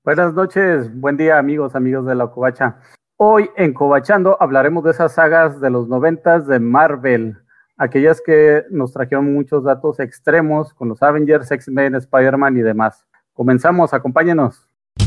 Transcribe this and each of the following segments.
Buenas noches, buen día amigos de la Covacha. Hoy en Covachando hablaremos de esas sagas de los 90 de Marvel, aquellas que nos trajeron muchos datos extremos con los Avengers, X-Men, Spider-Man y demás. Comenzamos, acompáñenos.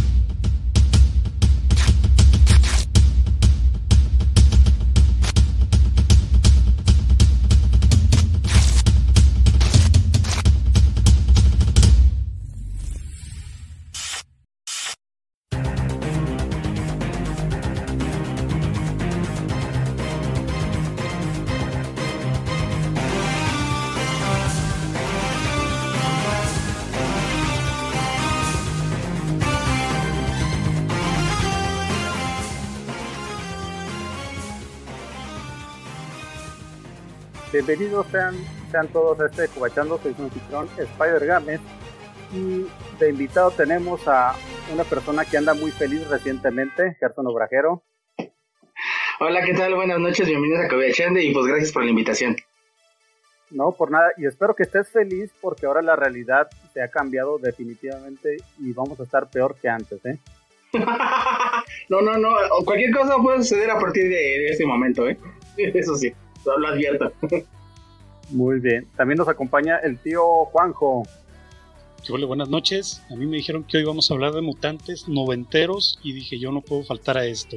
Bienvenidos sean todos a este Covachando, soy su anfitrión Spider Games y de invitado tenemos a una persona que anda muy feliz recientemente, Gerson Obrajero. Hola, ¿qué tal? Buenas noches, bienvenidos a Covachando y pues gracias por la invitación. No, por nada, y espero que estés feliz porque ahora la realidad se ha cambiado definitivamente y vamos a estar peor que antes, ¿eh? No, cualquier cosa puede suceder a partir de este momento, ¿eh? Eso sí, lo advierto. Muy bien, también nos acompaña el tío Juanjo. Hola, buenas noches. A mí me dijeron que hoy vamos a hablar de mutantes noventeros y dije yo no puedo faltar a esto.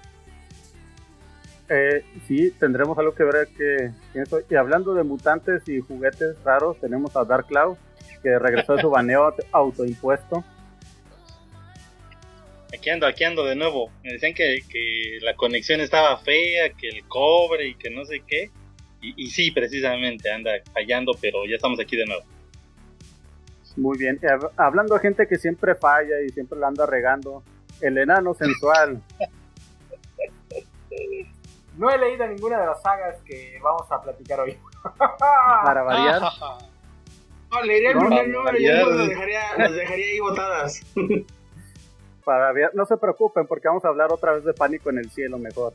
Sí, tendremos algo que ver que eso. Y hablando de mutantes y juguetes raros, tenemos a Dark Cloud, que regresó de su baneo autoimpuesto. Aquí ando de nuevo. Me decían que la conexión estaba fea, que el cobre y que no sé qué. Y sí, precisamente anda fallando, pero ya estamos aquí de nuevo. Muy bien. Hablando de gente que siempre falla y siempre la anda regando, el enano sensual. No he leído ninguna de las sagas que vamos a platicar hoy. Para variar. No, leería el primer número y ya las dejaría ahí botadas. Para variar, no se preocupen porque vamos a hablar otra vez de Pánico en el Cielo mejor.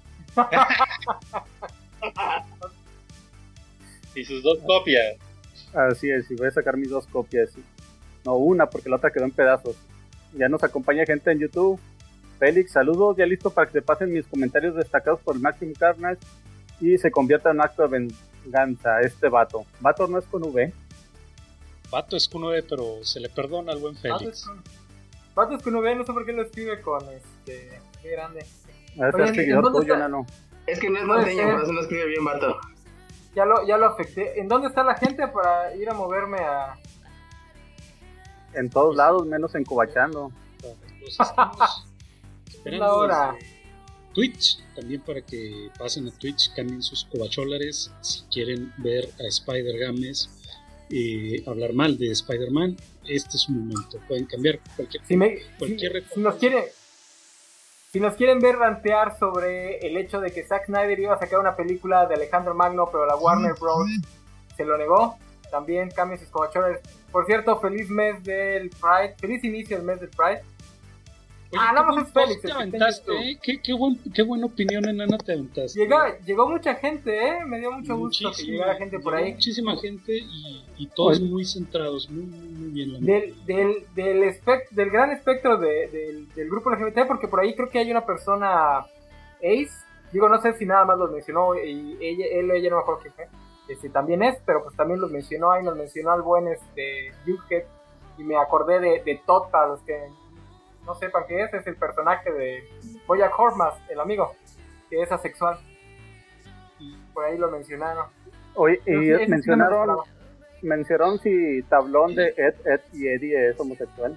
Y sus 2 copias. Así es, y voy a sacar mis 2 copias. No, una porque la otra quedó en pedazos. Ya nos acompaña gente en YouTube. Félix, saludos, ya listo para que se pasen mis comentarios destacados por el Maximum Carnage y se convierta en un acto de venganza este vato. Vato no es con V. Vato es con V, pero se le perdona al buen Félix. Vato es con V, no sé por qué lo escribe con qué grande. A ver, seguidor tuyo, nano. Es que no es norteño, por eso no escribe bien vato. Ya lo afecté. ¿En dónde está la gente para ir a moverme a...? En todos lados, menos en Covachando. Los estamos esperando hora. Twitch, también para que pasen a Twitch, cambien sus covacholares. Si quieren ver a Spider Games hablar mal de Spider-Man, este es su momento. Pueden cambiar cualquier Si nos quieren ver rantear sobre el hecho de que Zack Snyder iba a sacar una película de Alejandro Magno, pero la Warner Bros. Se lo negó, también cambien sus covacholares. Por cierto, feliz mes del Pride, feliz inicio del mes del Pride. Oye, nada más es Félix. Te aventaste, qué buena opinión, enana, te aventaste. Llegó mucha gente, me dio mucho gusto que llegara gente por ahí. Muchísima gente y todos muy centrados, muy bien. Del gran espectro del grupo LGBT, porque por ahí creo que hay una persona, Ace, digo, no sé si nada más los mencionó, y ella no me acuerdo qué fue, también es, pero pues también los mencionó, ahí nos mencionó al buen Jughead, y me acordé de Todd, para los que no sepan qué es el personaje de BoJack Horseman, el amigo, que es asexual. Y por ahí lo mencionaron. Oye, y mencionaron si Tablón de Ed y Eddie es homosexual.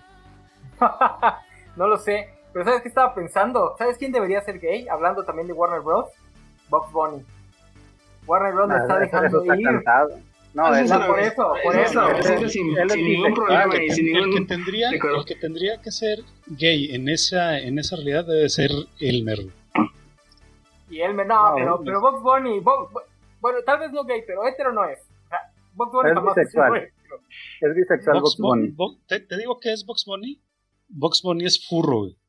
No lo sé, pero ¿sabes qué estaba pensando? ¿Sabes quién debería ser gay? Hablando también de Warner Bros. Bugs Bunny. Warner Bros. Me está dejando ir. Cantado. No, por eso. Sin ningún problema y sin ningún... El que tendría que ser gay en esa realidad debe ser Elmer. Y Elmer, no, pero Bugs Bunny, bueno, tal vez no gay, pero hetero no es. O sea, Bugs Bunny es bisexual. Es bisexual Bugs Bunny. ¿Te digo qué es Bugs Bunny? Bugs Bunny es furro, güey.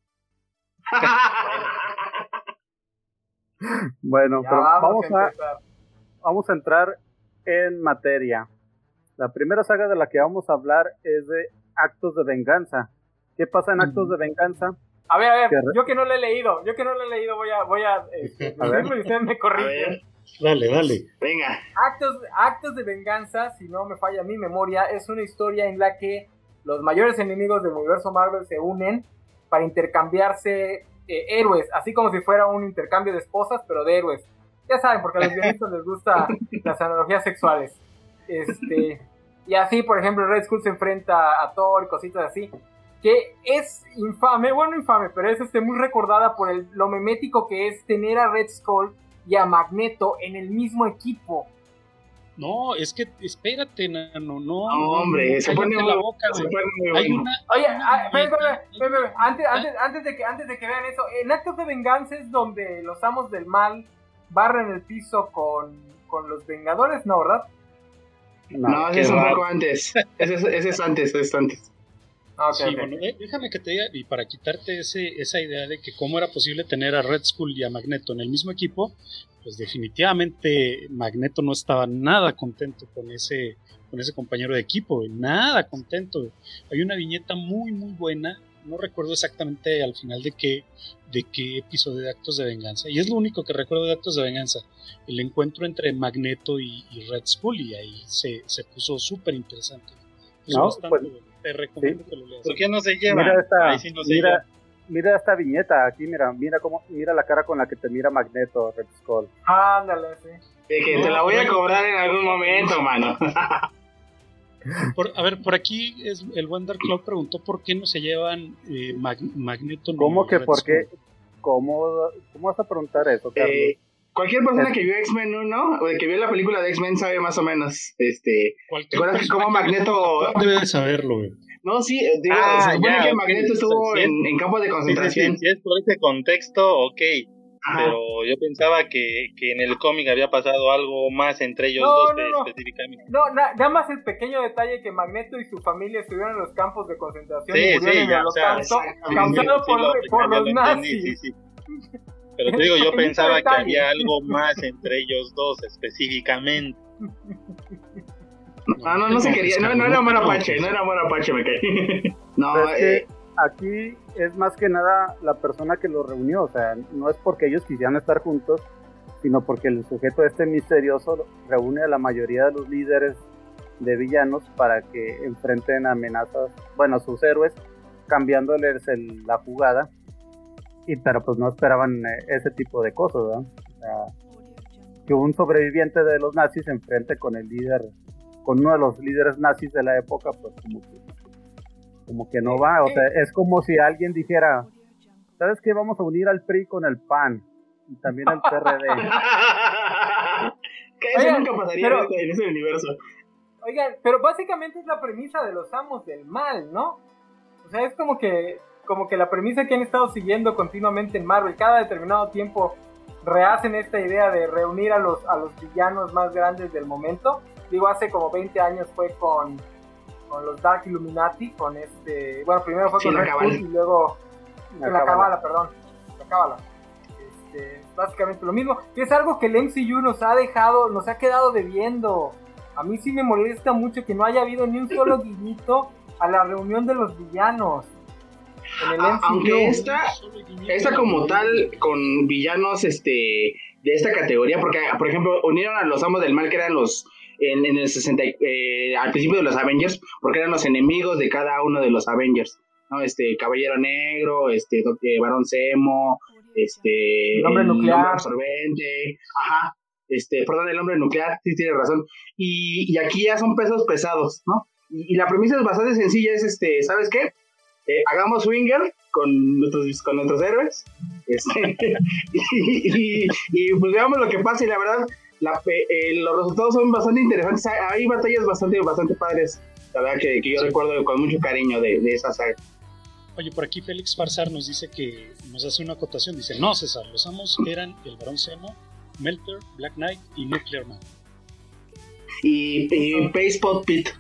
Bueno, pero vamos a entrar en materia. La primera saga de la que vamos a hablar es de Actos de Venganza. ¿Qué pasa en Actos de Venganza? A ver, yo que no lo he leído, voy a decirlo y ustedes me corrigen. Dale. Venga. Actos de Venganza, si no me falla mi memoria, es una historia en la que los mayores enemigos del universo Marvel se unen para intercambiarse héroes, así como si fuera un intercambio de esposas, pero de héroes. Ya saben, porque a los guionistas les gustan las analogías sexuales. Y así, por ejemplo, Red Skull se enfrenta a Thor y cositas así, que es infame, pero es muy recordada por lo memético que es tener a Red Skull y a Magneto en el mismo equipo. No, es que, espérate, Nano, no. Hombre, se pone la boca, güey. Hay una... Oye, espérame, antes de que vean eso, en Actos de Venganza es donde los amos del mal barren el piso con los Vengadores, ¿no, verdad? No, ese es un poco antes. Ese es antes. Okay. Bueno, déjame que te diga, y para quitarte esa idea de que cómo era posible tener a Red Skull y a Magneto en el mismo equipo, pues definitivamente Magneto no estaba nada contento con ese compañero de equipo, nada contento. Hay una viñeta muy muy buena, no recuerdo exactamente al final de qué episodio de Actos de Venganza, y es lo único que recuerdo de Actos de Venganza, el encuentro entre Magneto y Red Skull, y ahí se puso súper interesante. Te recomiendo que lo leas. ¿Por qué no se lleva? Mira esta viñeta aquí, mira la cara con la que te mira Magneto, Red Skull. Ándale, sí. De que te la voy a cobrar en algún momento, mano. Por aquí el buen Dark Cloud preguntó por qué no se llevan Magneto. ¿Cómo que por qué? ¿Cómo vas a preguntar eso, Carlos? Cualquier persona que vio X-Men 1 o que vio la película de X-Men sabe más o menos. ¿Recuerdas que cómo Magneto debe de saberlo, güey? No, sí, se supone que Magneto estuvo en campos de concentración. Sí, es por ese contexto, ok. Ajá. Pero yo pensaba que en el cómic había pasado algo más entre ellos dos específicamente. No, nada más el pequeño detalle que Magneto y su familia estuvieron en los campos de concentración y murieron en el holocausto, causado por los nazis. Sí. Pero te digo, yo pensaba que había algo más entre ellos dos específicamente. No se quería, no era amor apache, me caí. No, aquí es más que nada la persona que los reunió, o sea, no es porque ellos quisieran estar juntos, sino porque el sujeto misterioso reúne a la mayoría de los líderes de villanos para que enfrenten amenazas, a sus héroes, cambiándoles la jugada, pero pues no esperaban ese tipo de cosas, ¿verdad? O sea, que un sobreviviente de los nazis se enfrente con uno de los líderes nazis de la época, pues como que no va, o sea, es como si alguien dijera, ¿sabes qué? Vamos a unir al PRI con el PAN y también al PRD. Eso nunca pasaría en ese universo. Oigan, pero básicamente es la premisa de los amos del mal, ¿no? O sea, es como que la premisa que han estado siguiendo continuamente en Marvel, cada determinado tiempo rehacen esta idea de reunir a los villanos más grandes del momento. Digo, hace como 20 años fue con los Dark Illuminati, primero fue con Red Skull y luego con la Cábala, básicamente lo mismo, que es algo que el MCU nos ha quedado debiendo. A mí sí me molesta mucho que no haya habido ni un solo guiñito a la reunión de los villanos en el MCU. Aunque esta como tal, con villanos de esta categoría, porque por ejemplo unieron a los amos del mal, que eran los en el 60 al principio de los Avengers, porque eran los enemigos de cada uno de los Avengers, ¿no? Caballero Negro, Barón Zemo, el hombre nuclear, absorbente, el hombre nuclear, sí tienes razón, y aquí ya son pesos pesados, ¿no? Y la premisa es bastante sencilla, es ¿sabes qué? Hagamos swinger con nuestros héroes, y pues veamos lo que pasa, y la verdad los resultados son bastante interesantes. Hay batallas bastante padres, la verdad, que yo recuerdo con mucho cariño de esa saga. Oye, por aquí Félix Farsar nos dice que nos hace una acotación, dice, no César, los amos eran el Barón Zemo, Melter, Black Knight y Nuclear Man. Y Baseball Pit.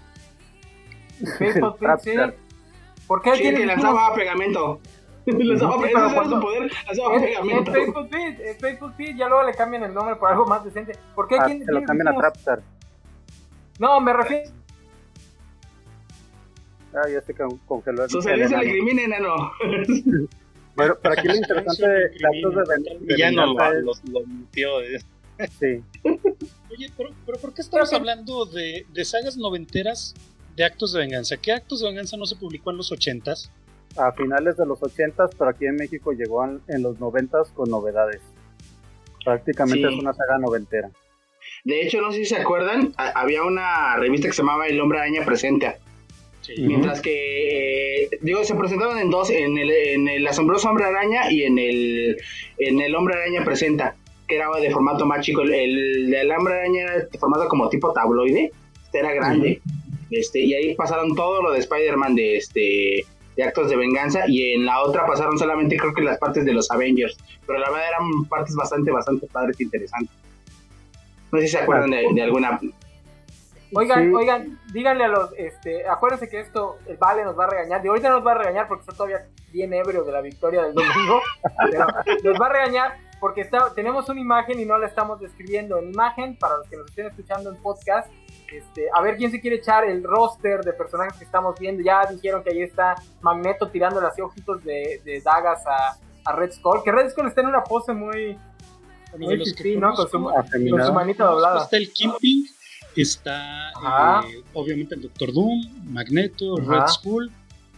Sí. ¿Por qué que lanzaba pegamento? Lanzaba pegamento. Es Facebook Pit, ya luego le cambian el nombre por algo más decente. ¿Por qué se lo cambian a Trapstar? No, me refiero Ah, ya se congeló el Su servicio enano. le crimina, enano. Bueno, pero aquí lo interesante de Actos de Ya no Venganza lo mintió. sí. Oye, pero ¿por qué estamos hablando de sagas noventeras de Actos de Venganza? ¿Qué Actos de Venganza no se publicó en los 80s? A finales de los 80s, pero aquí en México llegó en los 90s con novedades. Prácticamente Sí. es una saga noventera. De hecho, no sé si se acuerdan, había una revista que se llamaba El Hombre Araña Presenta. Sí. Mientras que, se presentaban en dos, en el Asombroso Hombre Araña y en el Hombre Araña Presenta, que era de formato más chico. El del Hombre Araña era de formato como tipo tabloide, era grande. Y ahí pasaron todo lo de Spider-Man de Actos de Venganza, y en la otra pasaron solamente creo que las partes de los Avengers, pero la verdad eran partes bastante padres e interesantes. No sé si se acuerdan de alguna. Oigan, díganle a los, acuérdense que el Vale nos va a regañar, de ahorita nos va a regañar porque está todavía bien ebrio de la victoria del domingo, pero nos va a regañar porque tenemos una imagen y no la estamos describiendo en imagen, para los que nos estén escuchando en podcast, a ver quién se quiere echar el roster de personajes que estamos viendo. Ya dijeron que ahí está Magneto tirándole así ojitos de dagas a Red Skull, que Red Skull está en una pose muy fifí, ¿no? Con su manita doblada. Está el Kingpin, está obviamente el Doctor Doom, Magneto, Red Skull,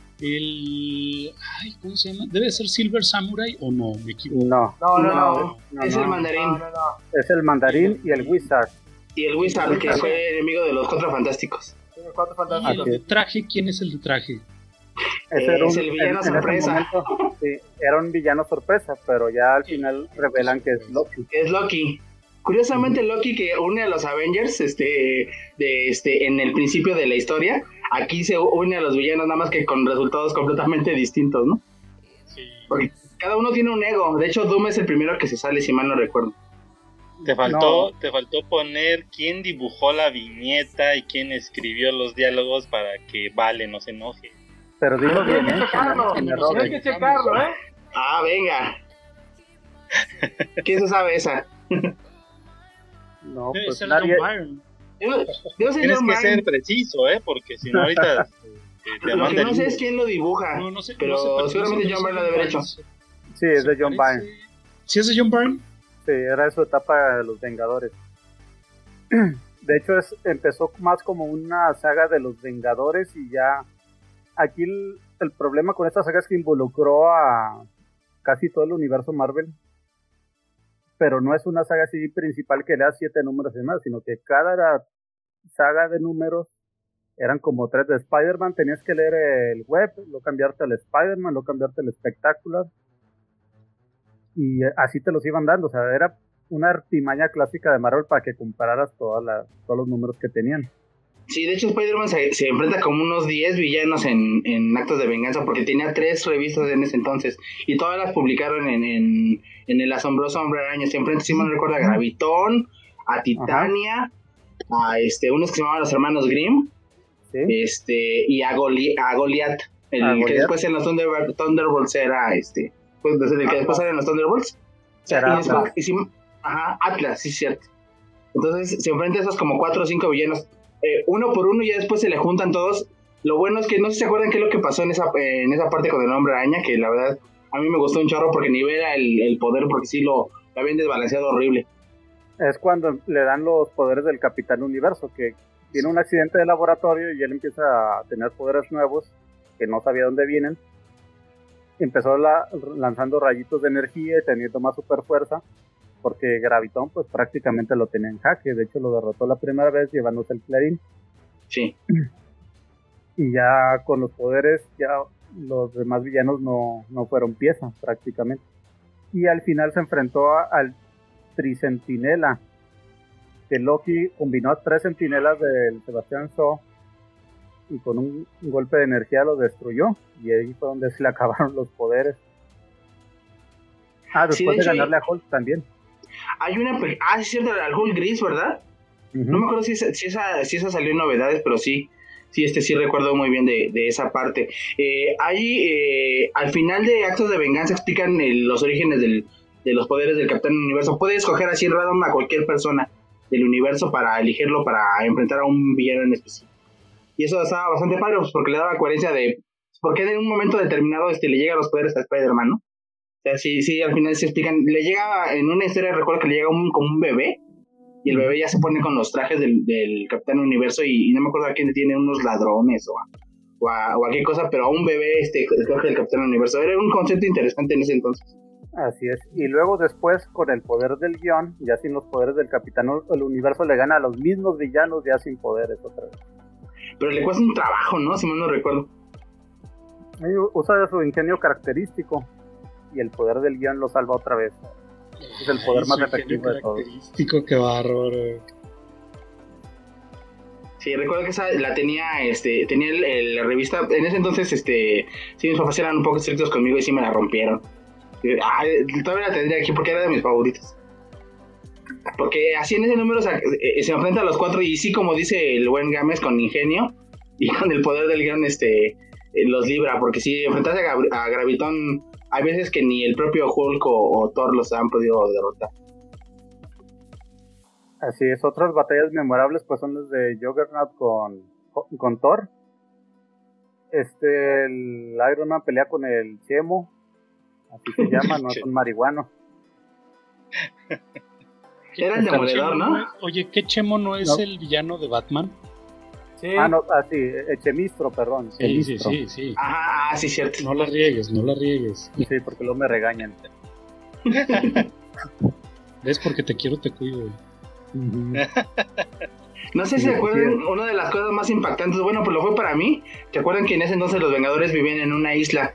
¿cómo se llama? ¿Debe ser Silver Samurai o no? Me equivoco. No. Es el Mandarín. No. Es el Mandarín y el Wizard. Y el Wizard, que fue enemigo de los Cuatro Fantásticos. ¿Y el de traje? ¿Quién es el de traje? Es el villano sorpresa. Sí, era un villano sorpresa, pero ya al final revelan que es Loki. Es Loki. Curiosamente, Loki, que une a los Avengers en el principio de la historia, aquí se une a los villanos, nada más que con resultados completamente distintos, ¿no? Sí. Porque cada uno tiene un ego. De hecho, Doom es el primero que se sale, si mal no recuerdo. Te faltó poner quién dibujó la viñeta y quién escribió los diálogos para que Vale no se enoje. Pero dilo bien, Tienes que checarlo, ¿eh? Ah, venga. ¿Quién se sabe esa? No, Debe pues ser nadie. John Byrne. Yo sé Tienes John que Byrne. ser preciso, porque si no ahorita te Lo que mandan. no sé es quién lo dibuja. No sé, pero seguramente John Byrne lo debe haber hecho. Sí, es de John Byrne. ¿Sí es de John Byrne? Sí, era de su etapa de los Vengadores. De hecho, empezó más como una saga de los Vengadores y ya. Aquí el problema con esta saga es que involucró a casi todo el universo Marvel. Pero no es una saga así principal que lea 7 números y más, sino que cada saga de números eran como 3 de Spider-Man. Tenías que leer el web, luego cambiarte al Spider-Man, luego cambiarte al Spectacular. Y así te los iban dando. O sea, era una artimaña clásica de Marvel para que compararas todos los números que tenían. Sí, de hecho Spider-Man se enfrenta como unos 10 villanos en Actos de Venganza, porque tenía 3 revistas en ese entonces, y todas las publicaron en el Asombroso Hombre Araña. Se enfrenta, si me recuerdo, a Gravitón, a Titania, a unos que se llamaban los hermanos Grimm, ¿Sí? Y a Goliath, que después en los Thunderbolts era pues el que después era en los Thunderbolts. Era Atlas, sí, cierto. Entonces se enfrenta a esos como 4 o 5 villanos, uno por uno, y ya después se le juntan todos. Lo bueno es que no sé si se acuerdan qué es lo que pasó en esa parte con el Hombre Araña, que la verdad a mí me gustó un chorro porque nivela el poder, porque sí lo habían desbalanceado horrible. Es cuando le dan los poderes del Capitán Universo, que tiene un accidente de laboratorio y él empieza a tener poderes nuevos que no sabía dónde vienen. Empezó lanzando rayitos de energía y teniendo más super fuerza, porque Gravitón pues prácticamente lo tenía en jaque. De hecho lo derrotó la primera vez llevándose el Clarín. Sí. Y ya con los poderes ya los demás villanos no fueron pieza prácticamente. Y al final se enfrentó al Tricentinela, que Loki combinó a 3 centinelas del Sebastián Shaw y con un golpe de energía lo destruyó, y ahí fue donde se le acabaron los poderes. Después de ganarle a Hulk también. Hay una... es cierto, al Hulk gris, ¿verdad? No me acuerdo si esa salió en novedades, pero sí. Sí, sí recuerdo muy bien de esa parte. Al final de Actos de Venganza explican los orígenes de los poderes del Capitán Universo. Puedes escoger así random a cualquier persona del universo para elegirlo para enfrentar a un villano en específico. Y eso estaba bastante padre, pues porque le daba coherencia de... Porque en un momento determinado le llega los poderes a Spider-Man, ¿no? O sea, sí, al final se explican. Le llega, en una historia recuerdo que le llega como un bebé, y el bebé ya se pone con los trajes del Capitán Universo, y no me acuerdo a quién tiene unos ladrones o a qué cosa, pero a un bebé, creo que el Capitán Universo. Era un concepto interesante en ese entonces. Así es, y luego después con el poder del guión, ya sin los poderes del Capitán, el Universo le gana a los mismos villanos ya sin poderes otra vez. Pero le cuesta un trabajo, ¿no? Si mal no recuerdo. Usa su ingenio característico y el poder del guión lo salva otra vez. Es el poder más efectivo de todos. Característico, qué bárbaro. Sí, recuerdo que esa la tenía, tenía la revista, en ese entonces, sí, mis papás eran un poco estrictos conmigo y sí me la rompieron. Todavía la tendría aquí porque era de mis favoritos. Porque así en ese número se enfrenta a los 4 y sí, como dice el buen Gámez, con ingenio y con el poder del guión, los libra, porque si enfrentarse a Gravitón, hay veces que ni el propio Hulk o Thor los han podido derrotar. Así es, otras batallas memorables pues son las de Juggernaut con Thor. El Iron Man pelea con el Chemo, así se llama, no es un marihuano. Era el demoledor, ¿no? Oye, ¿qué Chemo no es el villano de Batman? Sí. Sí, el Chemistro, perdón. Sí. Ajá, sí, cierto. No la riegues. Sí, porque luego me regañan. ¿Ves? Porque te quiero, te cuido. No sé si se acuerdan, una de las cosas más impactantes, bueno, pues lo fue para mí. ¿Se acuerdan que en ese entonces los Vengadores vivían en una isla?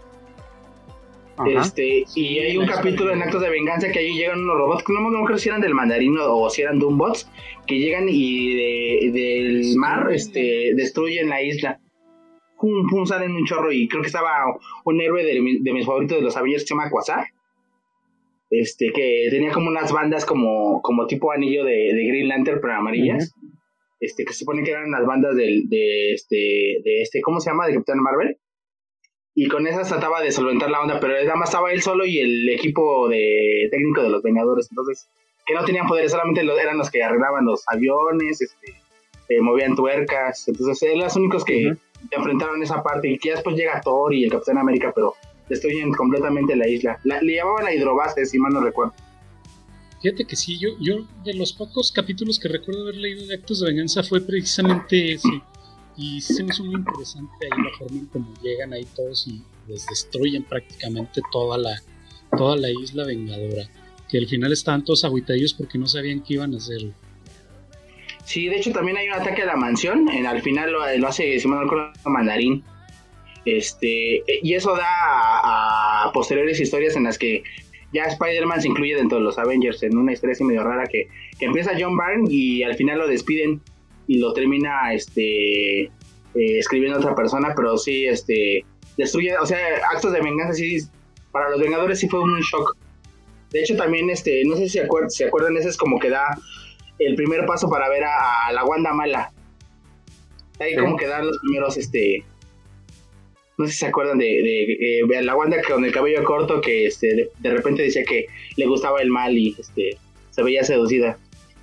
Y hay un capítulo en Actos de Venganza que ahí llegan unos robots, que no creo si eran del Mandarín o si eran Doombots, que llegan y del mar destruyen la isla. Pum, salen un chorro, y creo que estaba un héroe de mis favoritos de los Avengers que se llama Quasar, que tenía como unas bandas como tipo anillo de Green Lantern, pero amarillas, que se supone que eran las bandas de ¿cómo se llama? De Capitán Marvel. Y con esas trataba de solventar la onda, pero nada más estaba él solo y el equipo técnico de los Vengadores, entonces, que no tenían poderes, solamente eran los que arreglaban los aviones, movían tuercas, entonces eran los únicos que se enfrentaron a esa parte, y que después llega Thor y el Capitán América, pero destruyen completamente la isla. Le llamaban la hidrobase, si mal no recuerdo. Fíjate que sí, yo de los pocos capítulos que recuerdo haber leído de Actos de Venganza fue precisamente ese. Y sí se me hizo muy interesante ahí la forma en cómo llegan ahí todos y les destruyen prácticamente toda la isla Vengadora. Que al final estaban todos agüitadillos porque no sabían qué iban a hacer. Sí, de hecho también hay un ataque a la mansión. Al final lo hace, si me no recuerdo, Mandarín. Y eso da a posteriores historias en las que ya Spider-Man se incluye dentro de los Avengers, en una historia así medio rara que empieza John Byrne y al final lo despiden y lo termina escribiendo otra persona, pero sí destruye, o sea, Actos de Venganza sí, para los Vengadores sí fue un shock. De hecho también no sé si se acuerdan, ese es como que da el primer paso para ver a la Wanda mala. Ahí como que dan los primeros no sé si se acuerdan de la Wanda con el cabello corto que de repente decía que le gustaba el mal y se veía seducida.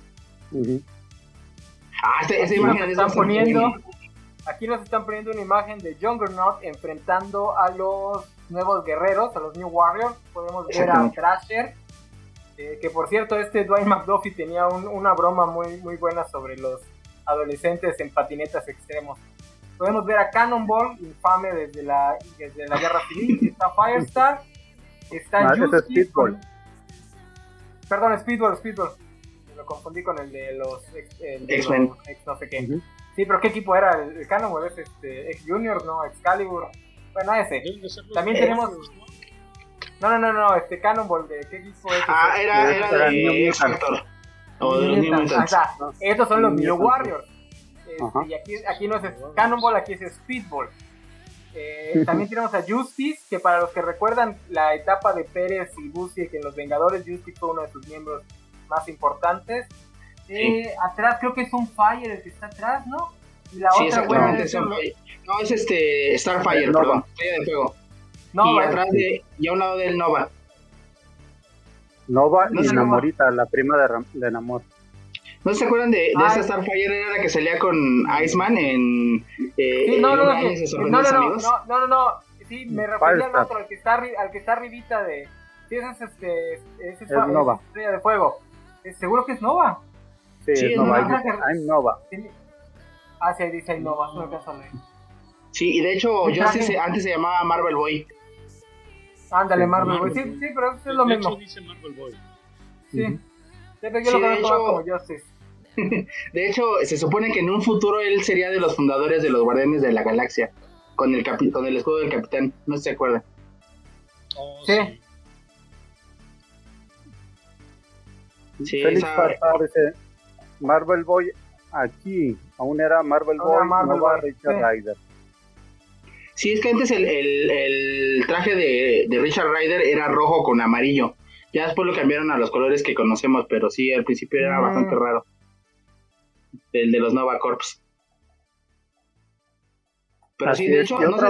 Esa imagen aquí nos están poniendo una imagen de Juggernaut enfrentando a los nuevos guerreros, a los New Warriors. Podemos ver a Thrasher, que por cierto Dwayne McDuffie tenía una broma muy, muy buena sobre los adolescentes en patinetas extremos. Podemos ver a Cannonball, infame desde la Guerra Civil. Está Firestar, está Justice, Speedball. Lo confundí con el de los X-Men. No sé qué. Sí, pero ¿qué equipo era? El Cannonball es X Junior, ¿no? Excalibur. Bueno, ese. También tenemos... No, Cannonball, ¿de qué equipo es? Era de X-Factor. O de los New Mutants. Estos son los New Warriors. Y aquí no es Cannonball, aquí es Speedball. También tenemos a Justice, que para los que recuerdan la etapa de Pérez y Busiek en Los Vengadores, Justice fue uno de sus miembros más importantes. Atrás creo que es un Fire el que está atrás, ¿no? Y la sí, otra exactamente. No, es Starfire, perdón, Estrella de Fuego. Nova, y atrás y a un lado del Nova y Namorita, la prima de Namor. ¿No se acuerdan de esa Starfire? Era la que salía con Iceman en... Sí, no. Sí, me refería al otro, al que está arribita de... Sí, ese es Nova. Estrella de Fuego. ¿Seguro que es Nova? Sí, es Nova. I'm Nova. Ah, sí, dice Nova, no me alcanzo a leer. Sí, y de hecho, Justice antes se llamaba Marvel Boy. Ándale, Marvel Boy. Sí, pero es lo mismo. Dice Marvel Boy. Sí. Yo lo conozco como Justice. De hecho, se supone que en un futuro él sería de los fundadores de los Guardianes de la Galaxia. Con el escudo del Capitán. No sé si se acuerdan. Sí. Sí, Félix dice Marvel Boy aquí. Aún era Marvel Boy, Nova Richard Rider. Sí, es que antes el traje de Richard Rider era rojo con amarillo. Ya después lo cambiaron a los colores que conocemos, pero sí, al principio era bastante raro. El de los Nova Corps. Pero así sí, de hecho, no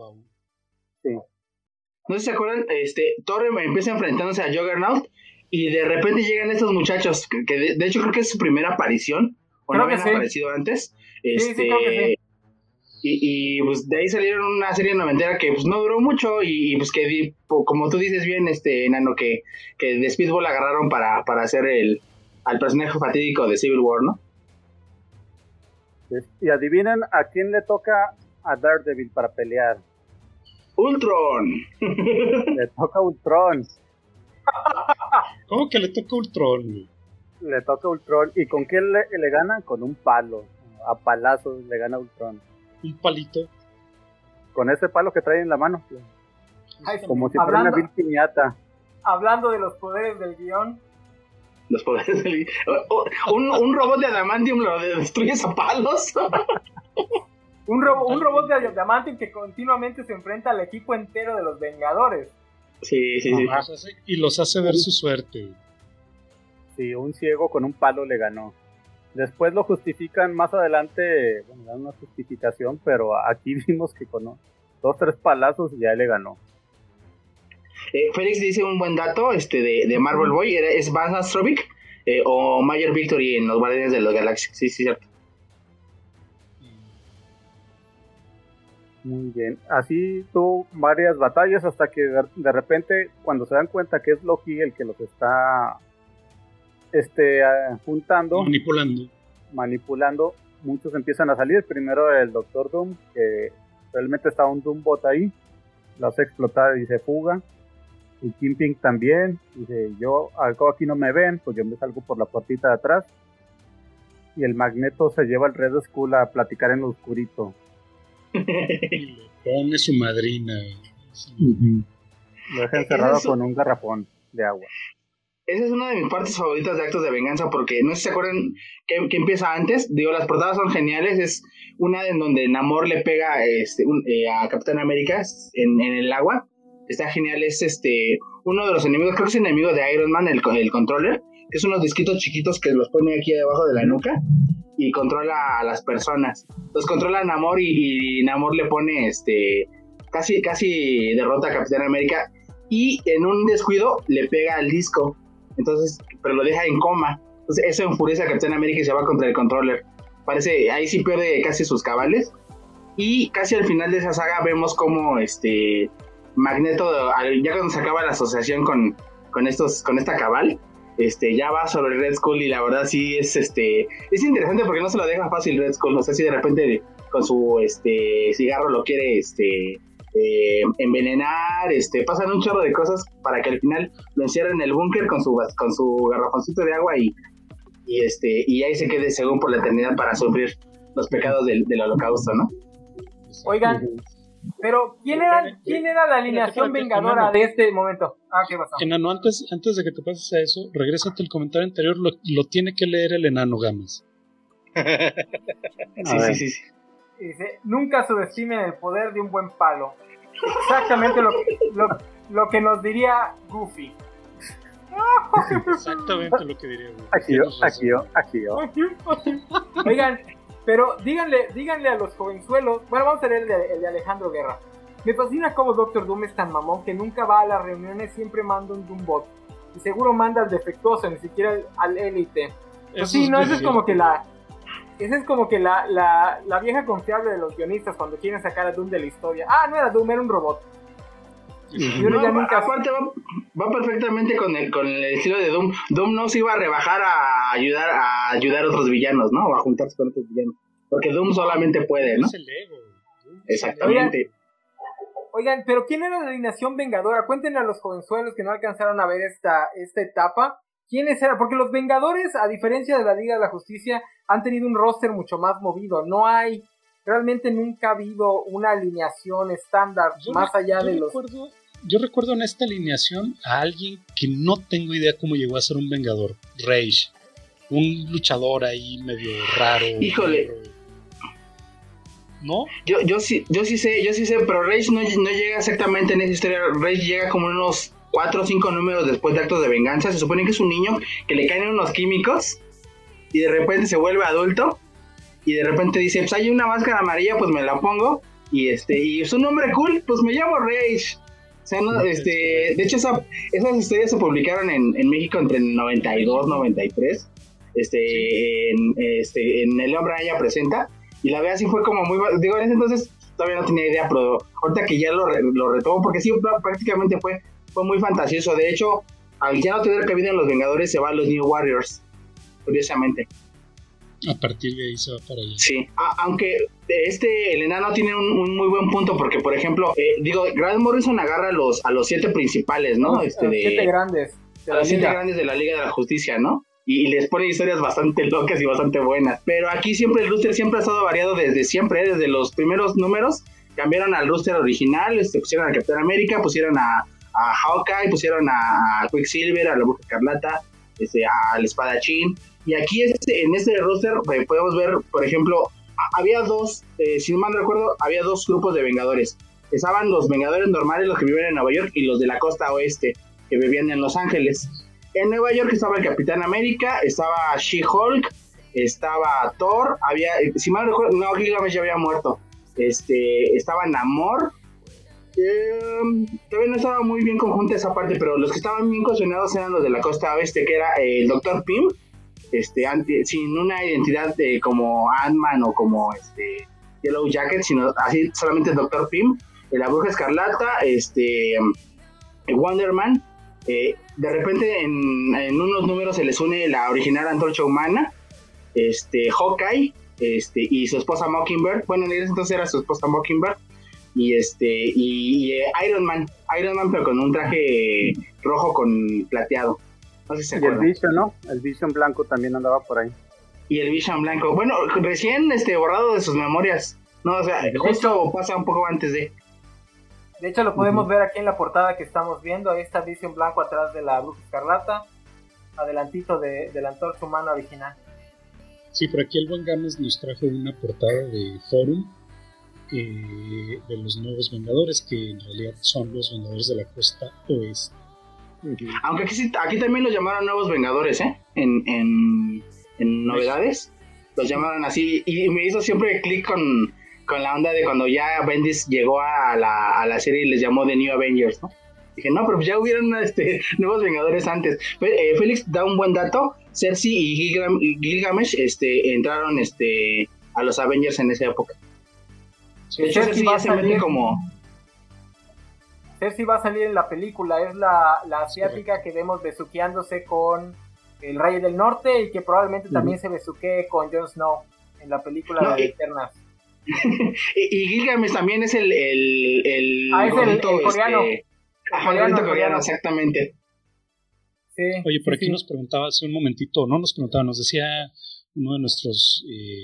sé si se acuerdan, Thor empieza enfrentándose a Juggernaut y de repente llegan estos muchachos, que de hecho creo que es su primera aparición, o creo no habían aparecido antes. Sí, creo que sí. Y pues de ahí salieron una serie noventera que pues no duró mucho y pues que como tú dices bien, Nano, que de Speedball agarraron para hacer al personaje fatídico de Civil War, ¿no? Y adivinen a quién le toca a Daredevil para pelear. Ultron. Le toca Ultron. ¿Cómo que le toca Ultron? Le toca Ultron. ¿Y con quién le gana? Con un palo. A palazos le gana Ultron. Un palito. Con ese palo que trae en la mano. Como si fuera una vil piñata. Hablando de los poderes del guión. Los poderes del guión. Un robot de adamantium lo destruyes a palos. Un robot de adamantium que continuamente se enfrenta al equipo entero de los Vengadores. Sí. Y los hace ver su suerte. Sí, un ciego con un palo le ganó. Después lo justifican más adelante, bueno, dan una justificación, pero aquí vimos que con 2-3 palazos ya le ganó. Félix dice un buen dato de Marvel Boy, es Van Astrovic o Mayer Victory en los Guardianes de la Galaxia. Sí, cierto. Muy bien, así tuvo varias batallas hasta que de repente cuando se dan cuenta que es Loki el que los está juntando, manipulando, muchos empiezan a salir. Primero el Doctor Doom, que realmente está un Doombot ahí, lo hace explotar y se fuga. Y Kingpin también dice, yo aquí no me ven, pues yo me salgo por la puertita de atrás. Y el Magneto se lleva al Red Skull a platicar en lo oscurito. Y le pone su madrina. Lo deja encerrado con un garrafón de agua. Esa es una de mis partes favoritas de Actos de Venganza, porque no sé si se acuerdan que empieza antes. Digo, las portadas son geniales. Es una en donde Namor le pega a Capitán América en el agua. Está genial. Es uno de los enemigos, creo que es enemigo de Iron Man, el Controller, que es unos disquitos chiquitos que los pone aquí debajo de la nuca y controla a las personas. Los controla a Namor y Namor le pone casi derrota a Capitán América y en un descuido le pega al disco. Entonces, pero lo deja en coma. Entonces eso enfurece a Capitán América y se va contra el Controller. Ahí sí pierde casi sus cabales. Y casi al final de esa saga vemos como Magneto, ya cuando se acaba la asociación con esta cabal, ya va sobre Red Skull y la verdad sí es interesante porque no se lo deja fácil Red Skull. No sé si de repente con su cigarro lo quiere envenenar, pasan un chorro de cosas para que al final lo encierren en el búnker con su garrafoncito de agua y ahí se quede según por la eternidad para sufrir los pecados del holocausto, ¿no? Oigan, pero ¿quién era la alineación vengadora de este momento? ¿Qué pasó? Enano, antes de que te pases a eso, regrésate al comentario anterior, lo tiene que leer el Enano Gamas. Sí. Dice, nunca subestimen el poder de un buen palo. Exactamente lo que nos diría Goofy. Exactamente lo que diría Goofy. Aquí yo. Oigan, pero díganle a los jovenzuelos. Bueno, vamos a leer el de Alejandro Guerra. Me fascina cómo Doctor Doom es tan mamón que nunca va a las reuniones, siempre manda un Doombot. Y seguro manda al defectuoso, ni siquiera al élite. Sí, no, esa es como que la vieja confiable de los guionistas cuando quieren sacar a Doom de la historia. No era Doom, era un robot. Y uno ya nunca... Aparte va perfectamente con el estilo de Doom. Doom no se iba a rebajar a ayudar a otros villanos, ¿no? O a juntarse con otros villanos. Porque Doom solamente puede, ¿no? Es el ego. Exactamente. Oigan, pero ¿quién era la alineación vengadora? Cuéntenle a los jovenzuelos que no alcanzaron a ver esta etapa. ¿Quiénes eran? Porque los Vengadores, a diferencia de la Liga de la Justicia, han tenido un roster mucho más movido. Realmente nunca ha habido una alineación estándar más allá de los... Yo recuerdo en esta alineación a alguien que no tengo idea cómo llegó a ser un Vengador. Rage. Un luchador ahí medio raro. Híjole. ¿No? Yo sí sé, pero Rage no llega exactamente en esa historia. Rage llega como unos 4 o 5 números después de Actos de Venganza. Se supone que es un niño que le caen unos químicos y de repente se vuelve adulto y de repente dice, pues hay una máscara amarilla, pues me la pongo y es un nombre cool, pues me llamo Rage. O sea, no, de hecho esas historias se publicaron en México entre el 92 93. En El Hombre Araña Presenta, y la verdad sí fue como muy, digo, en ese entonces todavía no tenía idea, pero ahorita que ya lo retomo, porque sí, prácticamente fue muy fantasioso. De hecho, al ya no tener cabida en los Vengadores, se va a los New Warriors, curiosamente. A partir de ahí se va para allá. Sí, aunque el enano tiene un muy buen punto, porque por ejemplo, Grant Morrison agarra a los 7 principales, ¿no? A los 7 grandes. A los 7 grandes de la Liga de la Justicia, ¿no? Y les pone historias bastante locas y bastante buenas. Pero aquí siempre el roster siempre ha estado variado desde siempre, desde los primeros números. Cambiaron al roster original, pusieron a Capitán América, pusieron a Hawkeye, pusieron a Quicksilver, a la Bruja Escarlata, al Espadachín. Y aquí en este roster podemos ver, por ejemplo, había si no mal recuerdo, había 2 grupos de Vengadores. Estaban los Vengadores normales, los que vivían en Nueva York, y los de la costa oeste, que vivían en Los Ángeles. En Nueva York estaba el Capitán América, estaba She-Hulk, estaba Thor, si mal recuerdo, no, Gilgamesh ya había muerto. Estaba Namor. Todavía no estaba muy bien conjunta esa parte, pero los que estaban bien cohesionados eran los de la costa oeste, que era el Dr. Pym, sin una identidad como Ant-Man o como Yellow Jacket, sino así solamente el Dr. Pym, la Bruja Escarlata, Wonder Man. De repente en unos números se les une la original Antorcha Humana, Hawkeye, y su esposa Mockingbird. Bueno, en ese entonces era su esposa Mockingbird. Y Iron Man, pero con un traje rojo con plateado. No sé si se acuerdan. Y el Vision, ¿no? El Vision blanco también andaba por ahí. Y el Vision blanco, bueno, recién borrado de sus memorias. No, o sea, justo pasa un poco antes de... De hecho, lo podemos ver aquí en la portada que estamos viendo. Ahí está Vision blanco atrás de la Bruja Escarlata, adelantito de la Antorcha Humana original. Sí, por aquí el buen Gámez nos trajo una portada de Forum de los nuevos Vengadores, que en realidad son los Vengadores de la costa oeste. Aunque aquí también los llamaron Nuevos Vengadores, en novedades. Los llamaron así, y me hizo siempre clic con la onda de cuando ya Bendis llegó a la serie y les llamó The New Avengers, ¿no? Dije, no, pero ya hubieron Nuevos Vengadores antes. Félix da un buen dato. Cersei y Gilgamesh entraron a los Avengers en esa época. De hecho, Cersei ya se mete como... Cersei va a salir en la película, es la asiática que vemos besuqueándose con el Rey del Norte y que probablemente también se besuquee con Jon Snow en la película de Eternas. y Gilgamesh también es el es el coreano. El coreano, exactamente. Sí, oye, por aquí nos preguntaba hace un momentito, nos decía uno de nuestros...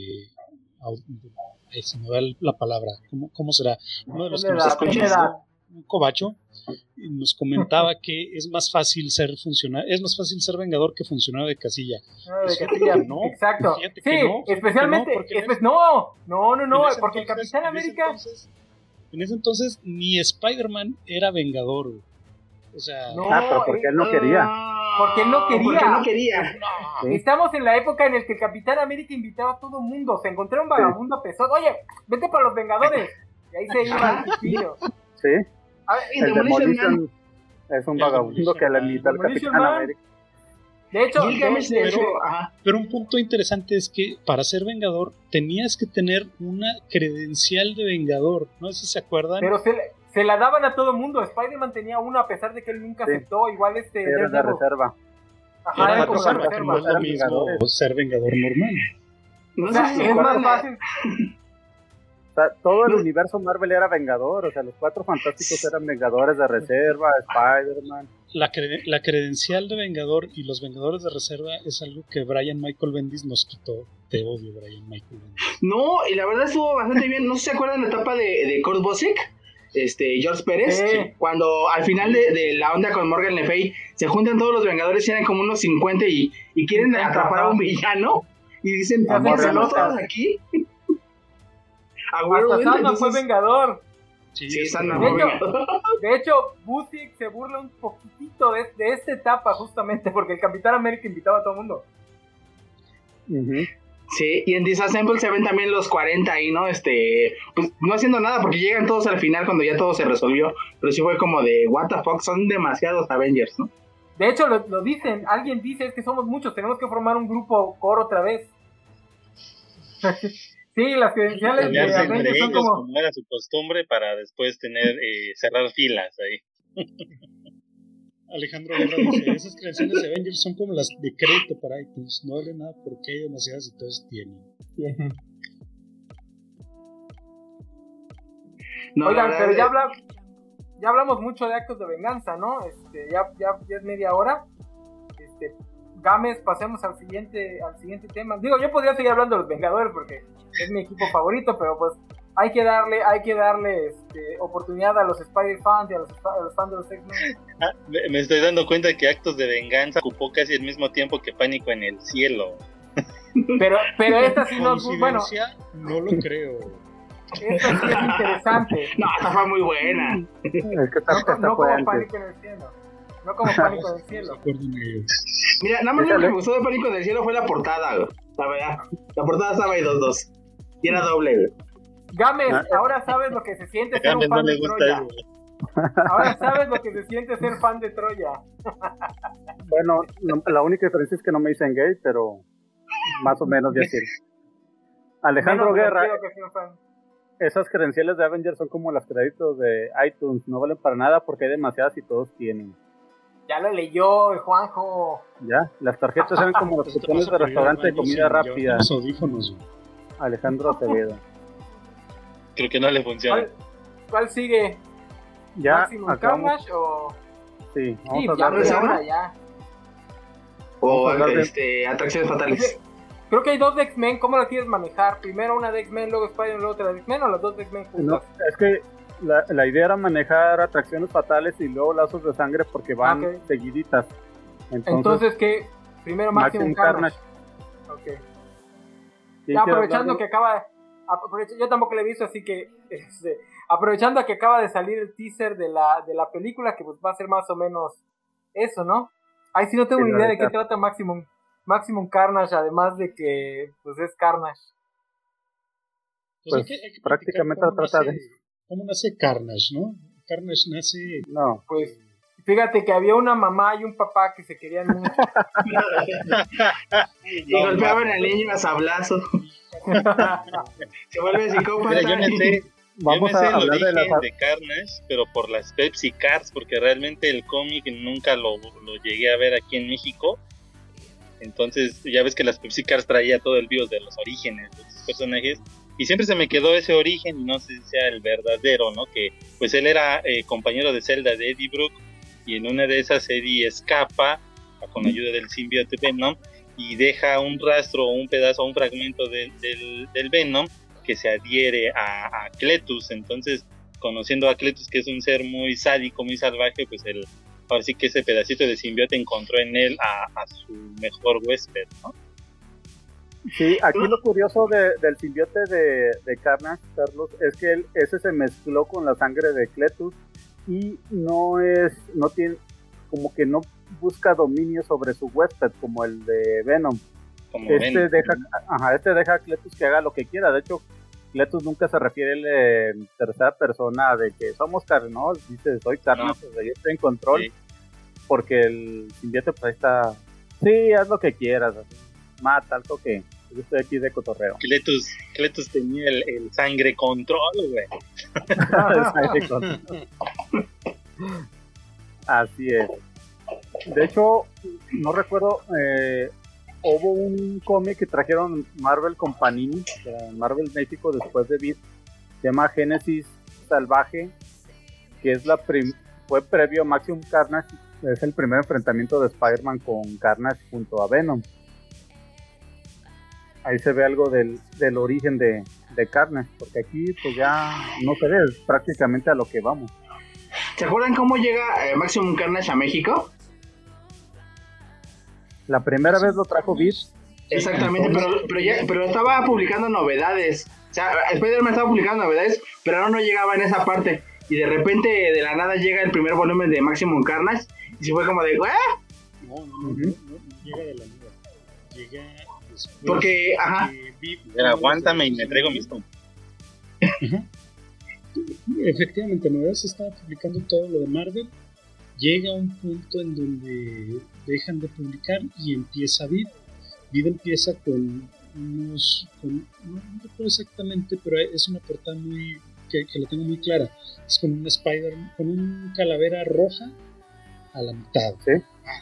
se me va la palabra, ¿cómo será? Uno de los que nos escucha, un cobacho, nos comentaba que es más fácil ser vengador que funcionario de casilla. De casilla, no, exacto. Sí, no, especialmente, no, porque el Capitán América... En ese entonces ni Spider-Man era vengador, o sea... No, pero porque él no quería. Porque él no quería. No. Estamos en la época en la que el Capitán América invitaba a todo mundo. Se encontró un vagabundo pesado. Oye, vete para los Vengadores. Y ahí se iba el chiquillo. Sí. A ver, el Demolition es un vagabundo que le invita al Capitán América. De hecho, Gilgamesh, pero un punto interesante es que para ser Vengador tenías que tener una credencial de Vengador. No sé si se acuerdan. Pero se la daban a todo mundo. Spider-Man tenía una a pesar de que él nunca aceptó. Igual era de reserva. Ajá, era como de reserva. No es lo mismo ser Vengador normal. No O sea, sé si es más recuerdan fácil. O sea, todo el universo Marvel era Vengador, o sea, los Cuatro Fantásticos eran Vengadores de reserva, Spider-Man. La credencial de Vengador y los Vengadores de reserva es algo que Brian Michael Bendis nos quitó. Te odio, Brian Michael Bendis. No, y la verdad estuvo bastante bien. No sé si se acuerdan la etapa de Kurt Busiek, George Pérez, cuando al final de la onda con Morgan Le Fay se juntan todos los Vengadores y eran como unos 50 y quieren atrapar a un villano y dicen, ¿estamos todos aquí? Hasta Sandman fue Vengador. Sí, Sandman fue Vengador. De hecho, Busiek se burla un poquitito de esta etapa justamente porque el Capitán América invitaba a todo el mundo. Sí, y en Disassemble se ven también los 40 ahí, ¿no? Pues no haciendo nada porque llegan todos al final cuando ya todo se resolvió, pero sí fue como de what the fuck, son demasiados Avengers, ¿no? De hecho lo dicen, alguien dice, es que somos muchos, tenemos que formar un grupo core otra vez. Sí, las credenciales de Avengers son como era su costumbre para después cerrar filas ahí. Alejandro Guerra dice, esas credenciales de Avengers son como las de crédito para iTunes, no vale nada porque hay demasiadas y todos tienen. No, oigan, pero ya hablamos mucho de actos de venganza, ¿no? Ya es media hora. Gámez, pasemos al siguiente tema. Digo, yo podría seguir hablando de los Vengadores porque es mi equipo favorito, pero pues hay que darle oportunidad a los Spider fans y a los fans de los X-Men. Me estoy dando cuenta que Actos de Venganza ocupó casi el mismo tiempo que Pánico en el Cielo. Pero esta sí no es muy bueno. No lo creo. Esta sí es interesante. No, esta fue muy buena. Es que no como Pánico en el Cielo. No como Pánico en el Cielo. Mira, nada más lo que me gustó de Pánico en el Cielo fue la portada, güey. La verdad. La portada estaba ahí 2-2. Y era doble, güey. Gámez, ahora sabes lo que se siente ser un fan de Troya. Ahora sabes lo que se siente ser fan de Troya. Bueno, la única diferencia es que no me dicen gay, pero más o menos ya sí. Alejandro Guerra, esas credenciales de Avengers son como las créditos de iTunes, no valen para nada porque hay demasiadas y todos tienen. Ya lo leyó el Juanjo. Ya, las tarjetas eran como los cupones de restaurante de comida rápida. Alejandro Acevedo. Creo que no le funciona. ¿Cuál sigue? Ya, ¿Maximum Carnage o...? Sí, vamos a hablar de ya. O Atracciones Fatales. Creo que hay dos de X-Men, ¿cómo la quieres manejar? Primero una de X-Men, luego Spider-Man, luego otra de X-Men, o las dos de X-Men juntas. No, es que la idea era manejar Atracciones Fatales y luego Lazos de Sangre porque van seguiditas. Entonces ¿qué? Primero Maximum Carnage. Ok. Sí, ya aprovechando que acaba... yo tampoco la he visto, así que aprovechando que acaba de salir el teaser de la película, que pues va a ser más o menos eso, ¿no? Ahí sí no tengo ni idea de qué trata Maximum Carnage, además de que pues es Carnage. Pues hay que prácticamente trata de eso. ¿Cómo nace Carnage, no? Carnage nace... No. Pues fíjate que había una mamá y un papá que se querían mucho. Y golpeaban al niño a sablazo. Se vuelve psicópata. Mira, yo me sé Vamos a hablar el origen de Carnage, pero por las Pepsi Cards, porque realmente el cómic nunca lo llegué a ver aquí en México. Entonces ya ves que las Pepsi Cards traía todo el bios de los orígenes de sus personajes, y siempre se me quedó ese origen y no sé si sea el verdadero, ¿no? Que pues él era compañero de celda de Eddie Brock, y en una de esas Eddie escapa con ayuda del simbionte Venom y deja un rastro, un pedazo, un fragmento del Venom que se adhiere a Cletus. Entonces, conociendo a Cletus, que es un ser muy sádico, muy salvaje, pues ahora sí que ese pedacito de simbionte encontró en él a su mejor huésped, ¿no? Sí, aquí lo curioso del simbionte de Carnage, Carlos, es que ese se mezcló con la sangre de Cletus y no tiene, como que no busca dominio sobre su huésped como el de Venom. Este deja a Cletus que haga lo que quiera. De hecho, Cletus nunca se refiere en tercera persona de que somos carnos, dice soy Carnage, yo estoy en control, sí. Porque el simbionte pues ahí está Sí, haz lo que quieras. Así. Mata algo que yo estoy aquí de cotorreo. Cletus tenía el sangre control, güey. Sangre control. Así es. De hecho, no recuerdo, hubo un cómic que trajeron Marvel con Panini, Marvel México después de Beat, se llama Génesis Salvaje, que es fue previo a Maximum Carnage, es el primer enfrentamiento de Spider-Man con Carnage junto a Venom. Ahí se ve algo del origen de Carnage, porque aquí pues ya no se ve, es prácticamente a lo que vamos. ¿Se acuerdan cómo llega Maximum Carnage a México? La primera vez lo trajo Beat. Exactamente, pero estaba publicando novedades. O sea, Spider-Man estaba publicando novedades, pero ahora no llegaba en esa parte. Y de repente, de la nada, llega el primer volumen de Maximum Carnage. Y se fue como de, ¿eh? No llega de la nada. Llega después. Porque, ajá. Aguántame y me traigo mis tomas. Efectivamente, novedades se estaba publicando todo lo de Marvel. Llega un punto en donde dejan de publicar y empieza Vid. Vid empieza con unos, no recuerdo exactamente, pero es una portada muy que la tengo muy clara. Es con un Spider-Man, con un calavera roja a la mitad. ¿Sí?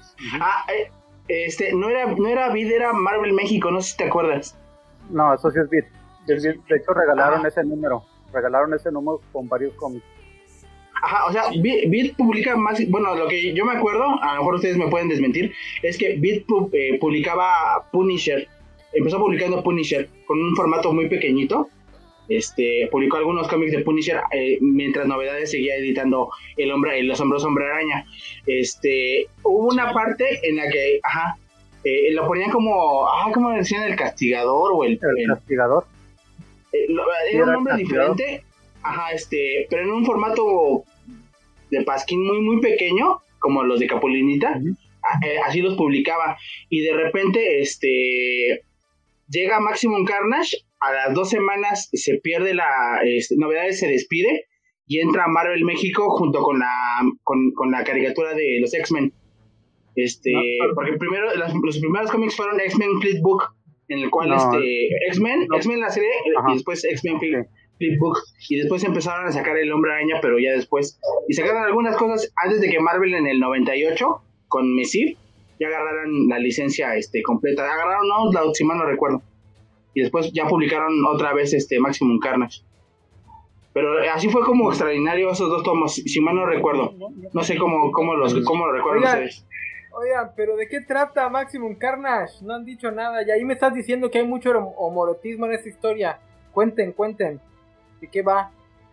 No era Vid, era Marvel México, no sé si te acuerdas. No, eso sí es Vid. De hecho regalaron ese número con varios cómics. Ajá, o sea, Vid publica más, bueno, lo que yo me acuerdo, a lo mejor ustedes me pueden desmentir, es que Vid publicaba Punisher, empezó publicando Punisher con un formato muy pequeñito, publicó algunos cómics de Punisher, mientras Novedades seguía editando Los Hombres Hombre Araña. Hubo una parte en la que, lo ponían como, ¿cómo decían? El Castigador o el Castigador. Era un nombre diferente, pero en un formato de pasquín muy muy pequeño, como los de Capulinita. Así los publicaba, y de repente llega Maximum Carnage, a las 2 semanas se pierde Novedades se despide y entra Marvel México junto con la caricatura de los X-Men. Porque primero los primeros cómics fueron X-Men Flip Book, en el cual X-Men la serie, y después X-Men Flip Book, y después empezaron a sacar el Hombre Araña, pero ya después, y sacaron algunas cosas antes de que Marvel en el 98 con Messi ya agarraran la licencia completa, agarraron Outlaw, si mal no recuerdo, y después ya publicaron otra vez Maximum Carnage. Pero así fue como extraordinario esos 2 tomos, si mal no recuerdo. No sé cómo lo recuerdan ustedes. Oigan, pero ¿de qué trata Maximum Carnage? No han dicho nada, y ahí me estás diciendo que hay mucho homoerotismo en esta historia. Cuenten, ¿de qué va?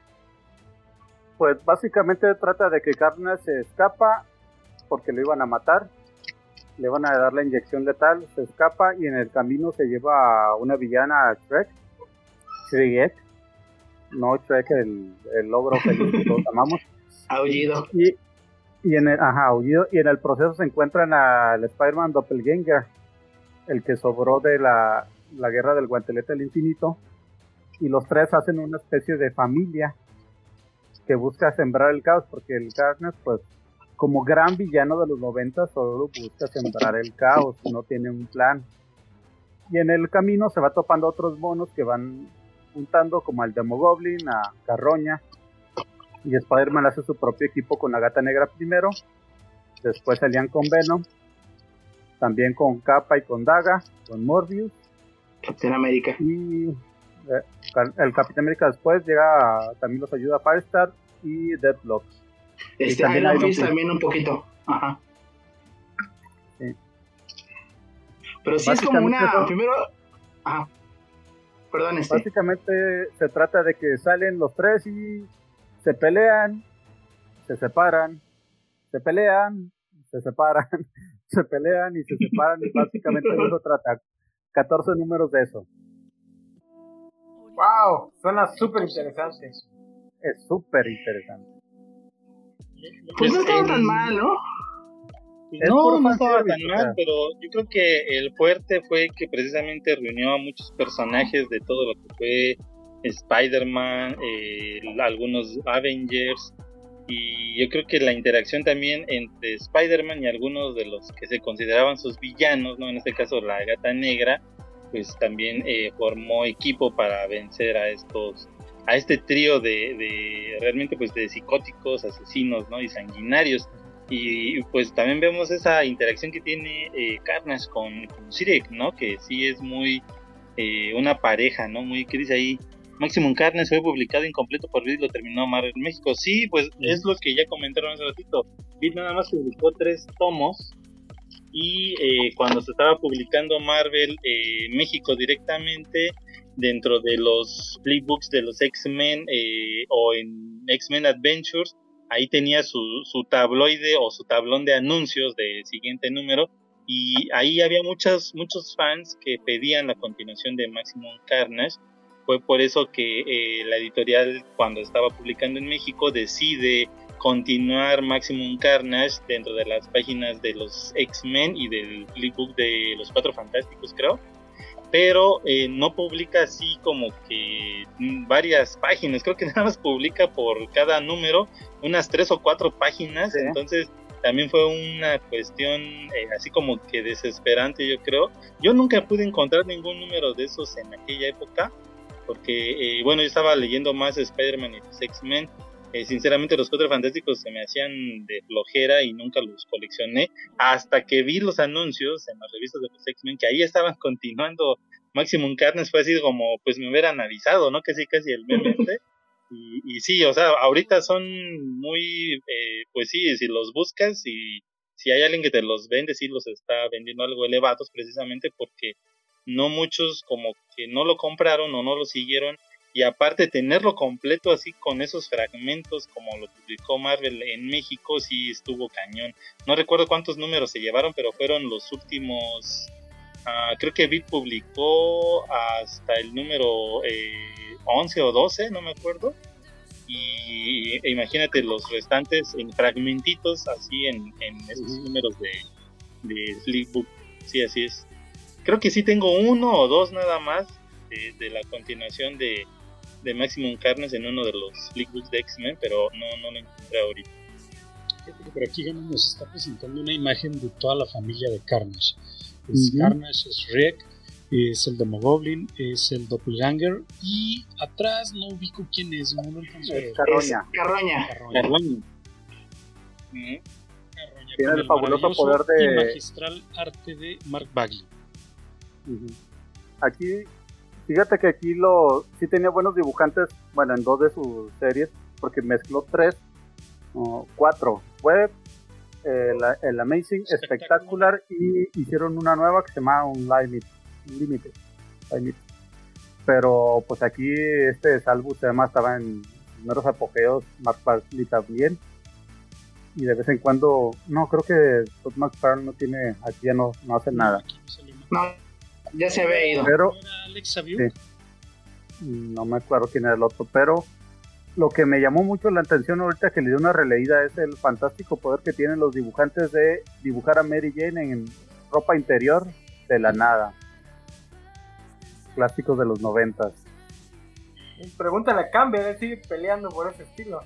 Pues básicamente trata de que Carnage se escapa porque lo iban a matar, le van a dar la inyección letal, se escapa y en el camino se lleva a una villana, a Shrek, no Shrek, el ogro feliz que todos amamos. Aullido. Y en el proceso se encuentran al Spider-Man Doppelganger, el que sobró de la guerra del guantelete del infinito, y los 3 hacen una especie de familia que busca sembrar el caos, porque el Carnage, pues, como gran villano de los 90, solo busca sembrar el caos, no tiene un plan. Y en el camino se va topando otros monos que van juntando, como al Demogoblin, a Carroña, y Spider-Man hace su propio equipo con la Gata Negra primero, después se alían con Venom, también con Capa y con Daga, con Morbius, Capitán América, y el Capitán América después llega, también los ayuda Firestar y Deathlock. Iron Fist también un poquito, sí. Pero sí es como una, primero, perdón, básicamente se trata de que salen los 3 y se pelean, se separan, se pelean, se separan, se pelean y se separan, y básicamente de eso trata. 14 números de eso. ¡Wow! Suena súper interesante. Es súper interesante. Pues no estaba tan mal, ¿no? No estaba tan mal, pero yo creo que el fuerte fue que precisamente reunió a muchos personajes de todo lo que fue Spider-Man, algunos Avengers, Y yo creo que la interacción también entre Spider-Man y algunos de los que se consideraban sus villanos, ¿no? En este caso la Gata Negra, pues también formó equipo para vencer a este trío de realmente pues de psicóticos, asesinos, ¿no? Y sanguinarios. Y pues también vemos esa interacción que tiene Carnage con Shirek, ¿no? Que sí es muy una pareja, ¿no? Muy, ¿qué dice ahí? Maximum Carnage fue publicado incompleto por Vid, lo terminó Marvel México. Sí, pues es lo que ya comentaron hace ratito. Vid nada más publicó 3 tomos. Y cuando se estaba publicando Marvel México directamente dentro de los playbooks de los X-Men o en X-Men Adventures, ahí tenía su tabloide o su tablón de anuncios del siguiente número, y ahí había muchos fans que pedían la continuación de Maximum Carnage. Fue por eso que la editorial, cuando estaba publicando en México, decide continuar Maximum Carnage dentro de las páginas de los X-Men y del playbook de los Cuatro Fantásticos, creo, pero no publica así como que varias páginas. Creo que nada más publica por cada número unas 3 o 4 páginas, sí. Entonces también fue una cuestión así como que desesperante, yo creo. Yo nunca pude encontrar ningún número de esos en aquella época, porque bueno, yo estaba leyendo más Spider-Man y los X-Men. Sinceramente los Cuatro Fantásticos se me hacían de flojera y nunca los coleccioné, hasta que vi los anuncios en las revistas de los X-Men que ahí estaban continuando Maximum Carnage. Fue así como, pues me hubieran avisado, ¿no? Casi el meme y sí, o sea, ahorita son muy, pues sí, si los buscas y si hay alguien que te los vende, sí los está vendiendo algo elevados, precisamente porque no muchos como que no lo compraron o no lo siguieron. Y aparte tenerlo completo así con esos fragmentos como lo publicó Marvel en México, sí estuvo cañón. No recuerdo cuántos números se llevaron, pero fueron los últimos, creo que Vid publicó hasta el número 11 o 12, no me acuerdo. Y imagínate los restantes en fragmentitos así en esos números de Flipbook. Sí, así es. Creo que sí tengo 1 o 2 nada más de la continuación de Maximum Carnage en uno de los Flipbooks de X-Men, pero no lo encontré ahorita. Por aquí Gama nos está presentando una imagen de toda la familia de Carnage. Carnage es Rick, es el Demogoblin, es el Doppelganger, y atrás no ubico quién es, no lo alcanzo a ver. Carroña. Tiene el fabuloso poder de... y magistral arte de Mark Bagley. Aquí, fíjate que aquí sí tenía buenos dibujantes, bueno, en 2 de sus series, porque mezcló 4. Fue el Amazing, Spectacular, y hicieron una nueva que se llama Unlimited. Pero pues aquí Salvo además estaba en primeros apogeos, Mark Bagley también, y de vez en cuando, no, creo que Todd McFarlane no tiene, aquí ya no hace nada. No, ya se había ido. Pero, Alex sí, no me acuerdo quién era el otro, pero lo que me llamó mucho la atención ahorita que le dio una releída es el fantástico poder que tienen los dibujantes de dibujar a Mary Jane en ropa interior de la nada. Clásicos de los 90s. Pregúntale a Campbell, él sigue peleando por ese estilo.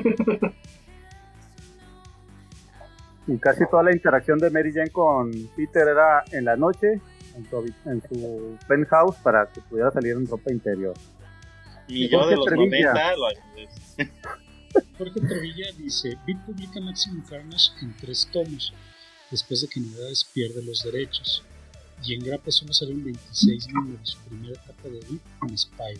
Y casi toda la interacción de Mary Jane con Peter era en la noche, en su penthouse, para que pudiera salir en ropa interior. Y yo de los 90 lo Jorge Trevilla dice: Vid publica Maximum Carnage en 3 tomos, después de que Novedades pierde los derechos, y en grapa solo salen 26 números, su primera etapa de Vid con Spider.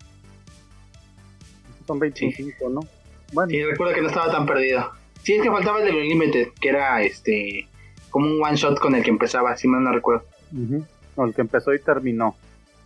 Son 25, sí. ¿No? Bueno. Sí, recuerdo que no estaba tan perdido. Sí, es que faltaba el de Unlimited, que era como un one shot con el que empezaba, si mal no recuerdo. Con el que empezó y terminó.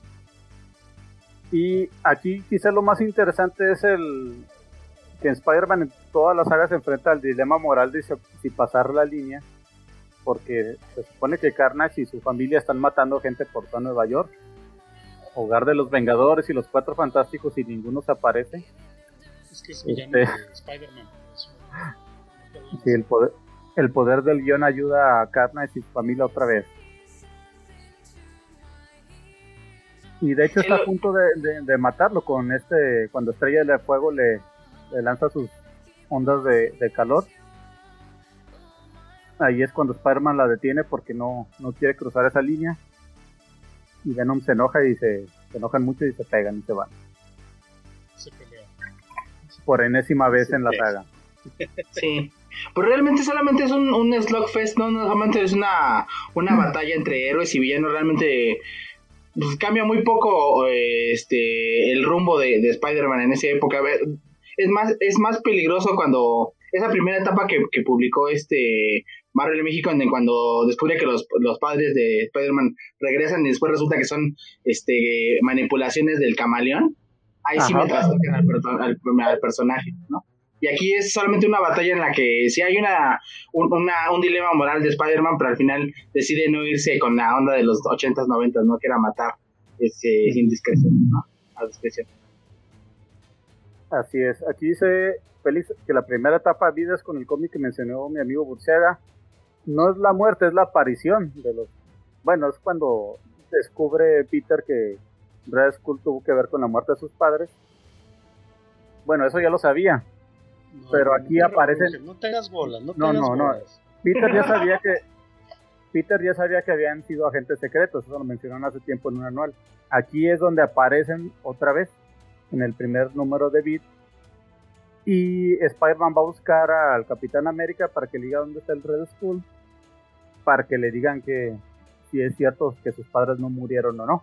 Y aquí quizás lo más interesante es el que en Spider-Man en todas las sagas se enfrenta al dilema moral de si pasar la línea, porque se supone que Carnage y su familia están matando gente por toda Nueva York, hogar de los Vengadores y los Cuatro Fantásticos, y ninguno se aparece. Es que es villano de Spider-Man. Sí, el poder del guión ayuda a Carnage y su familia otra vez. Y de hecho está a punto de matarlo con cuando Estrella de Fuego le lanza sus ondas de calor. Ahí es cuando Spider-Man la detiene porque no quiere cruzar esa línea. Y Venom se enoja y se enojan mucho y se pegan y se van. Se pelean. Por enésima vez en la saga. Sí. Pues realmente solamente es un slugfest, no solamente es una batalla entre héroes y villanos. Realmente pues, cambia muy poco el rumbo de Spider-Man en esa época. Es más peligroso cuando esa primera etapa que publicó Marvel en México, cuando descubre que los padres de Spider-Man regresan y después resulta que son manipulaciones del camaleón. Ahí sí me trastocan al personaje, ¿no? Y aquí es solamente una batalla en la que sí hay un dilema moral de Spider-Man, pero al final decide no irse con la onda de los 80s, 90s, ¿no? Que era matar sin discreción, ¿no? A discreción. Así es. Aquí dice Félix que la primera etapa de vida es con el cómic que mencionó mi amigo Burciaga. No es la muerte, es la aparición de los... Bueno, es cuando descubre Peter que Red Skull tuvo que ver con la muerte de sus padres. Bueno, eso ya lo sabía. No, pero aquí aparecen... No te hagas bolas, no te hagas bolas. Peter ya sabía que habían sido agentes secretos, eso lo mencionaron hace tiempo en un anual. Aquí es donde aparecen otra vez, en el primer número de Beat. Y Spider-Man va a buscar al Capitán América para que le diga dónde está el Red Skull, para que le digan que si es cierto que sus padres no murieron o no.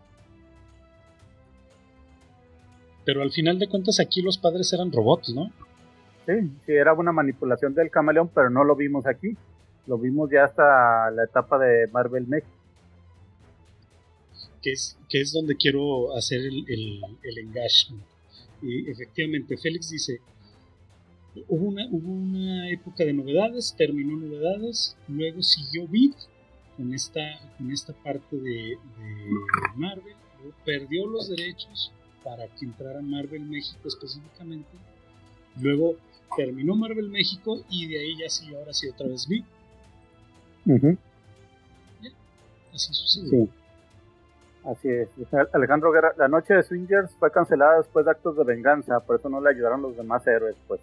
Pero al final de cuentas aquí los padres eran robots, ¿no? Sí, era una manipulación del camaleón, pero no lo vimos aquí. Lo vimos ya hasta la etapa de Marvel México. Que es donde quiero hacer el engagement. Y efectivamente, Félix dice, hubo una época de novedades, terminó novedades, luego siguió Beat con esta parte de Marvel, luego perdió los derechos para que entrara Marvel México específicamente, luego terminó Marvel México y de ahí ya sí, ahora sí otra vez Beat. Uh-huh. Ya, así sucede. Sí. Así es. Alejandro Guerra, la noche de Swingers fue cancelada después de actos de venganza, por eso no le ayudaron los demás héroes, pues.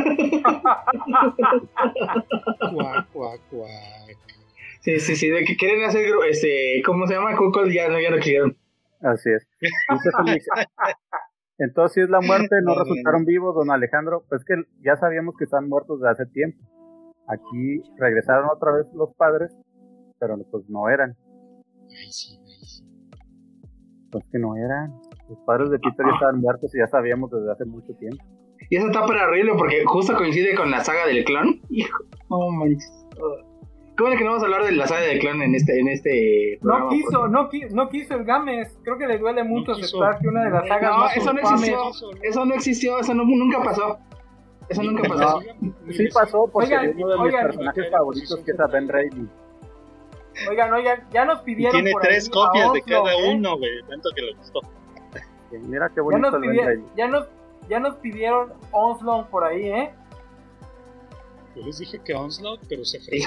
Cuac, cuac, cuac. Sí, de que quieren hacer, ¿cómo se llama? Cuckold, ya no quisieron. Así es. Dice Félix, entonces si es la muerte, no resultaron vivos, don Alejandro, pues que ya sabíamos que están muertos desde hace tiempo. Aquí regresaron otra vez los padres, pero pues no eran. Ay, sí. Pues que no eran. Los padres de Peter ya estaban muertos y ya sabíamos desde hace mucho tiempo. Y esa etapa era horrible porque justo coincide con la saga del clon. Hijo, no manches. Qué bueno que no vamos a hablar de la saga del clon en este programa. No quiso el Gámez. Creo que le duele mucho aceptar que una de las sagas más eso no existió. Eso nunca pasó. Eso nunca pasó. No, sí pasó porque uno de mis personajes favoritos que es Ben Reilly. Oigan, ya nos pidieron. Tiene por 3 copias de cada uno, güey, tanto que le gustó. Mira qué bonito el Ben Reilly. Ya nos pidieron Onslaught por ahí, Yo les dije que Onslaught, pero se fue.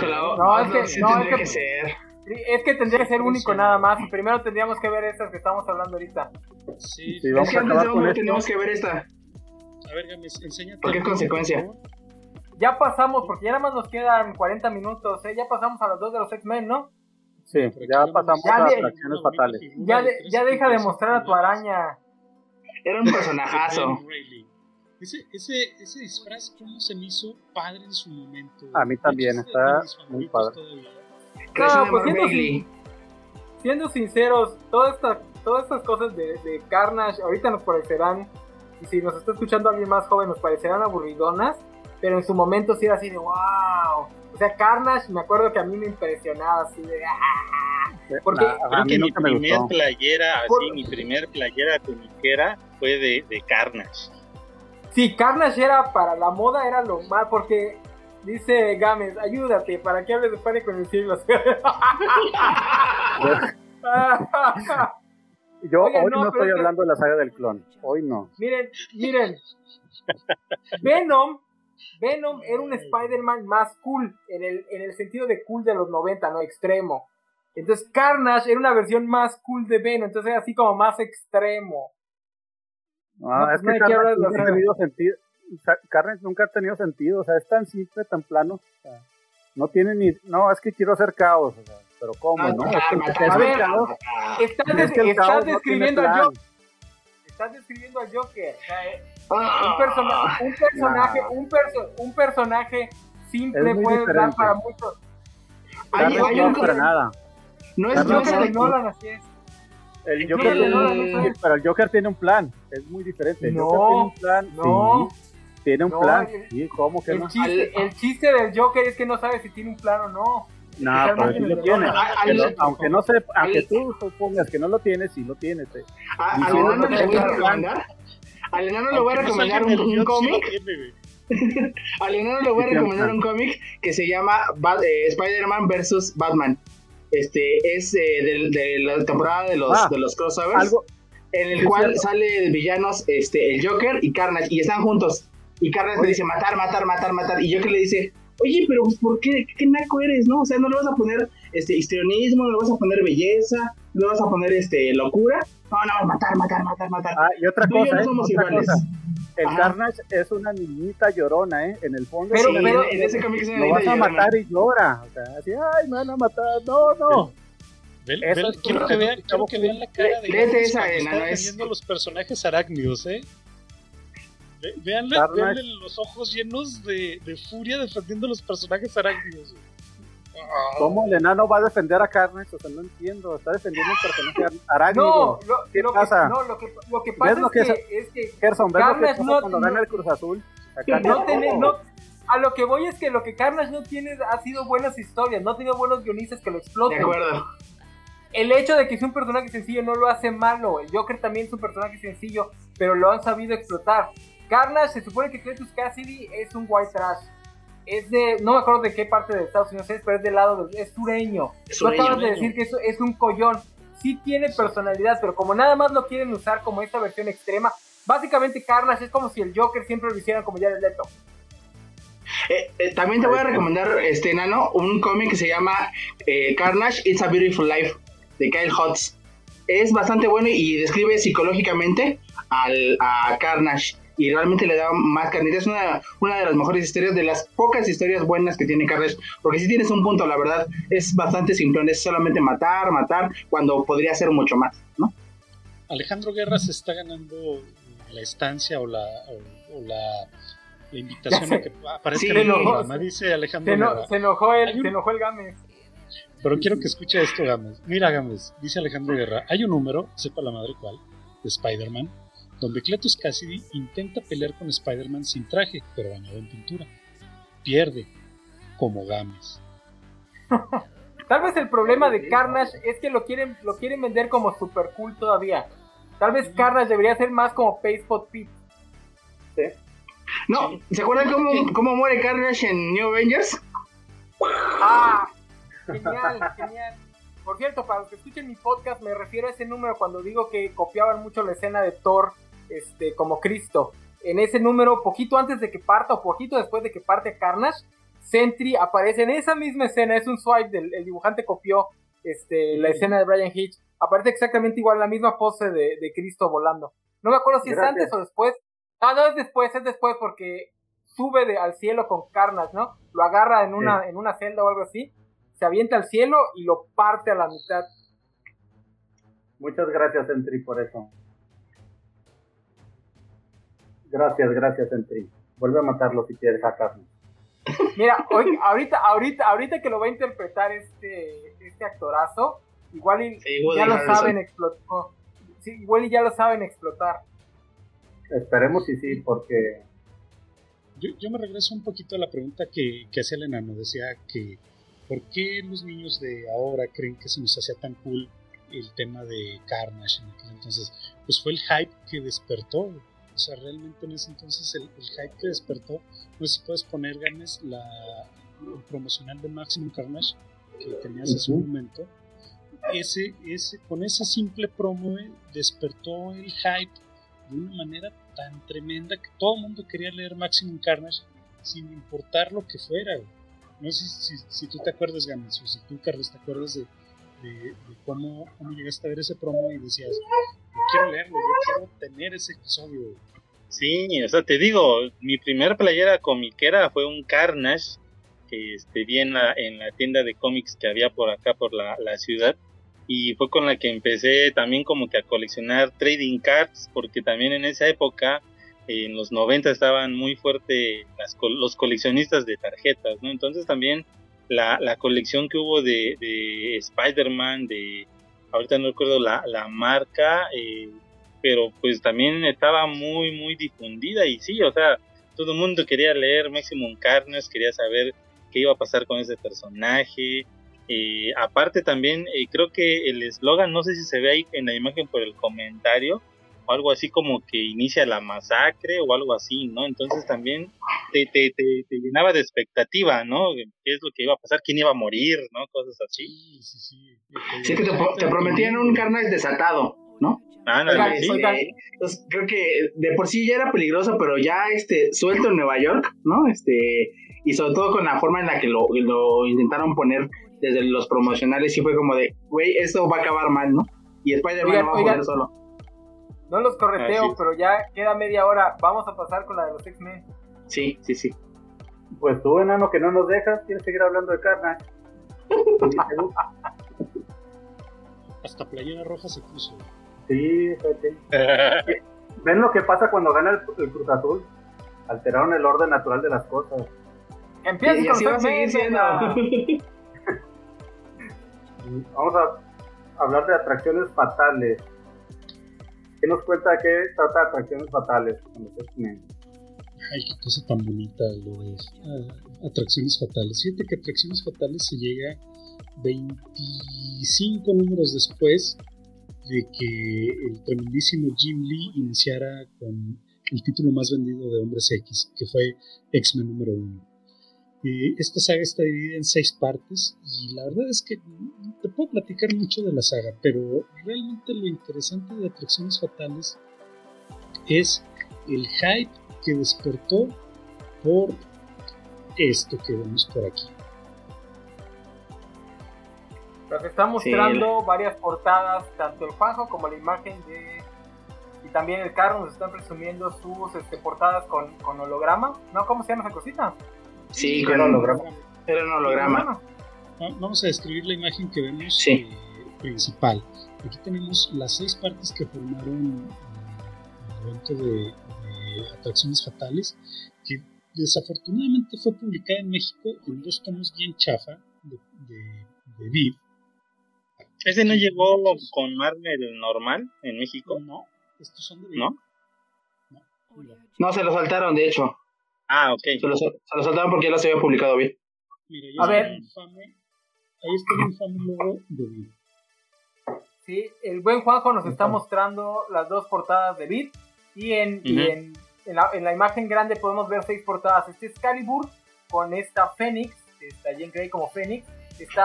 Es que tendría que ser único nada más. Primero tendríamos que ver estas que estamos hablando ahorita. Sí, vamos es que antes de uno tenemos que ver esta. A ver, Gámez, enséñate. ¿Por qué consecuencia? Ya pasamos, porque ya nada más nos quedan 40 minutos, Ya pasamos a las 2 de los X-Men, ¿no? Sí, ya pasamos a Atracciones Fatales. Ya deja de mostrar a tu araña. Era un personajazo. Ese disfraz, ¿cómo se me hizo padre en su momento? A mí también, está muy padre. No, pues siendo sinceros, todas estas cosas de Carnage ahorita nos parecerán, y si nos está escuchando alguien más joven, nos parecerán aburridonas, pero en su momento sí era así de wow. O sea, Carnage, me acuerdo que a mí me impresionaba así de porque creo que mi primer playera comiquera fue de Carnage. Sí, Carnage era para la moda, era lo más, porque dice Gámez, ayúdate, ¿para qué hables de Pánico en el Siglo? Oigan, hoy no estoy hablando de la saga del clon, hoy no. Miren, Venom era un Spider-Man más cool, en el sentido de cool de los 90, no extremo. Entonces Carnage era una versión más cool de Venom, entonces era así como más extremo. Es que Carnage Carnage nunca ha tenido sentido, o sea, es tan simple, tan plano, o sea, no tiene ni, no, es que quiero hacer caos, o sea, pero ¿cómo, no? A ver, estás describiendo al Joker. Estás describiendo al Joker, o sea, un personaje simple puede dar para muchos. Hay un para nada. No es Joker de Nolan, así es. El Joker pero el Joker tiene un plan, es muy diferente. El Joker tiene un plan, tiene un plan. Sí, ¿cómo que no? El chiste del Joker es que no sabe si tiene un plan o no. No, pero sí lo tiene. Aunque no se, aunque tú supongas que no lo tienes, sí lo tienes. Al enano le voy a recomendar. Al enano le voy a recomendar un cómic. Al enano le voy a recomendar un cómic que se llama Spider-Man vs. Batman. Es de la temporada de los crossovers, en el cual sale el villanos, el Joker y Carnage, y están juntos. Y Carnage le dice matar. Y Joker le dice, oye, pero ¿por qué? ¿Qué naco eres, no? O sea, no le vas a poner histrionismo, no le vas a poner belleza, no le vas a poner locura. No, matar. Y otra Tú cosa, y yo no somos iguales. El Carnage es una niñita llorona, en el fondo. Pero en ese cómic es una niñita llorona. Lo vas a matar y llora. O sea, así, ay, me van a matar. No. Quiero que vean la cara de Games cuando está defendiendo los personajes arácnidos, Veanle los ojos llenos de furia defendiendo los personajes arácnidos. ¿Cómo el enano va a defender a Carnage? O sea, no entiendo. Está defendiendo un personaje arácnido. ¿Qué pasa? Lo que pasa es que Gerson, ¿ves lo que pasa Carnage cuando gana el Cruz Azul? A lo que voy es que lo que Carnage no tiene ha sido buenas historias, no ha tenido buenos guionistas que lo exploten. De acuerdo. El hecho de que sea un personaje sencillo no lo hace malo. El Joker también es un personaje sencillo, pero lo han sabido explotar. Carnage, se supone que Cletus Cassidy es un white trash. Es no me acuerdo de qué parte de Estados Unidos es, pero es del lado es sureño. Tú acabas de decir que eso es un collón. Sí tiene personalidad, pero como nada más lo quieren usar como esta versión extrema, básicamente Carnage es como si el Joker siempre lo hicieran como Jared Leto. También te voy a recomendar, Nano, un cómic que se llama Carnage, It's a Beautiful Life, de Kyle Hotz. Es bastante bueno y describe psicológicamente a Carnage. Y realmente le da más carnita. Es una de las mejores historias, de las pocas historias buenas que tiene Carnage. Porque si tienes un punto, la verdad, es bastante simplón. Es solamente matar, cuando podría ser mucho más, ¿no? Alejandro Guerra se está ganando la estancia o la invitación a que aparezca en el programa. Dice Alejandro Guerra. Se enojó el Gámez. Pero quiero que escuche esto, Gámez. Mira, Gámez, dice Alejandro Guerra. Hay un número, sepa la madre cuál, de Spider-Man, donde Cletus Cassidy intenta pelear con Spider-Man sin traje, pero bañado en pintura. Pierde, como Gámez. Tal vez el problema de Carnage es que lo quieren vender como super cool todavía. Tal vez Carnage debería ser más como Spot Pete. ¿Sí? No, ¿se acuerdan cómo muere Carnage en New Avengers? Genial. Por cierto, para los que escuchen mi podcast, me refiero a ese número cuando digo que copiaban mucho la escena de Thor como Cristo. En ese número, poquito antes de que parta o poquito después de que parte Carnage, Sentry aparece en esa misma escena. Es un swipe el dibujante copió la escena de Brian Hitch. Aparece exactamente igual, la misma pose de Cristo volando. No me acuerdo si es antes o después. No, es después porque sube al cielo con Carnage, ¿no? Lo agarra en una celda o algo así, se avienta al cielo y lo parte a la mitad. Muchas gracias, Sentry, por eso. Gracias, Sentry. Vuelve a matarlo si quieres a Carnage. Mira, ahorita que lo va a interpretar este actorazo, igual ya lo saben explotar. Sí, igual ya lo saben explotar. Esperemos y sí, porque yo me regreso un poquito a la pregunta que hacía el enano. Decía que ¿por qué los niños de ahora creen que se nos hacía tan cool el tema de Carnage en aquel entonces? Pues fue el hype que despertó. O sea, realmente en ese entonces el hype que despertó. No sé si puedes poner, Games, el promocional de Maximum Carnage que tenías hace un momento. Con esa simple promo despertó el hype de una manera tan tremenda que todo el mundo quería leer Maximum Carnage sin importar lo que fuera. No sé si tú te acuerdas, Games, o si tú, Carlos, te acuerdas de cómo llegaste a ver ese promo y decías, yo quiero leerlo, yo quiero tener ese episodio. Sí, o sea, te digo, mi primer playera comiquera fue un Carnage que vi en la tienda de cómics que había por acá, por la ciudad, y fue con la que empecé también como que a coleccionar trading cards, porque también en esa época, en los 90 estaban muy fuerte los coleccionistas de tarjetas, ¿no? Entonces también la colección que hubo de Spider-Man, ahorita no recuerdo la marca, pero pues también estaba muy, muy difundida, y sí, o sea, todo el mundo quería leer Maximum Carnage, quería saber qué iba a pasar con ese personaje. Aparte también, creo que el eslogan, no sé si se ve ahí en la imagen por el comentario, o algo así como que inicia la masacre, o algo así, ¿no? Entonces también te llenaba de expectativa, ¿no? ¿Qué es lo que iba a pasar? ¿Quién iba a morir? ¿No? Cosas así. Sí. Sí, que te prometían un Carnage desatado, ¿no? Ándale, sí. Entonces, creo que de por sí ya era peligroso, pero ya suelto en Nueva York, ¿no? Y sobre todo con la forma en la que lo intentaron poner desde los promocionales, sí fue como de, güey, esto va a acabar mal, ¿no? Y Spider-Man no va a poder solo. No los correteo, pero ya queda media hora. Vamos a pasar con la de los X-Men. Sí. Pues tú, enano, que no nos dejas, ¿quieres seguir hablando de Carnage? Hasta playera roja se puso. Sí, fíjate. ¿Ven lo que pasa cuando gana el Cruz Azul? Alteraron el orden natural de las cosas. Empieza y así va a seguir siendo. Vamos a hablar de atracciones fatales. ¿Qué nos cuenta de qué trata de atracciones fatales? Ay, qué cosa tan bonita lo de atracciones fatales. Fíjate que atracciones fatales se llega 25 números después de que el tremendísimo Jim Lee iniciara con el título más vendido de Hombres X, que fue X-Men número 1. Esta saga está dividida en 6 partes, y la verdad es que no te puedo platicar mucho de la saga, pero realmente lo interesante de Atracciones Fatales es el hype que despertó por esto que vemos por aquí. Nos está mostrando varias portadas, tanto el Juanjo como la imagen y también el Carlos nos están presumiendo sus portadas con holograma. ¿No? ¿Cómo se llama esa cosita? Sí, con holograma. Era un holograma. Vamos a describir la imagen que vemos principal. Aquí tenemos las 6 partes que formaron el evento de Atracciones Fatales, que desafortunadamente fue publicada en México en 2 tomos bien chafa de Vid. ¿Ese no llegó con Marvel normal en México? No, estos son de Vid. No, se lo saltaron, de hecho. Ah, ok. Se lo saltaron porque ya los había publicado bien. Mira, a ver. Ahí está el infame logo de Vid. Sí, el buen Juanjo nos está mostrando las 2 portadas de Vid. Y en la imagen grande podemos ver 6 portadas. Este es Excalibur con esta Fénix. Está Jean Grey como Fénix. Está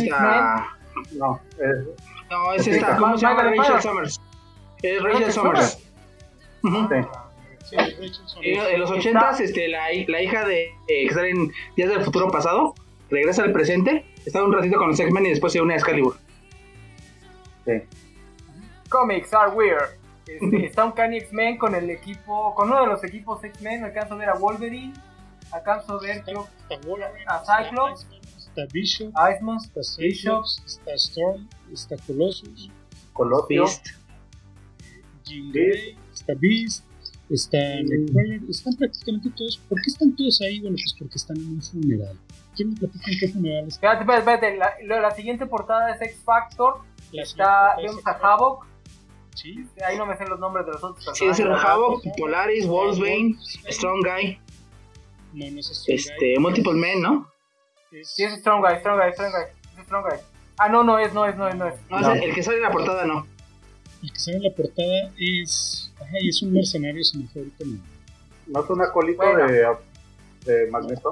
es esta. ¿Cómo se llama? Rachel Summers. Es Rachel Summers. Sí, en los 80s, la hija de que sale en Días del Futuro Pasado, regresa al presente, está un ratito con los X-Men y después se une a Excalibur. Sí. Comics are weird. Está un Uncanny X-Men con uno de los equipos X-Men. Alcanzo a ver a Wolverine, alcanzo a ver a Cyclops, está Bishop, Iceman, está Cyclops, está Storm, está Colossus, Beast, Jean Grey, está Beast, está Nightcrawler, están prácticamente todos. ¿Por qué están todos ahí? Bueno, pues porque están en un funeral. ¿Quién me platica en qué funeral está? Espérate, la siguiente portada es X Factor. Vemos a Havoc. Sí. Ahí no me sé los nombres de los otros personajes. Sí, es el Havoc, Polaris, Wolfsbane, Strong Guy. No es Strong Guy. Multiple Men, ¿no? Sí, es Strong Guy. Es Strong Guy. Ah, no es. No, el que sale en la portada no. El que sale en la portada es un mercenario, se me fue ahorita. ¿No es un acolito de Magneto?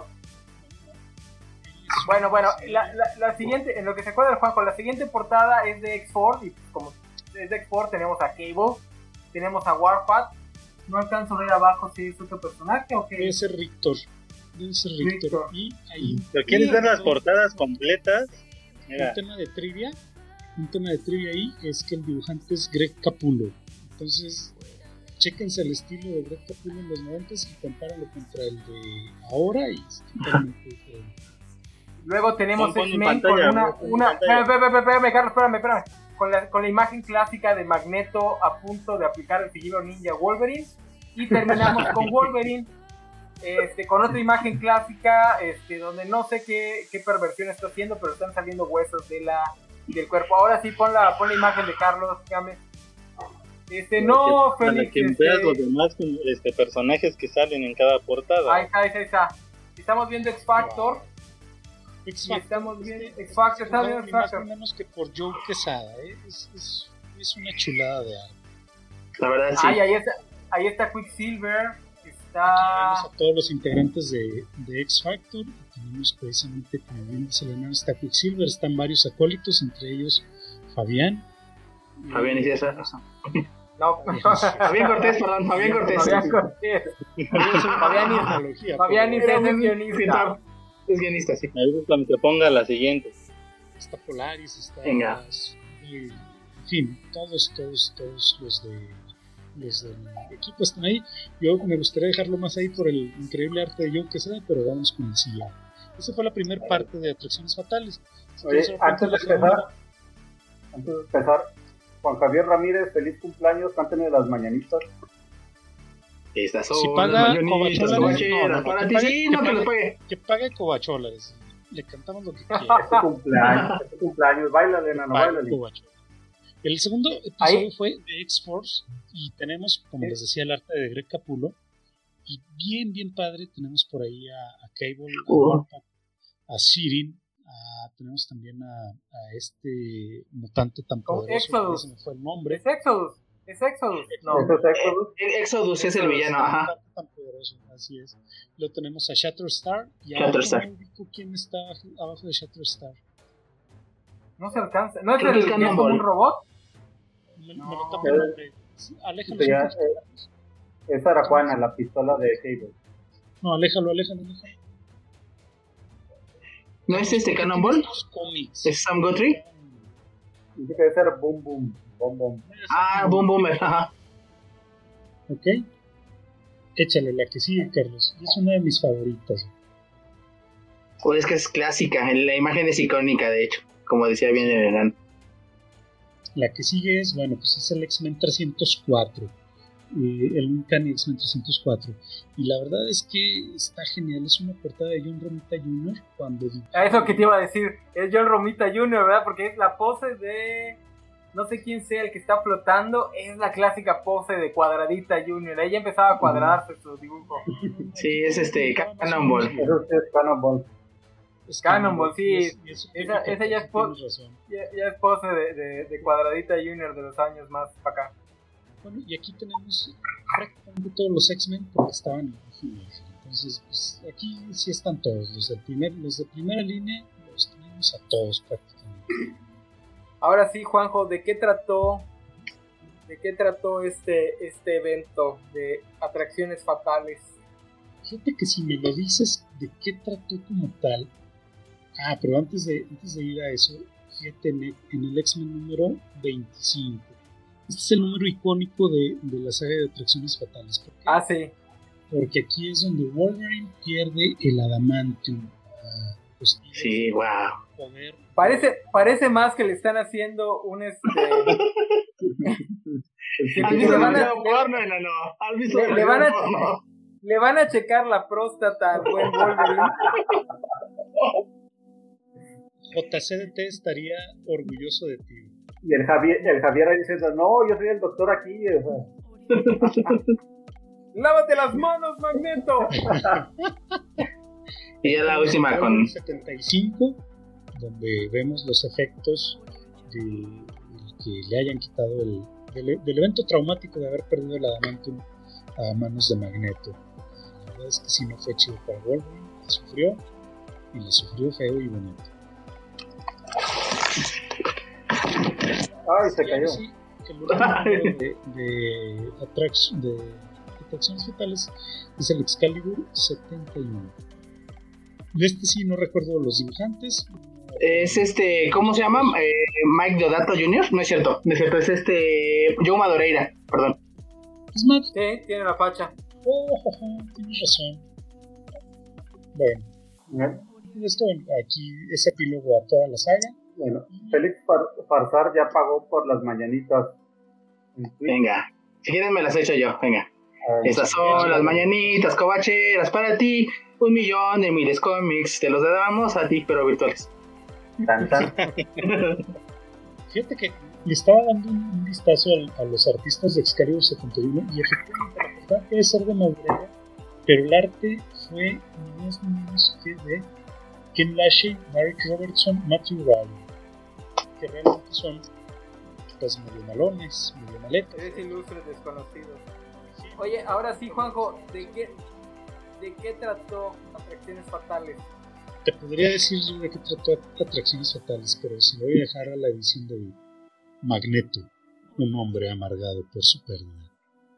Bueno, la siguiente, en lo que se acuerda el Juanjo, la siguiente portada es de X-Force, y como es de X-Force tenemos a Cable, tenemos a Warpath. No alcanzo a ver abajo si es otro personaje o qué. Debe ser Rictor. Y ahí. ¿Pero quieres ver las portadas completas? Mira. Un tema de trivia ahí es que el dibujante es Greg Capullo. Entonces, chéquense el estilo de Greg Capullo en los 90 y compáralo contra el de ahora y es totalmente diferente. Luego tenemos Pon en X-Men pantalla, con una espérame, Carlos, espérame. Con la imagen clásica de Magneto a punto de aplicar el sigilo ninja Wolverine. Y terminamos con Wolverine, con otra imagen clásica, donde no sé qué perversión está haciendo, pero están saliendo huesos del cuerpo. Ahora sí, pon la imagen de Carlos, Gámez. No, Félix. Para que veas los demás personajes que salen en cada portada. Ahí está. Estamos viendo X-Factor. Estamos viendo X-Factor. Ni más ni menos que por Joe Quesada, es una chulada de arte. La verdad, sí. Ahí está Quicksilver. Aquí vemos a todos los integrantes de X-Factor. Tenemos precisamente, como bien dice Leonardo, está Quicksilver, están varios acólitos, entre ellos Fabián y César. No, Fabián Cortés. Fabián y César es guionista. Es guionista, sí. Me gusta cuando te ponga la siguiente. Está Polaris, está... Venga. En fin, todos los del equipo están ahí. Yo me gustaría dejarlo más ahí por el increíble arte de Joe Quesada, pero vamos con el siguiente. Esa fue la primera parte de Atracciones Fatales. Oye, antes de empezar, Juan Javier Ramírez, feliz cumpleaños, cánteme las mañanitas. Estas son si paga Covacholares, para ti sí, no te lo pague. Que pague Covacholares. Le cantamos lo que quiera. Este cumpleaños, bailale, nano, bailale. El segundo episodio fue de X-Force y tenemos, como les decía, el arte de Greg Capullo. Y bien padre, tenemos por ahí a Cable, a Warpath, a Sirin, tenemos también a este mutante tan poderoso, ese me fue el nombre. Es Exodus. No. Exodus es el villano, ajá. Tan poderoso, así es. Luego tenemos a Shatterstar y Shatterstar. No ubico quién está abajo de Shatterstar. No se alcanza. ¿No es Creo el que es que es como un robot? Me lo tapa el nombre. Aléjalo. Esa era Juana, la pistola de Cable. No, aléjalo. ¿No es Cannonball? ¿Es Sam Guthrie? Dice que debe ser Boom Boom. Boom Boomer, ajá. Ok. Échale la que sigue, Carlos. Es una de mis favoritas. Pues es que es clásica, la imagen es icónica, de hecho, como decía bien el enano. La que sigue es, pues es el X-Men 304. El Uncanny X-Men 304. Y la verdad es que está genial. Es una portada de John Romita Jr. cuando... Eso que te iba a decir. Es John Romita Jr., ¿verdad? Porque es la pose de... No sé quién sea el que está flotando. Es la clásica pose de Cuadradita Jr. Ahí ya empezaba a cuadrarse su dibujo. Sí, es Cannonball. Eso sí es Cannonball. Cannonball, sí. Esa ya es pose de Cuadradita Jr. de los años más para acá. Bueno, y aquí tenemos prácticamente todos los X-Men porque estaban en originales. Entonces, pues aquí sí están todos. Los de primera línea los tenemos a todos prácticamente. Ahora sí, Juanjo, ¿de qué trató este evento de Atracciones Fatales? Fíjate que si me lo dices de qué trató como tal. Pero antes de ir a eso, fíjate en el X-Men número 25. Este es el número icónico de la saga de Atracciones Fatales. Sí. Porque aquí es donde Wolverine pierde el adamantium. Sí, wow. Parece más que le están haciendo un le van a checar la próstata al buen Wolverine. JCDT estaría orgulloso de ti. Y el Javier ahí diciendo, no, yo soy el doctor aquí. ¡Lávate las manos, Magneto! Y ya la última con 75, donde vemos los efectos de que le hayan quitado del evento traumático de haber perdido el adamantium a manos de Magneto. La verdad es que si no fue chido para Wolverine, la sufrió feo y bonito. Se cayó. Sí, el último de Atracciones Fatales es el Excalibur 71. Este sí no recuerdo los dibujantes. Es ¿cómo se llama? Mike Deodato Jr. No es cierto, es Joe Madureira, perdón. Es Matt. Sí, tiene la facha. Tienes razón. Bueno, esto aquí es epílogo a toda la saga. Bueno, Félix Farsar ya pagó por las mañanitas. Venga, si quieren me las echo yo, venga. Estas son las mañanitas covacheras para ti. 1,000,000 de miles cómics, te los damos a ti, pero virtuales. Tan, tan. Fíjate que le estaba dando un vistazo a los artistas de Excalibur 71 y efectivamente la portada puede ser de Maurera, pero el arte fue ni más ni menos que de Ken Lashey, Marek Robertson, Matthew Ryan, que realmente son pues medio malones, medio maletas. Tres ilustres desconocidos. Oye, ahora sí, Juanjo, ¿de qué trató Atracciones Fatales? Te podría decir yo de qué trató Atracciones Fatales, pero se lo voy a dejar a la edición de Magneto, un hombre amargado por su pérdida.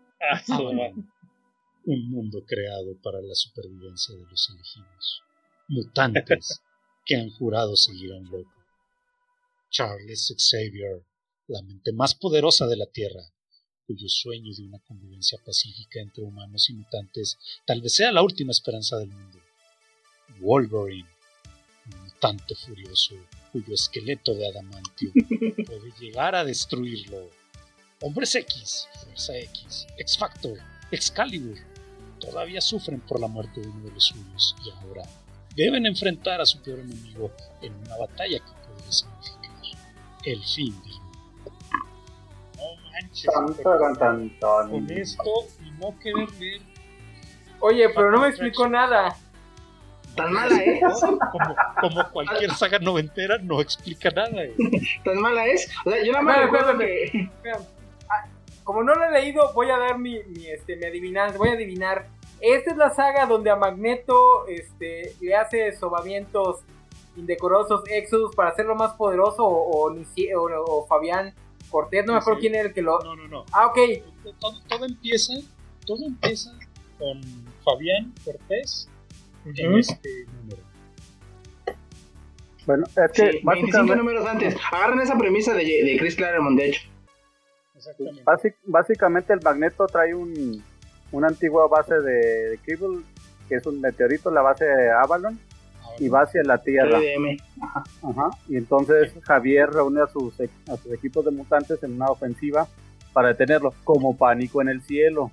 Un mundo creado para la supervivencia de los elegidos. Mutantes que han jurado seguir a un loco. Charles Xavier, la mente más poderosa de la Tierra, cuyo sueño de una convivencia pacífica entre humanos y mutantes tal vez sea la última esperanza del mundo. Wolverine, un mutante furioso, cuyo esqueleto de adamantio puede llegar a destruirlo. Hombres X, Fuerza X, X-Factor, Excalibur, todavía sufren por la muerte de uno de los suyos y ahora deben enfrentar a su peor enemigo en una batalla que podría significar el fin del mundo. No manches, con esto y no querer ver. Oye, pero no me explicó nada. Tan mala es. Como cualquier saga noventera, no explica nada. Tan mala es. O sea, yo nada más recuerdo que. Como no lo he leído, voy a dar mi adivinanza. Voy a adivinar. Esta es la saga donde a Magneto le hace sobamientos indecorosos Exodus para hacerlo más poderoso o Fabián Cortés, no me acuerdo quién era el que lo... No. Ah, ok. Todo empieza con Fabián Cortés en este número. Bueno, es que sí, 25 números antes. Agarran esa premisa de Chris Claremont, de hecho. Exactamente. Básicamente el Magneto trae una antigua base de Cable, que es un meteorito, la base de Avalon, y va hacia la Tierra. Ajá. Y entonces Javier reúne a sus equipos de mutantes en una ofensiva para detenerlo, como Pánico en el Cielo.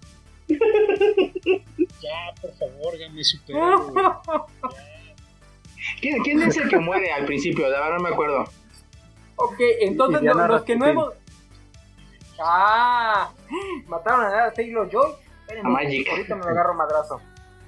Ya, por favor, Game Super. ¿Quién es el que muere al principio? De verdad no me acuerdo. Ok, entonces los que no hemos... mataron a Taylor Joy. A Magic. Ahorita me lo agarro madrazo.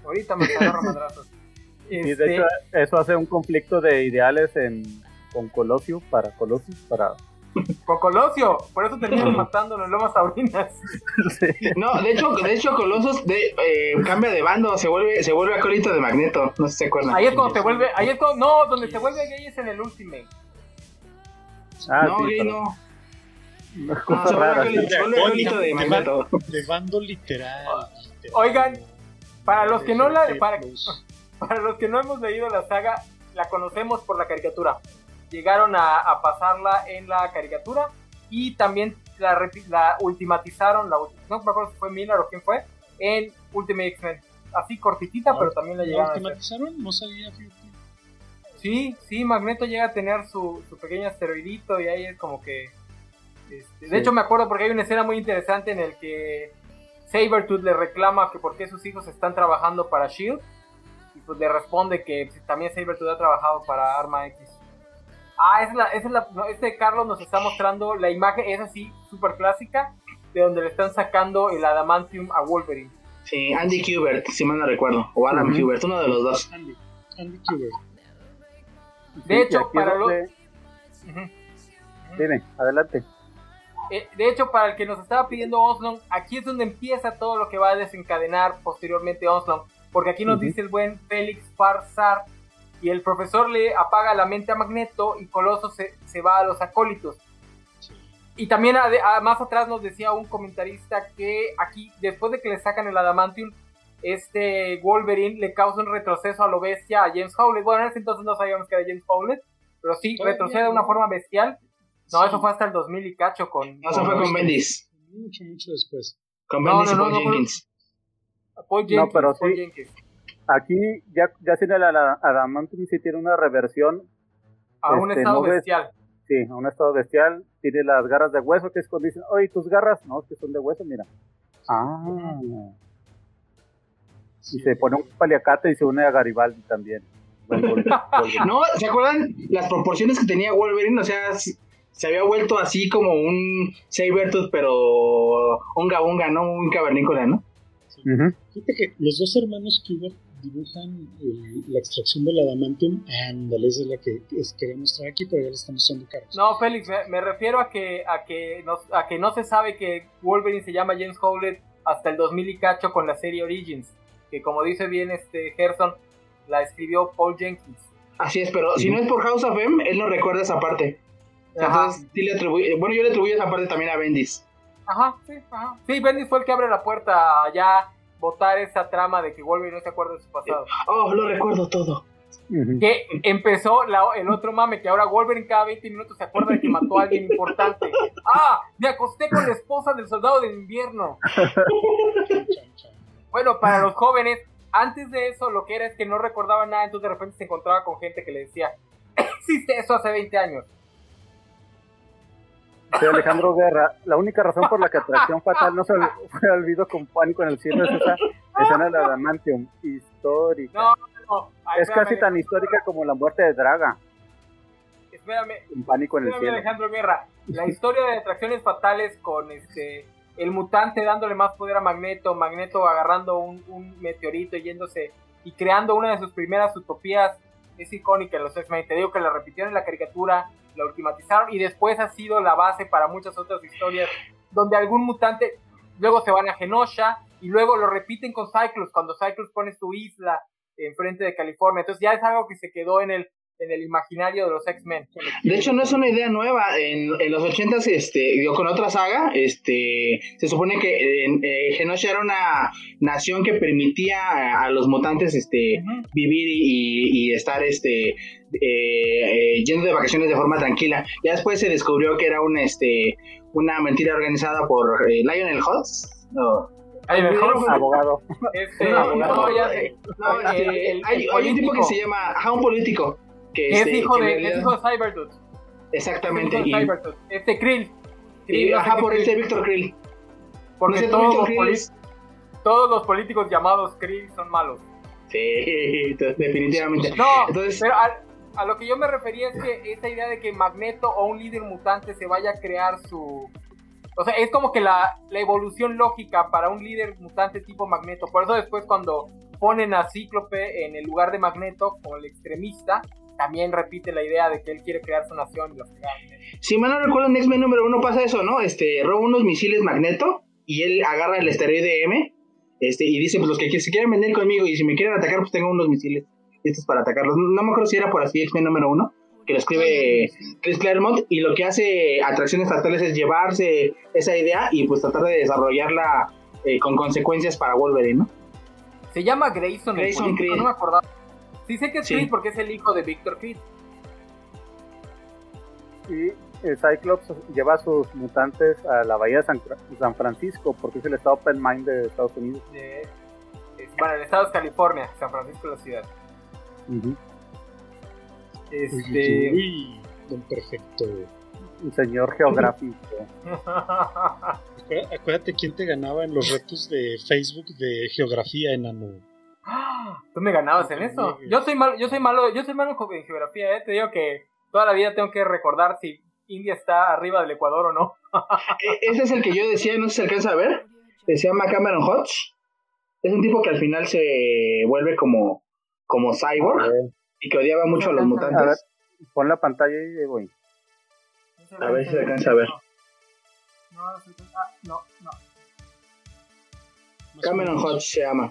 Y de hecho eso hace un conflicto de ideales con Colosio para con Colosio, por eso terminan matándolo en Lomas Taurinas. Sí. No, de hecho Colossus cambia de bando, se vuelve acólito de Magneto, no sé si se acuerdan. Ahí es cuando se vuelve, donde se vuelve gay es en el Ultimate. No, gay no. Se vuelve acólito de Magneto. De bando literal. Oigan, para los que no hemos leído la saga, la conocemos por la caricatura. Llegaron a pasarla en la caricatura y también la ultimatizaron, no me acuerdo si fue Miller o quién fue, en Ultimate X-Men. Así cortitita, pero también la llegaron a ultimatizaron, no sabía. Sí, Magneto llega a tener su pequeño asteroidito y ahí es como que... De hecho me acuerdo porque hay una escena muy interesante en el que Sabretooth le reclama que por qué sus hijos están trabajando para S.H.I.E.L.D. y pues le responde que también Sabretooth ha trabajado para Arma X. Carlos nos está mostrando la imagen, es así, súper clásica, de donde le están sacando el adamantium a Wolverine. Sí, Andy Kubert, si mal no recuerdo, o Adam Kubert, uno de los dos. Andy Kubert. De hecho, para los... Dime, adelante. De hecho, para el que nos estaba pidiendo Onslaught, aquí es donde empieza todo lo que va a desencadenar posteriormente Onslaught, porque aquí nos dice el buen Félix Farsar, y el profesor le apaga la mente a Magneto y Coloso se va a los acólitos. Y también más atrás nos decía un comentarista que aquí, después de que le sacan el adamantium, Wolverine le causa un retroceso a lo bestia a James Howlett. Bueno, en ese entonces no sabíamos que era James Howlett, pero sí, retrocede de una forma bestial. No, eso fue hasta el 2000 y cacho con... No, eso fue con Bendis. Mucho después. Con Bendis y Paul no, Jenkins. Paul Jenkins. No, pero Paul sí. Jenkins. Aquí ya tiene la Adamantium, sí tiene una reversión. A un estado no bestial. Sí, a un estado bestial. Tiene las garras de hueso, que es cuando dicen, oye, tus garras, no, es que son de hueso, mira. Ah. Y se pone un paliacate y se une a Garibaldi también. No, ¿se acuerdan las proporciones que tenía Wolverine? O sea, se había vuelto así como un Sabertooth, pero unga, ¿no? Un cavernícola, ¿no? Sí. Fíjate que los dos hermanos Kluber dibujan la extracción del adamantium. Ándale, esa es la que quería mostrar aquí, pero ya le estamos usando caros. No, Félix, me refiero a que no se sabe que Wolverine se llama James Howlett hasta el 2000 y cacho con la serie Origins, que como dice bien Gerson, la escribió Paul Jenkins. Así es, pero si no es por House of M, él no recuerda esa parte. Entonces, sí le atribuye, yo le atribuyo esa parte también a Bendis. Sí, Bendis fue el que abre la puerta a ya botar esa trama de que Wolverine no se acuerda de su pasado. Lo recuerdo todo. Que empezó el otro mame, que ahora Wolverine cada 20 minutos se acuerda de que mató a alguien importante. Me acosté con la esposa del soldado del invierno. Bueno, para los jóvenes, antes de eso lo que era es que no recordaba nada, entonces de repente se encontraba con gente que le decía, existe eso hace 20 años. Sí, Alejandro Guerra, la única razón por la que Atracción Fatal no se fue al olvido con Pánico en el cielo es esa escena de la Adamantium, histórica. No. Es casi tan histórica como la muerte de Draga. Espérame, en Pánico en el cielo. Alejandro Guerra, la historia de Atracciones Fatales con el mutante dándole más poder a Magneto agarrando un meteorito y yéndose y creando una de sus primeras utopías, es icónica en los X-Men. Te digo que la repitieron en la caricatura, la ultimatizaron y después ha sido la base para muchas otras historias donde algún mutante luego se van a Genosha y luego lo repiten con Cyclops cuando Cyclops pone su isla enfrente de California. Entonces ya es algo que se quedó en el imaginario de los X-Men. De hecho, no es una idea nueva. En los 80s, con otra saga, se supone que Genosha era una nación que permitía a los mutantes vivir y estar yendo de vacaciones de forma tranquila. Ya después se descubrió que era una mentira organizada por Lionel Hutz. Abogado. Hay un tipo que se llama un político que es hijo de Cybertooth. Exactamente. Krill. Por Víctor Krill. Porque todos los políticos llamados Krill son malos. Sí, definitivamente. No, entonces, pero a lo que yo me refería es que esa idea de que Magneto o un líder mutante se vaya a crear su... O sea, es como que la evolución lógica para un líder mutante tipo Magneto. Por eso después cuando ponen a Cíclope en el lugar de Magneto como el extremista, también repite la idea de que él quiere crear su nación y los crear. Si mal no recuerdo, en X-Men número 1 pasa eso, ¿no? Roba unos misiles Magneto y él agarra el esteroide M y dice, pues los que se quieren vender conmigo y si me quieren atacar, pues tengo unos misiles. Estos para atacarlos. No me acuerdo si era por así X-Men número 1, que lo escribe Chris Claremont, y lo que hace Atracciones Fatales es llevarse esa idea y pues tratar de desarrollarla con consecuencias para Wolverine, ¿no? Se llama Grayson Krill. No me acordaba. Sí sé que es Krill porque es el hijo de Víctor Krill. Y Cyclops lleva a sus mutantes a la bahía de San Francisco porque es el estado Open Mind de Estados Unidos. Bueno, el estado es California, San Francisco es la ciudad. Uy, don perfecto. Un señor geográfico. Acuérdate quién te ganaba en los retos de Facebook de geografía, enano. ¿Tú me ganabas en eso? Yo soy malo en geografía, Te digo que toda la vida tengo que recordar si India está arriba del Ecuador o no. Ese es el que yo decía, no sé si se alcanza a ver. Se llama Cameron Hodge. Es un tipo que al final se vuelve como cyborg y que odiaba mucho a los mutantes. A ver, pon la pantalla y voy. A ver si se alcanza a ver. No. Cameron Hodge se llama.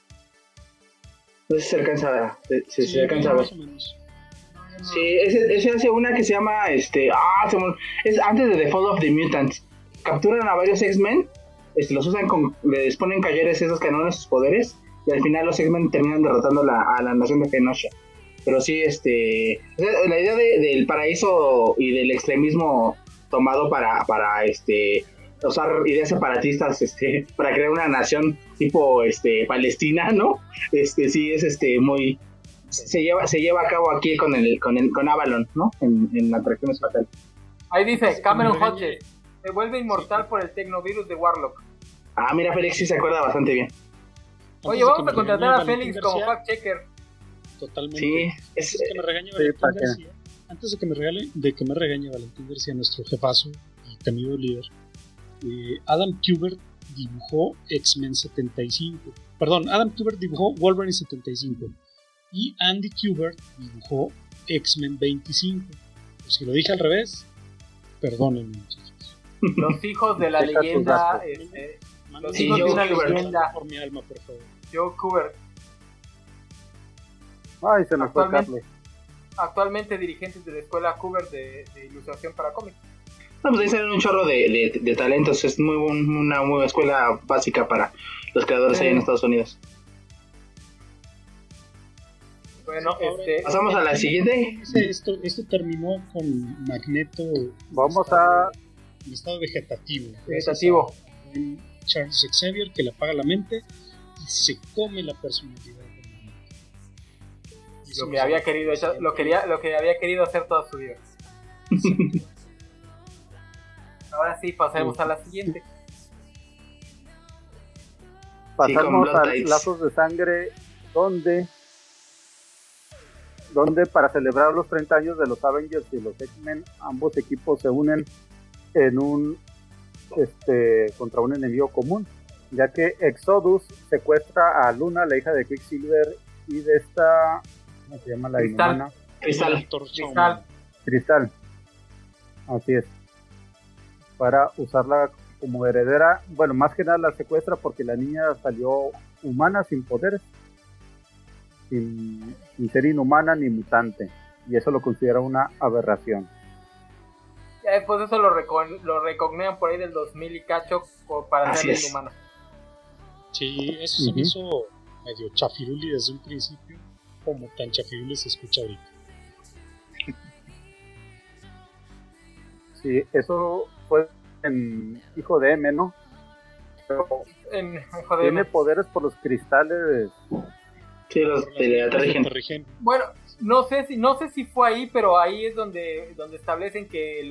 No sé si se alcanza a ver. Se alcanza a ver. Sí, ese hace una que se llama es antes de The Fall of the Mutants. Capturan a varios X-Men, los usan les ponen calleres esos canones sus poderes y al final los X-Men terminan derrotando a la nación de Genosha. Pero sí, la idea del paraíso y del extremismo tomado para usar ideas separatistas para crear una nación tipo Palestina, ¿no? Sí es muy se lleva a cabo aquí con Avalon, ¿no? En Atracciones Fatales. Ahí dice Cameron Hodges se vuelve inmortal por el tecnovirus de Warlock. Ah, mira, Félix sí se acuerda bastante bien. Oye, vamos a contratar a Félix como fact checker. Totalmente. Sí, antes de que me regañe Valentín García, antes de que me regañe Valentín García, nuestro jefazo y temido líder, Adam Kubert dibujó X-Men 75. Perdón, Adam Kubert dibujó Wolverine 75 y Andy Kubert dibujó X-Men 25. Pues si lo dije al revés, perdónenme, muchachos. Los hijos de la leyenda, los hijos de una leyenda. Por mi alma, por favor. Joe Kubert. Ay, se nos fue Carlos. Actualmente dirigentes de la escuela Kubert de ilustración para cómics. No, pues ahí salen un chorro de talentos. Es una muy escuela básica para los creadores ahí en Estados Unidos. Bueno, pasamos a la siguiente. Esto terminó con Magneto. Vamos a en estado vegetativo. Charles Xavier, que le apaga la mente y se come la personalidad de Magneto. Lo que había querido hacer toda su vida. Ahora sí, pasemos a la siguiente. Pasamos a Lazos de Sangre, donde para celebrar los 30 años de los Avengers y los X-Men, ambos equipos se unen en contra un enemigo común, ya que Exodus secuestra a Luna, la hija de Quicksilver, y de esta, ¿cómo se llama la inhumana? Cristal. Así es. Para usarla como heredera. Bueno, más que nada la secuestra porque la niña salió humana, sin poderes, sin ser inhumana ni mutante, y eso lo considera una aberración. Ya después eso lo recognean por ahí del 2000 y cacho para hacerla inhumana. Sí, eso se me hizo medio chafiruli desde un principio, como tan chafiruli se escucha ahorita. Sí, eso fue en Hijo de M, ¿no? Pero en Hijo de tiene M. poderes por los cristales. Sí, los Terrigen. Bueno, no sé si fue ahí, pero ahí es donde establecen que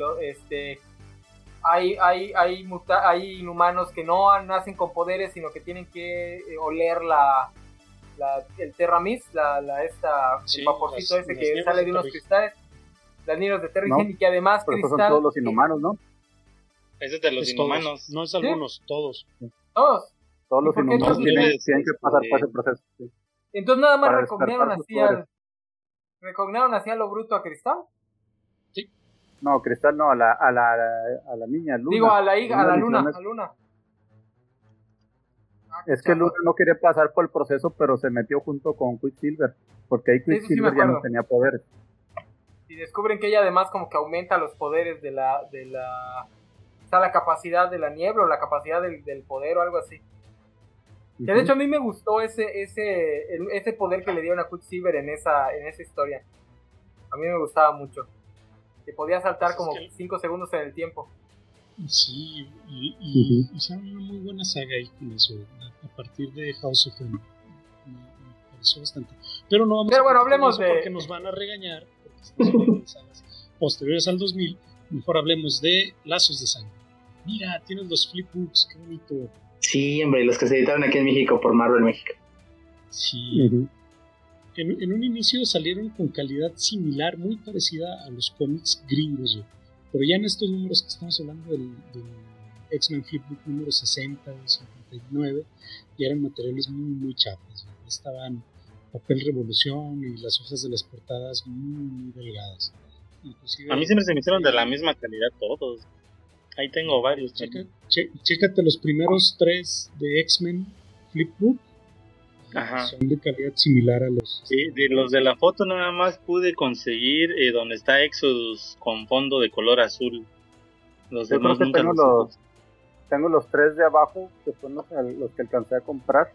hay inhumanos que no nacen con poderes, sino que tienen que oler el Terramis, el vaporcito que sale de unos cristales, las niños de Terrigen, no, y que además pero cristal. Son todos los inhumanos, ¿no? Ese es de los inhumanos. Todos. No es algunos, ¿sí? Todos los inhumanos tienen que pasar por ese proceso. Sí. Entonces nada más recognaron así a lo bruto a Cristal. Sí. No, Cristal no, a la niña Luna. Digo, a la Luna. Es que Luna no quería pasar por el proceso, pero se metió junto con Quicksilver, porque ahí Quicksilver ya no tenía poderes. Y descubren que ella además como que aumenta los poderes de la capacidad de la niebla o la capacidad del poder o algo así. Que de hecho a mí me gustó ese poder que le dieron a Quicksilver en esa historia. A mí me gustaba mucho. Que podía saltar como 5 segundos en el tiempo. Sí, y hicieron una muy buena saga ahí con eso, a partir de House of M. Me pareció bastante. Pero no vamos hablemos porque nos van a regañar, porque estamos hablando de sagas posteriores al 2000. Mejor hablemos de Lazos de Sangre. Mira, tienes los flipbooks, qué bonito. Sí, hombre, los que se editaron aquí en México por Marvel México. Sí. En un inicio salieron con calidad similar, muy parecida a los cómics gringos, pero ya en estos números que estamos hablando del X-Men Flipbook número 60, 59, ya eran materiales muy, muy chafas. Estaban papel revolución y las hojas de las portadas muy, muy delgadas. Inclusive, a mí siempre se me hicieron de la misma calidad todos. Ahí tengo varios. Chécate los primeros 3 de X-Men Flipbook. Ajá. Son de calidad similar a los... Sí, de los de la foto nada más pude conseguir donde está Exodus con fondo de color azul. Los demás nunca tengo los 3 de abajo, que son los que alcancé a comprar.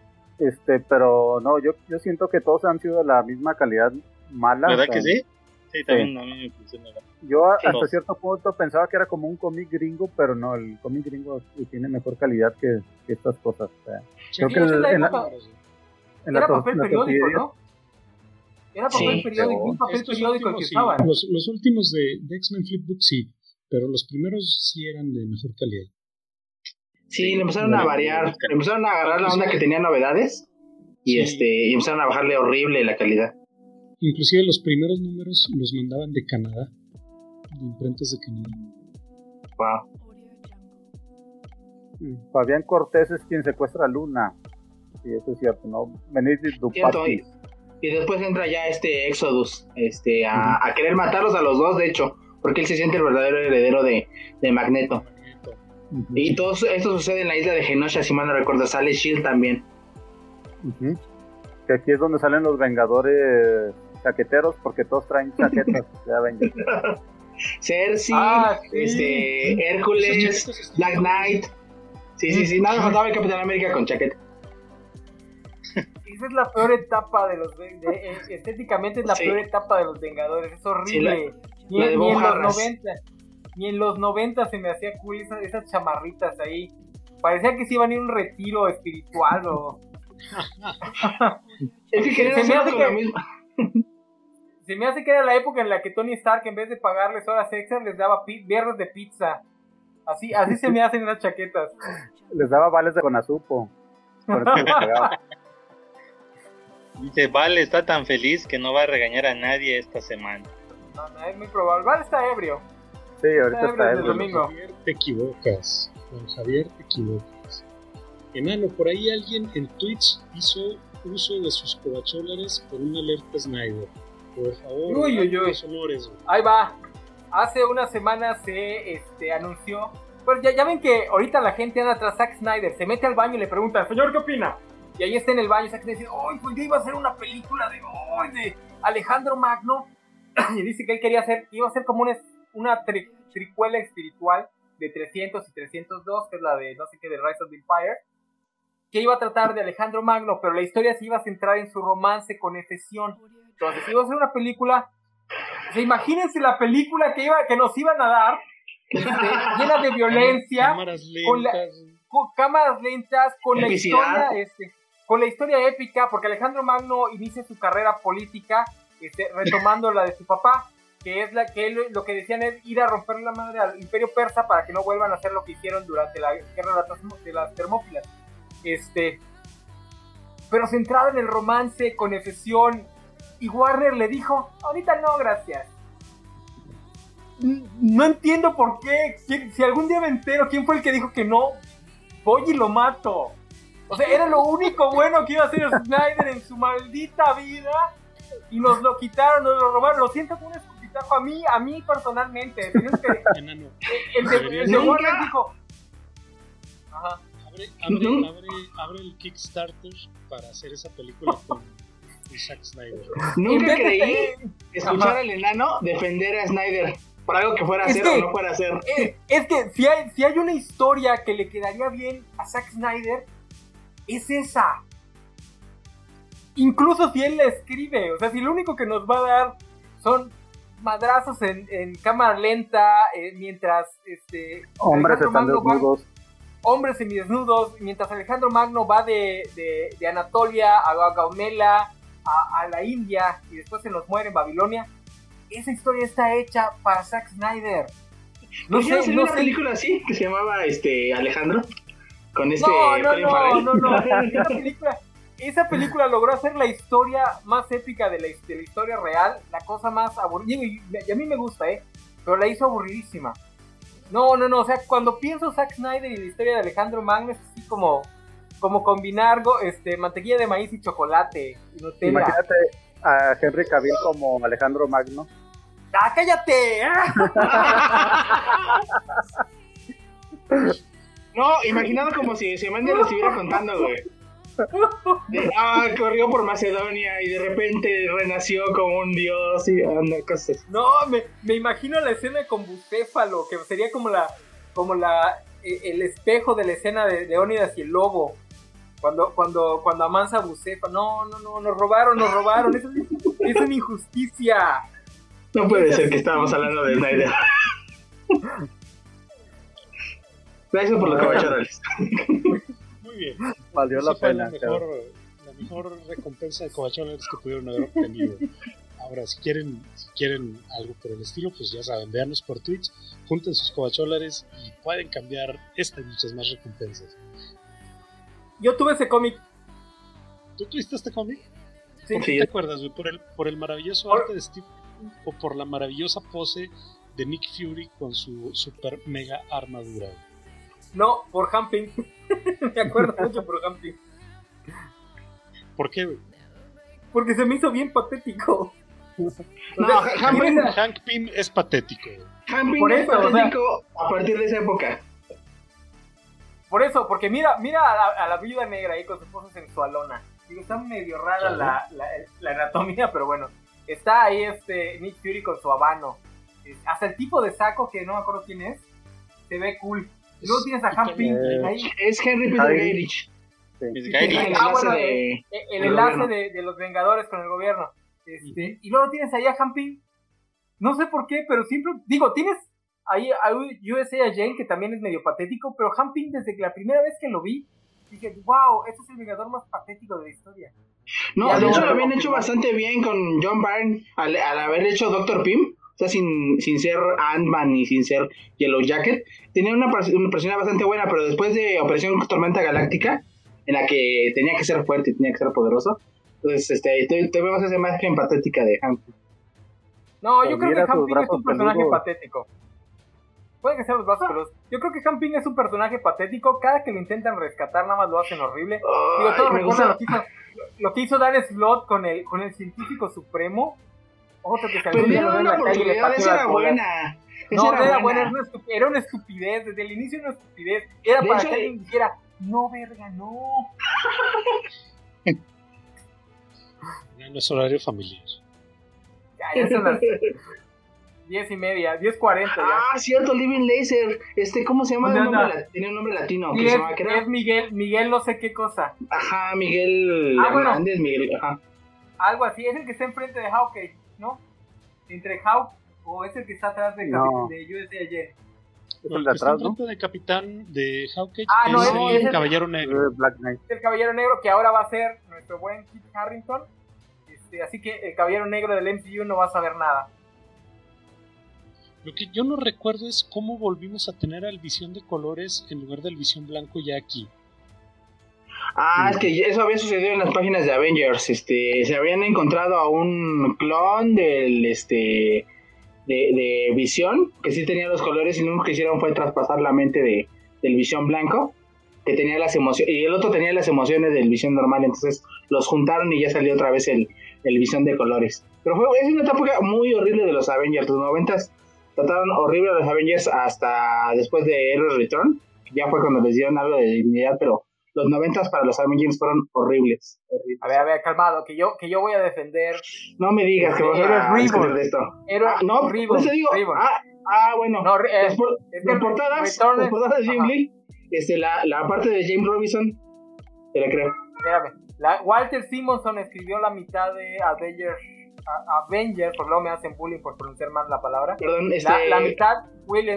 Pero no, yo siento que todos han sido de la misma calidad mala. ¿Verdad que sí? Sí, también a mí me funciona. Yo hasta cierto punto pensaba que era como un cómic gringo, pero no, el cómic gringo tiene mejor calidad que estas cosas. O sea, creo que era papel periódico, ¿no? Era papel periódico, un papel periódico el que usaban. Los últimos de X-Men Flipbook sí, pero los primeros sí eran de mejor calidad. Sí, le empezaron a variar, le empezaron a agarrar la onda que tenía novedades y y empezaron a bajarle horrible la calidad. Inclusive los primeros números los mandaban de Canadá, de imprentas de Canadá. Wow. Fabián Cortés es quien secuestra a Luna. Sí, eso es cierto, ¿no? Benedict Dupati. Y después entra ya Exodus, a querer matarlos a los dos, de hecho, porque él se siente el verdadero heredero de Magneto. Y todo esto sucede en la isla de Genosha, si mal no recuerdo, sale S.H.I.E.L.D. también. Que aquí es donde salen los Vengadores chaqueteros, porque todos traen chaquetas de Avengers. Cersei, Hércules, Black Knight. Sí, nada faltaba el Capitán América con chaqueta. Esa es la peor etapa de los estéticamente es la peor etapa de los Vengadores, es horrible. Sí, la de ni en los 90, ni en los 90 se me hacía cool esas chamarritas ahí. Parecía que se iban a ir a un retiro espiritual o es que querían hacer lo mismo. Se me hace que era la época en la que Tony Stark, en vez de pagarles horas extras, les daba viernes de pizza. Así se me hacen las chaquetas. Les daba vales de Conazupo. Dice, Val está tan feliz que no va a regañar a nadie esta semana. No, es muy probable. Val está ebrio. Sí, ahorita está ebrio. Domingo. Javier, te equivocas. Juan Javier, te equivocas. Enano, por ahí alguien en Twitch hizo uso de sus cobacholares por una alerta Snyder. Por favor, los honores. Ahí va. Hace unas semanas se anunció. Pues ya ven que ahorita la gente anda tras Zack Snyder. Se mete al baño y le pregunta, señor, ¿qué opina? Y ahí está en el baño Zack Snyder dice, ¡ay, pues yo iba a hacer una película de Alejandro Magno! Y dice que él iba a hacer como una tricuela espiritual de 300 y 302, que es la de no sé qué, de Rise of the Empire, que iba a tratar de Alejandro Magno, pero la historia se iba a centrar en su romance con Efesión. Entonces iba a ser una película, o sea, imagínense la película que nos iban a dar, llena de violencia, cámaras lentas, con la historia, con la historia épica, porque Alejandro Magno inicia su carrera política, retomando la de su papá, que es lo que decían es ir a romper la madre al Imperio Persa para que no vuelvan a hacer lo que hicieron durante la guerra de las Termópilas. Pero centrado en el romance con Efesión, y Warner le dijo, ahorita no, gracias. No entiendo por qué. Si algún día me entero quién fue el que dijo que no, voy y lo mato. O sea, era lo único bueno que iba a hacer Snyder en su maldita vida, y nos lo quitaron, nos lo robaron. Lo siento como un escupitajo a mí personalmente. El de Warner dijo, ajá. Abre el Kickstarter para hacer esa película con Zack Snyder. Nunca creí escuchar al enano defender a Snyder por algo que fuera a hacer o no fuera a hacer. Es que si hay una historia que le quedaría bien a Zack Snyder, es esa. Incluso si él la escribe, o sea, si lo único que nos va a dar son madrazos en cámara lenta, mientras hombres están desnudos. Hombres semidesnudos, mientras Alejandro Magno va de Anatolia a Gaumela, a la India, y después se nos muere en Babilonia. Esa historia está hecha para Zack Snyder. No sé, una película así que se llamaba Alejandro con Colin Farrell. No. Esa película logró hacer la historia más épica de la historia real, la cosa más aburrida, y a mí me gusta, pero la hizo aburridísima. No, o sea, cuando pienso Zack Snyder y la historia de Alejandro Magno es así como combinar mantequilla de maíz y chocolate y Nutella. Imagínate a Henry Cavill como Alejandro Magno. ¡Ah, cállate! No, imaginado como si Mandy lo estuviera contando, güey. Corrió por Macedonia y de repente renació como un dios y cosas. No, me imagino la escena con Bucéfalo, que sería como el espejo de la escena de Leónidas y el lobo. Cuando amansa Bucéfalo. No, nos robaron. Eso es una injusticia. No puede ser que estábamos hablando de Snyder. Gracias por los cabachorales. Muy bien. Valió la pena. La mejor recompensa de covacholas que pudieron haber obtenido. Ahora, si quieren algo por el estilo, pues ya saben, véanos por Twitch, junten sus covacholares y pueden cambiar esta y muchas más recompensas. Yo tuve ese cómic. ¿Tú tuviste este cómic? Sí. ¿Por qué te acuerdas, güey? ¿Por el maravilloso arte de Steve o por la maravillosa pose de Nick Fury con su super mega armadura? No, por Hamping. Me acuerdo mucho por Hamping. ¿Por qué, güey? Porque se me hizo bien patético. No, Hank Pym es patético. Hank Pym es patético a partir de esa época. Por eso, porque mira a la viuda negra ahí con su esposa sensualona. Digo, está medio rara la anatomía, pero bueno. Está ahí Nick Fury con su habano. Hasta el tipo de saco, que no me acuerdo quién es, se ve cool. Y luego tienes a Hank Pym ahí. Es Henry Peter Gayrich. El enlace de los Vengadores con el gobierno. Y luego tienes ahí a Hank Pym. No sé por qué, pero siempre... Digo, tienes ahí a USA Jane, que también es medio patético, pero Hank Pym, desde que la primera vez que lo vi, dije, wow, este es el Vengador más patético de la historia. No, de hecho lo habían hecho bastante bien con John Byrne al haber hecho Dr. Pym. O sea, sin ser Ant-Man y sin ser Yellow Jacket. Tenía una personalidad bastante buena, pero después de Operación Tormenta Galáctica, en la que tenía que ser fuerte y tenía que ser poderoso, entonces tuvimos esa imagen patética de Hank. No, yo creo que Hank Pym es un personaje patético. Puede que sean los brazos peludos. Yo creo que Hank Pym es un personaje patético. Cada que lo intentan rescatar, nada más lo hacen horrible. Digo, todos recuerdan lo que hizo Dan Slott con el científico supremo. Otro que pero le dieron una oportunidad, esa era buena. No era buena, era una estupidez. Desde el inicio era una estupidez. Era para que alguien dijera, no, verga, no. No es horario familiar. Ya son las 10:30, 10:40 ya. Ah, cierto, Living Laser. ¿Cómo se llama? Tiene un nombre latino. Sí, es Miguel no sé qué cosa. Ajá, Miguel Hernández, Miguel, ajá. Algo así, es el que está enfrente de Hawkeye, ¿no? Entre Hawk o es el que está atrás de USA Jet. Es el de atrás, ¿no? De capitán de Hawkeye. No, es el Caballero Negro. Black Knight. Es el Caballero Negro que ahora va a ser nuestro buen Kit Harington. Así que el Caballero Negro del MCU no va a saber nada. Lo que yo no recuerdo es cómo volvimos a tener al Visión de colores en lugar del Visión blanco ya aquí. Es que eso había sucedido en las páginas de Avengers. Se habían encontrado a un clon del de Visión, que sí tenía los colores, y lo único que hicieron fue traspasar la mente del Visión blanco, que tenía las emociones, y el otro tenía las emociones del Visión normal. Entonces los juntaron y ya salió otra vez el Visión de colores. Pero es una etapa muy horrible de los Avengers. Los 90s trataron horrible a los Avengers hasta después de Heroes Return, que ya fue cuando les dieron algo de dignidad, pero los 90s para los Avengers fueron horribles. A ver, calmado, que yo voy a defender. No me digas que vas a discutir de esto. No, Reborn, pues te digo. Bueno. No, las portadas de Jim Lee, la parte de James Robinson, te la creo. Espérame. Walter Simonson escribió la mitad de Avengers, por luego me hacen bullying por pronunciar mal la palabra. Perdón, la mitad, William,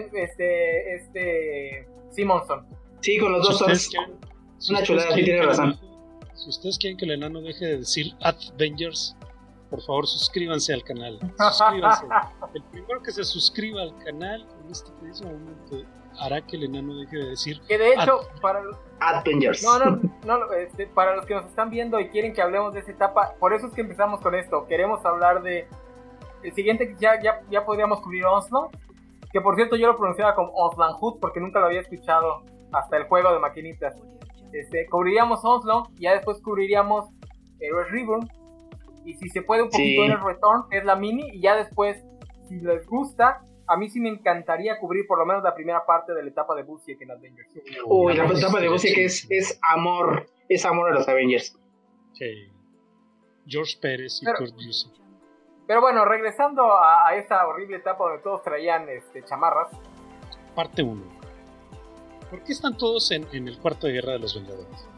Simonson. Sí, con los dos sons. Una chulada, sí tiene razón. Si ustedes quieren que el enano deje de decir Avengers, por favor suscríbanse al canal. Suscríbanse. El primero que se suscriba al canal en este preciso momento hará que el enano deje de decir. Que de hecho, para Avengers. para los que nos están viendo y quieren que hablemos de esa etapa, por eso es que empezamos con esto. Queremos hablar de el siguiente, ya podríamos cubrir Onslaught, que por cierto yo lo pronunciaba como Onslaught porque nunca lo había escuchado hasta el juego de maquinitas. Cubriríamos Onslaught y ya después cubriríamos Heroes Reborn, y si se puede un poquito Heroes Return, que es la mini, y ya después, si les gusta, a mí sí me encantaría cubrir por lo menos la primera parte de la etapa de Busiek en Avengers. La etapa de Busiek es amor a los Avengers. Sí. George Pérez y Kurt Busiek. Pero bueno, regresando a esta horrible etapa donde todos traían chamarras. Parte 1. ¿Por qué están todos en el cuarto de guerra de los Vengadores?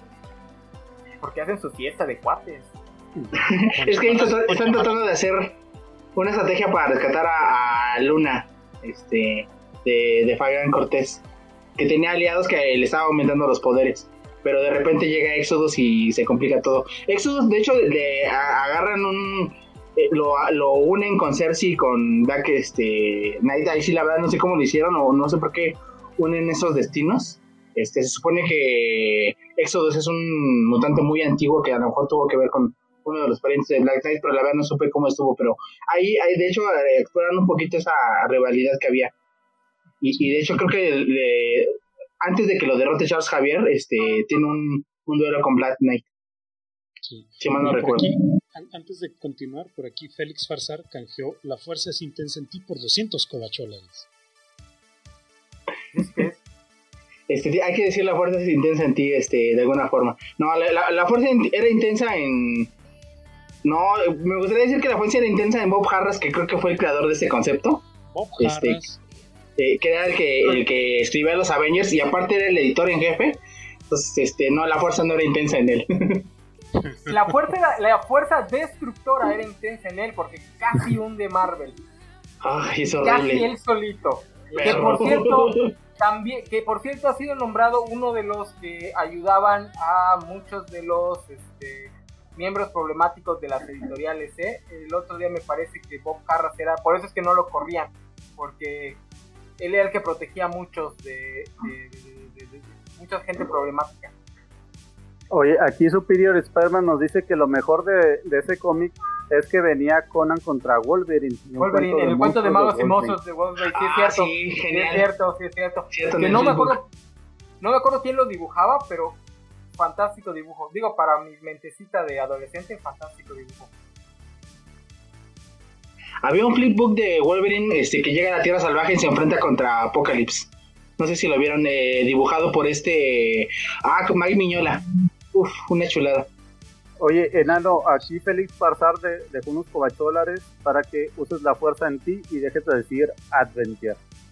Porque hacen su fiesta de cuates. Es que están tratando de hacer una estrategia para rescatar a Luna, de Fabián Cortés, que tenía aliados que le estaba aumentando los poderes, pero de repente llega Exodus y se complica todo. Exodus, de hecho, le agarran lo unen con Cersei y con Black Knight. Ahí sí, la verdad, no sé cómo lo hicieron o no sé por qué unen esos destinos. Se supone que Exodus es un mutante muy antiguo que a lo mejor tuvo que ver con uno de los parientes de Black Knight, pero la verdad no supe cómo estuvo. Pero ahí de hecho, exploran un poquito esa rivalidad que había. Y de hecho, creo que antes de que lo derrote Charles Xavier, tiene un duelo con Black Knight. Sí. Si mal no recuerdo. Aquí, antes de continuar, por aquí Félix Farsar canjeó La fuerza es intensa en ti por 200 cobacholares. Hay que decir la fuerza es intensa en ti, de alguna forma. No, la fuerza era intensa en... No, me gustaría decir que la fuerza era intensa en Bob Harras, que creo que fue el creador de este concepto. Bob Harras. Que era el que escribía los Avengers y aparte era el editor en jefe. Entonces, no, la fuerza no era intensa en él. La fuerza destructora era intensa en él porque casi hunde Marvel. Ay, es horrible. Casi él solito. Que por cierto ha sido nombrado uno de los que ayudaban a muchos de los miembros problemáticos de las editoriales. El otro día me parece que Bob Harras era, por eso es que no lo corrían, porque él era el que protegía a muchos de mucha gente problemática. Oye, aquí Superior Spider-Man nos dice que lo mejor de ese cómic es que venía Conan contra Wolverine. Wolverine, el cuento de magos y mozos de Wolverine. Sí, es cierto. Sí, genial. Sí, es cierto. Que no me acuerdo quién lo dibujaba, pero fantástico dibujo. Digo, para mi mentecita de adolescente, fantástico dibujo. Había un flipbook de Wolverine que llega a la Tierra Salvaje y se enfrenta contra Apocalypse. No sé si lo vieron, dibujado por Mike Miñola. Uf, una chulada. Oye, enano, aquí Félix Farsar dejó unos cobacholares para que uses la fuerza en ti y dejes de decir Adventure.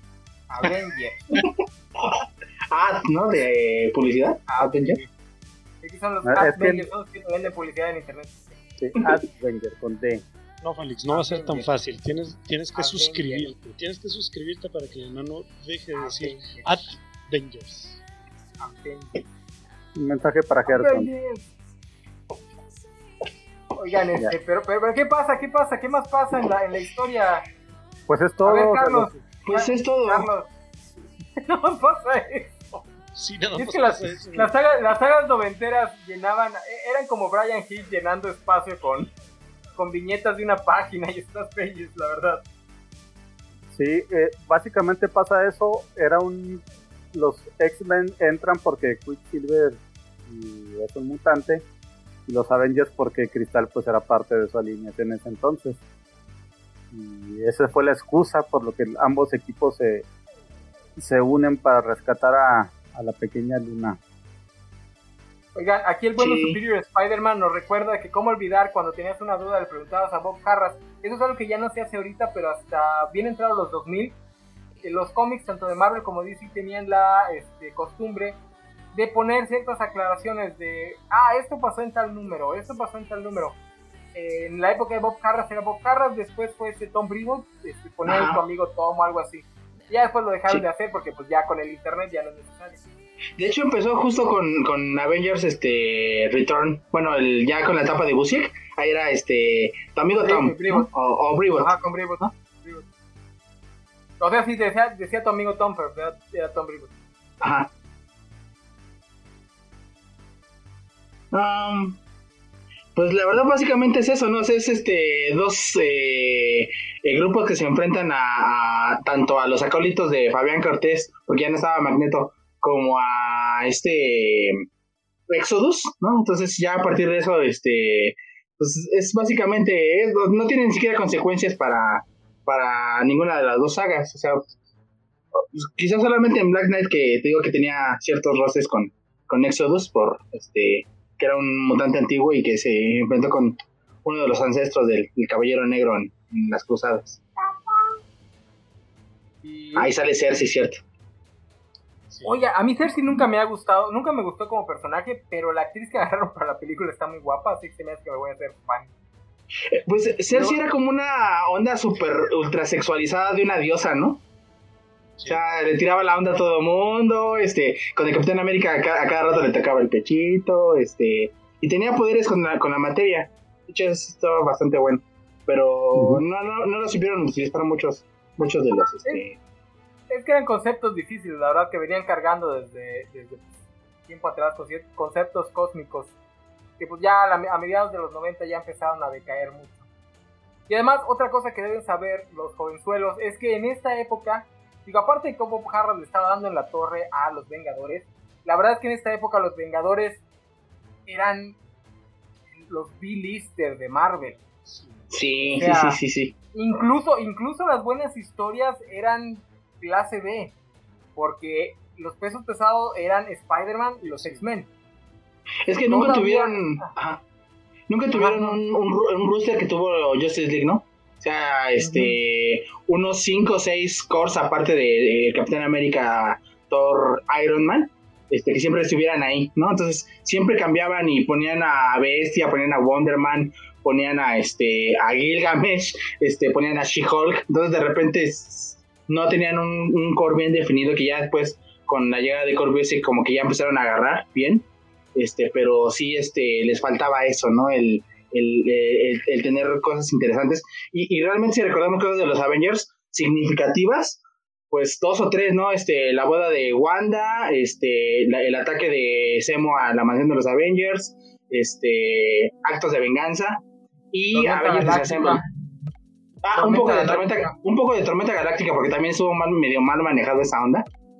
¿No? ¿De publicidad? Adventure. Aquí son los Adventures, son los que venden publicidad en internet. Sí, Adventure, con D. No, Félix, no va a ser tan fácil. Tienes que suscribirte. Tienes que suscribirte para que el enano deje de decir Avengers. Un mensaje para Gerson. Oigan, pero ¿qué pasa? ¿Qué más pasa en la historia? Pues es todo. A ver, Carlos. Pues es todo. Carlos. No pasa eso. Sí, no, es que las sagas noventeras eran como Brian Hill llenando espacio con viñetas de una página y estas pages, la verdad. Sí, básicamente pasa eso. Los X-Men entran porque Quicksilver es un mutante, y los Avengers porque Cristal pues era parte de su alineación en ese entonces. Y esa fue la excusa por lo que ambos equipos se unen para rescatar a la pequeña Luna. Oigan, aquí el bueno Superior Spider-Man nos recuerda que cómo olvidar cuando tenías una duda le preguntabas a Bob Harras. Eso es algo que ya no se hace ahorita, pero hasta bien entrados los 2000, los cómics tanto de Marvel como DC tenían la costumbre de poner ciertas aclaraciones de esto pasó en tal número, en la época de Bob Harras era Bob Harras, después fue Tom Brevoort, poner tu amigo Tom o algo así. Ya después lo dejaron de hacer porque pues ya con el internet ya no es necesario. De hecho empezó justo con Avengers Return, bueno, ya con la etapa de Busiek, ahí era tu amigo Tom, ¿no? o Brevoort. Con Brevoort, ¿no? O sea, sí decía tu amigo Tom, pero era Tom Brevoort. Ajá. Pues la verdad básicamente es eso, ¿no? Es dos grupos que se enfrentan a tanto a los acólitos de Fabián Cortés, porque ya no estaba Magneto, como a Exodus, ¿no? Entonces ya a partir de eso, pues es básicamente, no tiene ni siquiera consecuencias para ninguna de las dos sagas, o sea, quizás solamente en Black Knight, que te digo que tenía ciertos roces con Exodus por que era un mutante antiguo y que se enfrentó con uno de los ancestros del Caballero Negro en las Cruzadas. Ahí sale Cersei, cierto. Sí. Oye, a mí Cersei nunca me gustó como personaje, pero la actriz que agarraron para la película está muy guapa, así que se me hace que me voy a hacer fan. Pues Cersei era como una onda súper ultra sexualizada de una diosa, ¿no? O sea, le tiraba la onda a todo mundo, con el Capitán América a cada rato le tocaba el pechito, y tenía poderes con la materia. De hecho, eso estaba bastante bueno. Pero no lo supieron utilizar muchos de los... Es que eran conceptos difíciles, la verdad, que venían cargando desde tiempo atrás, conceptos cósmicos, que pues ya a mediados de los 90 ya empezaron a decaer mucho. Y además, otra cosa que deben saber los jovenzuelos, es que en esta época, digo, aparte de cómo Harrold le estaba dando en la torre a los Vengadores, la verdad es que en esta época los Vengadores eran los B-listers de Marvel. Sí, o sea, sí. Incluso las buenas historias eran clase B, porque los pesos pesados eran Spider-Man y los X-Men. Es que nunca tuvieron un roster que tuvo Justice League, ¿no? O sea, unos 5 o 6 cores aparte de Capitán América, Thor, Iron Man, que siempre estuvieran ahí, ¿no? Entonces siempre cambiaban y ponían a Bestia, ponían a Wonder Man, ponían a Gilgamesh, ponían a She-Hulk. Entonces de repente no tenían un core bien definido, que ya después con la llegada de Core Basic como que ya empezaron a agarrar bien, pero sí les faltaba eso, ¿no? El tener cosas interesantes y realmente si recordamos cosas de los Avengers significativas, pues 2 o 3, ¿no? La boda de Wanda, el ataque de Zemo a la mansión de los Avengers, actos de venganza y Avengers Assemble. Un poco de Tormenta Galáctica, porque también estuvo medio mal manejado esa onda.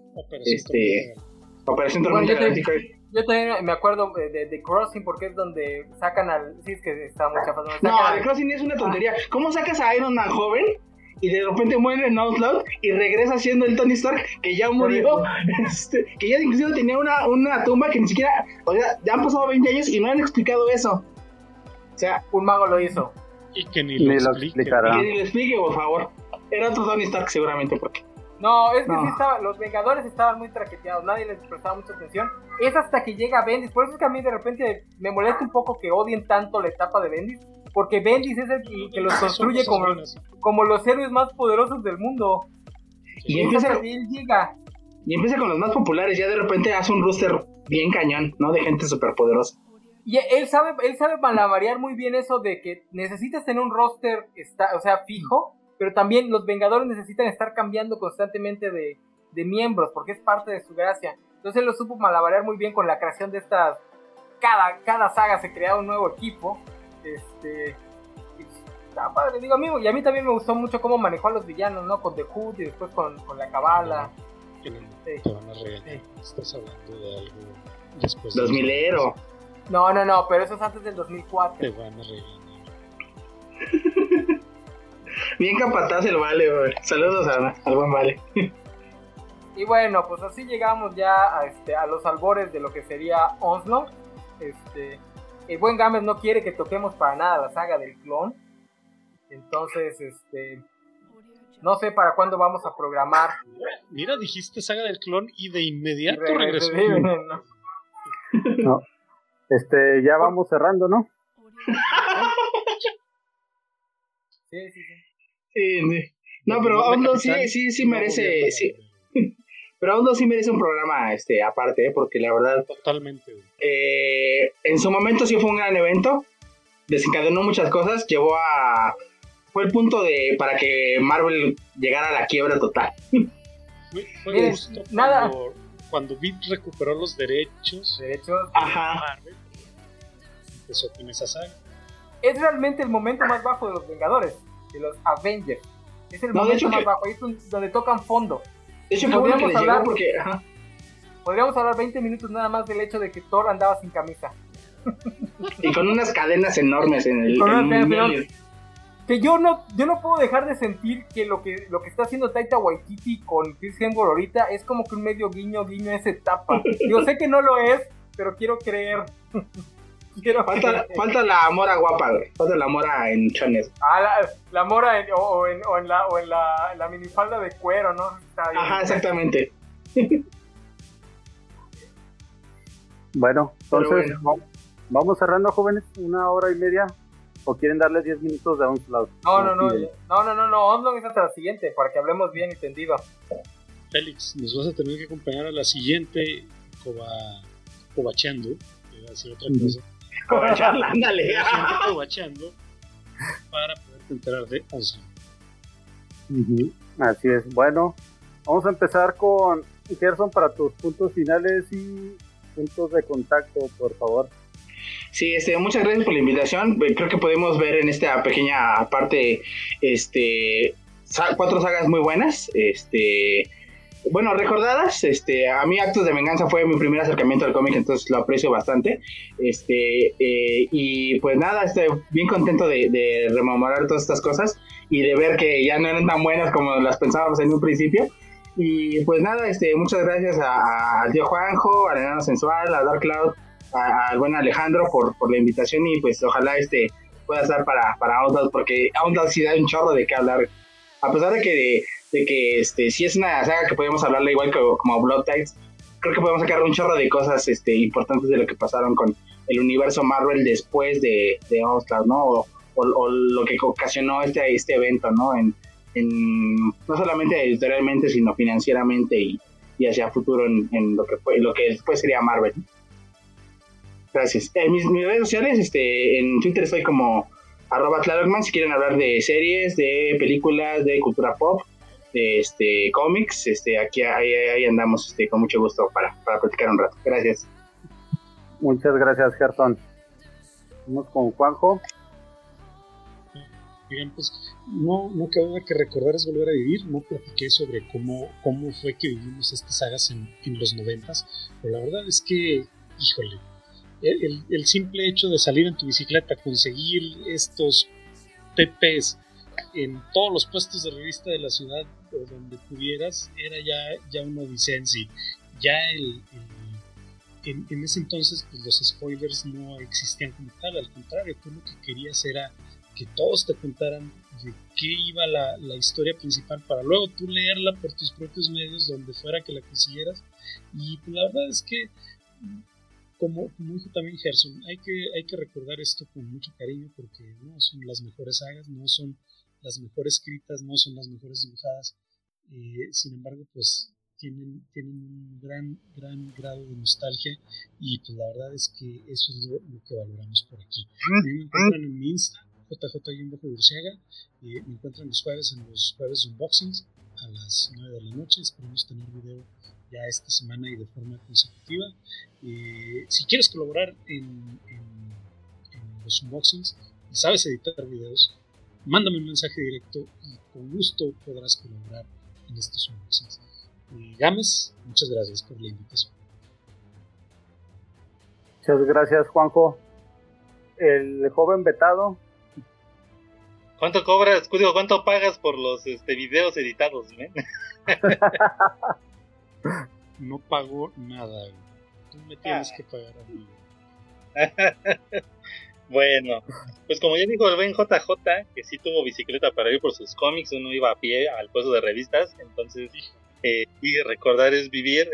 Operación Tormenta Galáctica. Yo también me acuerdo de Crossing, porque es donde sacan al... Sí, es que está muy chafa. The Crossing es una tontería. ¿Cómo sacas a Iron Man joven y de repente muere en Outlaw y regresa siendo el Tony Stark que ya murió? Que ya inclusive tenía una tumba que ni siquiera... O sea, ya han pasado 20 años y no han explicado eso. O sea, un mago lo hizo. Y que ni lo explicará. Y que ni lo explique, por favor. Era otro Tony Stark seguramente, porque... No, es que sí estaba, los Vengadores estaban muy traqueteados, nadie les prestaba mucha atención. Es hasta que llega Bendis, por eso es que a mí de repente me molesta un poco que odien tanto la etapa de Bendis, porque Bendis es el que los construye como los héroes más poderosos del mundo. Y empieza con los más populares, ya de repente hace un roster bien cañón, ¿no? De gente súper poderosa. Y él sabe malabarear muy bien eso de que necesitas tener un roster, fijo, pero también los Vengadores necesitan estar cambiando constantemente de miembros, porque es parte de su gracia. Entonces él lo supo malabarear muy bien con la creación de estas... Cada saga se creaba un nuevo equipo. Está padre, digo, amigo. Y a mí también me gustó mucho cómo manejó a los villanos, ¿no? Con The Hood y después con la Cabala. Te van a regañar. Estás hablando de algo después 2000ero. No, pero eso es antes del 2004. Te van a regañar. Bien capataz el Vale, güey. Saludos al buen Vale. Y bueno, pues así llegamos ya a los albores de lo que sería Onslaught. El buen Gámez no quiere que toquemos para nada la saga del clon. Entonces, no sé para cuándo vamos a programar. Mira, dijiste saga del clon y de inmediato regresó. No. Ya vamos cerrando, ¿no? Sí. No, pero Outlaw sí merece. Sí. Pero Outlaw sí merece un programa aparte, porque la verdad. Totalmente. En su momento sí fue un gran evento. Desencadenó muchas cosas. Fue el punto para que Marvel llegara a la quiebra total. Fue justo cuando Vid recuperó los derechos. Ajá. Marvel, empezó con esa saga. Es realmente el momento más bajo de los Vengadores, de los Avengers. Es el momento más bajo, ahí es donde tocan fondo. De hecho, podríamos hablar porque... Podríamos hablar 20 minutos nada más del hecho de que Thor andaba sin camisa. Y con unas cadenas enormes en el... Que yo no puedo dejar de sentir que lo que está haciendo Taika Waititi con Chris Hemsworth ahorita es como que un medio guiño a esa etapa. Yo sé que no lo es, pero quiero creer. Falta la mora guapa, güey. Falta la mora en chones. La mora en la minifalda de cuero, ¿no? Ajá, exactamente. Bueno, entonces vamos cerrando, jóvenes. 1 hora y media. ¿O quieren darle 10 minutos de Onslaught? No, Onslaught es hasta la siguiente, para que hablemos bien entendido. Félix, nos vas a tener que acompañar a la siguiente cobacheando, iba a decir otra cosa. Cobachando, ándale. Cobachando, para poderte enterar de Onslaught. Así es. Bueno, vamos a empezar con Gerson para tus puntos finales y puntos de contacto, por favor. Sí, muchas gracias por la invitación. Creo que podemos ver en esta pequeña parte 4 sagas muy buenas. Bueno, recordadas. A mí Actos de Venganza fue mi primer acercamiento al cómic, entonces lo aprecio bastante. Y pues nada, estoy bien contento de rememorar todas estas cosas y de ver que ya no eran tan buenas como las pensábamos en un principio. Y pues nada, muchas gracias al tío Juanjo, al Enano Sensual, a Dark Cloud, al buen Alejandro por la invitación, y pues ojalá pueda estar para Outlaws, porque Outlaws sí da un chorro de qué hablar, a pesar de que sí es una saga que podemos hablarla igual que como Blood Tides. Creo que podemos sacar un chorro de cosas importantes de lo que pasaron con el universo Marvel después de Outlaws, ¿no? O lo que ocasionó este evento, ¿no? No solamente editorialmente, sino financieramente y hacia futuro en lo que después sería Marvel. Gracias. Mis redes sociales, en Twitter estoy como @Tlalocman, si quieren hablar de series, de películas, de cultura pop, de cómics, ahí andamos con mucho gusto para platicar un rato. Gracias. Muchas gracias, Gerson. Vamos con Juanjo. Bien, pues no queda duda que recordar es volver a vivir. No platiqué sobre cómo fue que vivimos estas sagas en los 90s, pero la verdad es que, híjole, el simple hecho de salir en tu bicicleta, conseguir estos PPs en todos los puestos de revista de la ciudad o donde pudieras, era ya una odisea en sí. Ya en ese entonces pues los spoilers no existían como tal, al contrario, tú lo que querías era que todos te contaran de qué iba la historia principal para luego tú leerla por tus propios medios donde fuera que la consiguieras. Y pues la verdad es que como dijo también Gerson, hay que recordar esto con mucho cariño, porque no son las mejores sagas, no son las mejores escritas, no son las mejores dibujadas, sin embargo pues tienen un gran grado de nostalgia, y pues la verdad es que eso es lo que valoramos por aquí. Me encuentran en mi Insta, JJ-Burciaga, me encuentran los jueves en los jueves de unboxings a las 9 de la noche. Esperemos tener video ya esta semana y de forma consecutiva. Si quieres colaborar en los unboxings y sabes editar videos, mándame un mensaje directo y con gusto podrás colaborar en estos unboxings. Gámez, muchas gracias por la invitación. Muchas gracias, Juanjo. El joven vetado. ¿Cuánto cobras? Digo, ¿cuánto pagas por los videos editados, men? No pago nada, güey. Tú me tienes que pagar a mí. Bueno, pues como ya dijo el buen JJ, que sí tuvo bicicleta para ir por sus cómics, uno iba a pie al puesto de revistas, entonces y recordar es vivir.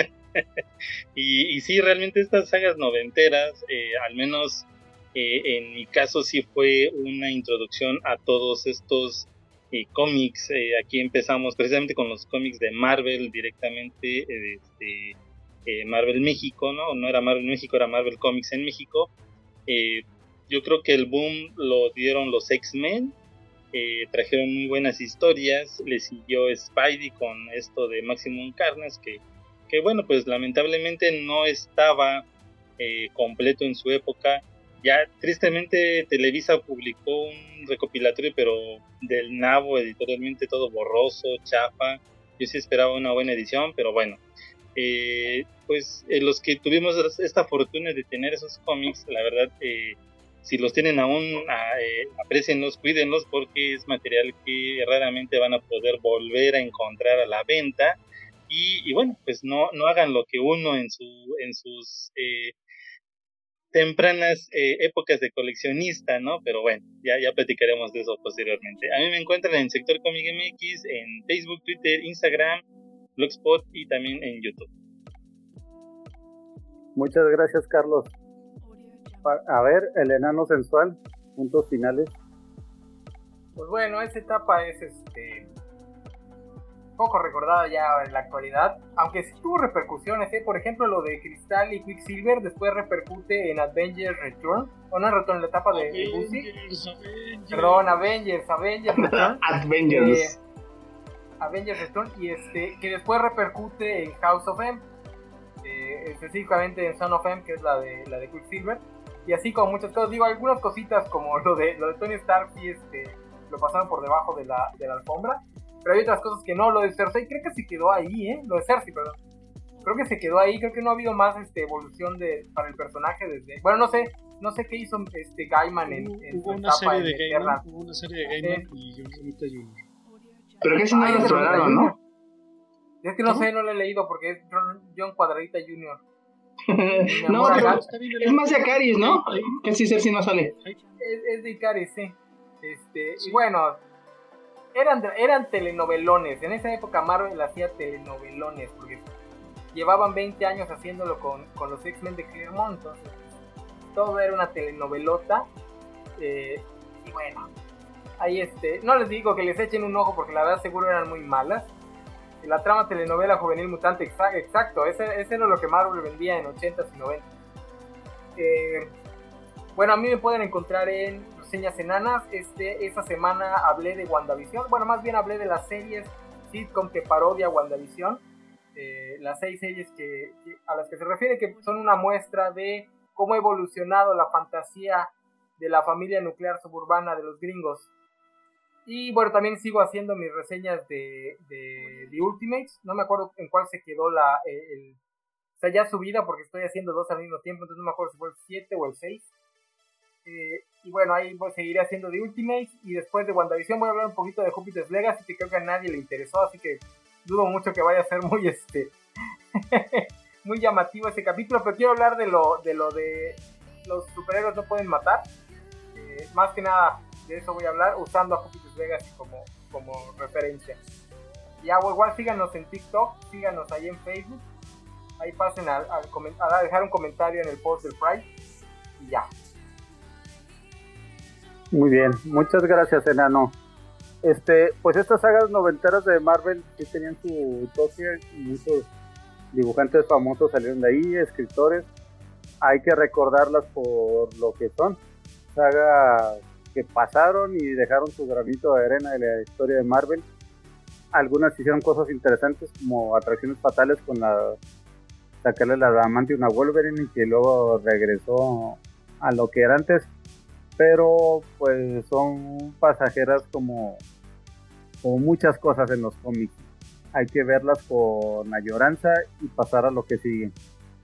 y sí, realmente estas sagas noventeras, al menos en mi caso sí fue una introducción a todos estos cómics. Aquí empezamos precisamente con los cómics de Marvel directamente, Marvel México, no era Marvel México, era Marvel Comics en México. Yo creo que el boom lo dieron los X-Men, trajeron muy buenas historias, le siguió Spidey con esto de Maximum Carnage, que bueno, pues lamentablemente no estaba completo en su época. Ya tristemente Televisa publicó un recopilatorio, pero del nabo, editorialmente todo borroso, chafa. Yo sí esperaba una buena edición, pero bueno. Pues los que tuvimos esta fortuna de tener esos cómics, la verdad, si los tienen aún, aprécienlos, cuídenlos, porque es material que raramente van a poder volver a encontrar a la venta. Y bueno, pues no hagan lo que uno en sus tempranas épocas de coleccionista, ¿no? Pero bueno, ya platicaremos de eso posteriormente. A mí me encuentran en Sector Comic MX, en Facebook, Twitter, Instagram, Blogspot y también en YouTube. Muchas gracias, Carlos. A ver, el enano sensual. puntos finales. Pues bueno, esa etapa es poco recordada ya en la actualidad, aunque sí tuvo repercusiones, por ejemplo lo de Cristal y Quicksilver después repercute en Avengers Return, o no Return, en la etapa de Lucy. Perdón, Avengers Return. Avengers Return, y que después repercute en House of M, específicamente en Son of M, que es la de Quicksilver, y así como muchas cosas, digo, algunas cositas como lo de Tony Stark y lo pasaron por debajo de la alfombra, pero hay otras cosas que no. Lo de Cersei creo que se quedó ahí, lo de Cersei, perdón, creo que se quedó ahí. Creo que no ha habido más evolución para el personaje desde, bueno, no sé qué hizo Gaiman en hubo su una etapa serie de Eterna. Gaiman, hubo una serie de Gaiman y John Romita Jr. Pero que si no lo exploraron, ¿no? Es que no sé, no lo he leído porque es John Cuadradita Jr. No, pero es más de Acaris, ¿no? Casi Cersei no sale. Es de Icaris, sí. Y bueno, eran telenovelones. En esa época Marvel hacía telenovelones porque llevaban 20 años haciéndolo con los X-Men de Claremont, entonces todo era una telenovelota. Y bueno, ahí no les digo que les echen un ojo porque la verdad seguro eran muy malas. La trama telenovela juvenil mutante, exacto, ese era lo que Marvel vendía en 80s y 90s. Bueno, a mí me pueden encontrar en Reseñas Enanas. Esta semana hablé de WandaVision, bueno, más bien hablé de las series sitcom que parodia WandaVision, las 6 series a las que se refiere, que son una muestra de cómo ha evolucionado la fantasía de la familia nuclear suburbana de los gringos. Y bueno, también sigo haciendo mis reseñas de The Ultimates. No me acuerdo en cuál se quedó o sea, ya subida porque estoy haciendo 2 al mismo tiempo, entonces no me acuerdo si fue el 7 o el 6. Y bueno, ahí seguiré haciendo The Ultimates. Y después de WandaVision voy a hablar un poquito de Jupiter's Legacy, que creo que a nadie le interesó, así que dudo mucho que vaya a ser muy muy llamativo ese capítulo. Pero quiero hablar de lo de los superhéroes no pueden matar. Más que nada de eso voy a hablar, usando a Jupiter's Legacy como referencia. Ya, igual síganos en TikTok, síganos ahí en Facebook. Ahí pasen a dejar un comentario en el post del Pride. Y ya. Muy bien, muchas gracias, Enano. Pues estas sagas noventeras de Marvel sí tenían su toque, muchos dibujantes famosos salieron de ahí, escritores. Hay que recordarlas por lo que son, sagas que pasaron y dejaron su granito de arena en la historia de Marvel. Algunas hicieron cosas interesantes como atracciones fatales con sacarle la adamantium a Wolverine y que luego regresó a lo que era antes, pero pues son pasajeras como muchas cosas en los cómics. Hay que verlas con añoranza y pasar a lo que sigue.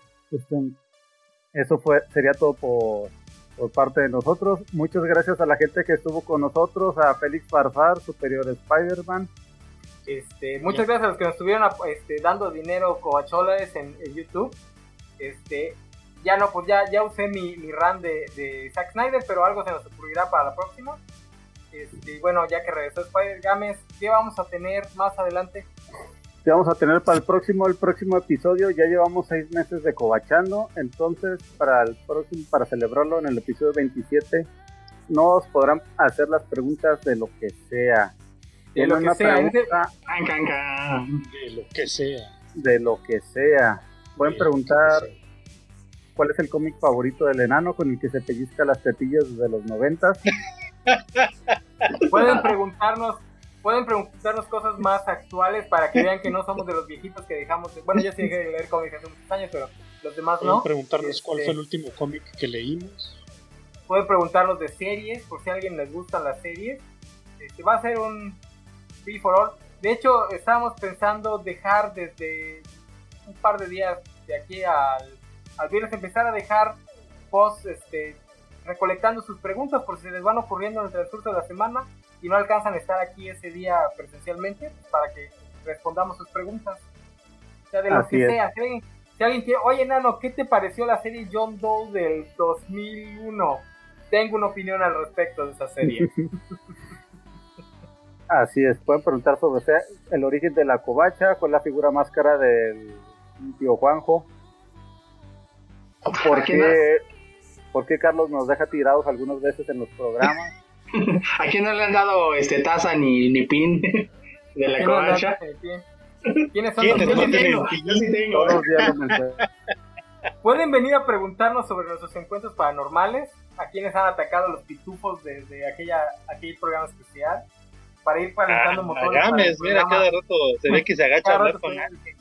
Eso sería todo por parte de nosotros. Muchas gracias a la gente que estuvo con nosotros, a Félix Farfar, Superior Spider-Man. Muchas gracias a los que nos estuvieron dando dinero covacholares en YouTube. Ya no, pues ya usé mi run de Zack Snyder, pero algo se nos ocurrirá para la próxima. Bueno, ya que regresó Spider-Games, ¿qué vamos a tener más adelante? ¿Qué vamos a tener para el próximo episodio? Ya llevamos 6 meses de covachando, entonces para celebrarlo en el episodio 27 nos podrán hacer las preguntas de lo que sea. De lo que sea. De lo que sea. Pueden preguntar cuál es el cómic favorito del enano con el que se pellizca las tetillas desde los 90s. Pueden preguntarnos cosas más actuales para que vean que no somos de los viejitos que dejamos bueno, yo sí dejé de leer cómics hace muchos años, pero los demás no. Pueden preguntarnos cuál fue el último cómic que leímos. Pueden preguntarnos de series, por si a alguien les gustan las series. Va a ser un free for all. De hecho, estábamos pensando dejar desde un par de días de aquí al viernes, empezar a dejar posts recolectando sus preguntas por si se les van ocurriendo en el transcurso de la semana y no alcanzan a estar aquí ese día presencialmente, pues para que respondamos sus preguntas. O sea, de lo que sea. Si alguien quiere, oye, Nano, ¿qué te pareció la serie John Doe del 2001? Tengo una opinión al respecto de esa serie. Así es, pueden preguntar sobre el origen de la covacha, cuál es la figura más cara del tío Juanjo, ¿por ¿Por qué Carlos nos deja tirados algunas veces en los programas? ¿A quién no le han dado taza ni pin de la covacha? ¿Quiénes son ¿Quiénes los no tienen? Yo sí tengo. Todos los días lo menciono. Pueden venir a preguntarnos sobre nuestros encuentros paranormales, a quienes han atacado a los pitufos desde aquel programa especial, para ir calentando motores. Agames, mira, cada rato se ve que se agacha a hablar con sí. alguien.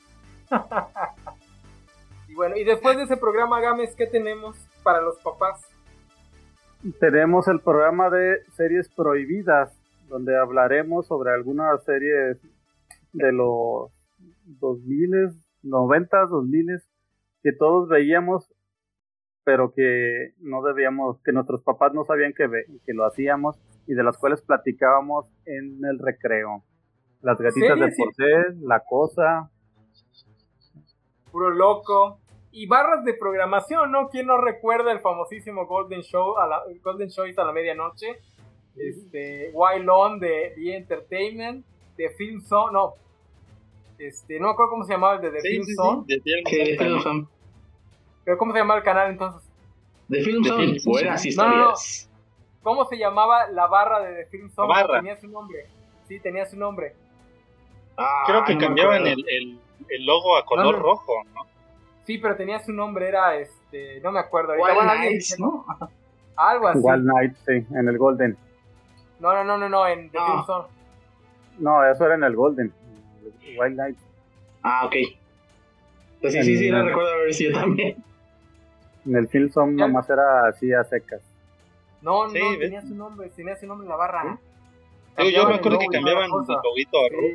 Y bueno, y después de ese programa, Agames, ¿qué tenemos para los papás? Tenemos el programa de series prohibidas, donde hablaremos sobre algunas series de los 2000, 90, 2000, que todos veíamos, pero que no debíamos, que nuestros papás no sabían que lo hacíamos, y de las cuales platicábamos en el recreo. Las gatitas de Porcel, La Cosa, Puro Loco, y barras de programación, ¿no? ¿Quién no recuerda el famosísimo Golden Show, Golden Show a la medianoche? Wild On de The Entertainment, de Film Zone, no me acuerdo cómo se llamaba el de The Film Zone. The Film Zone. ¿Pero cómo se llamaba el canal entonces? The Film Zone, buenas historias. No. ¿Cómo se llamaba la barra de The Film Zone? Barra. Tenía su nombre. Sí, tenía su nombre. Creo que cambiaban el logo a color rojo, ¿no? Sí, pero tenía su nombre, era no me acuerdo. Wild Nights, ¿no? Algo así. Wild Nights, sí, en el Golden. No, en The Film Zone. No, eso era en el Golden. Wild Nights. Ok. Entonces sí, no recuerdo haber sido también. En el Film Zone nomás era así a secas. No, tenía su nombre la barra. Yo me acuerdo que cambiaban el loguito a rojo.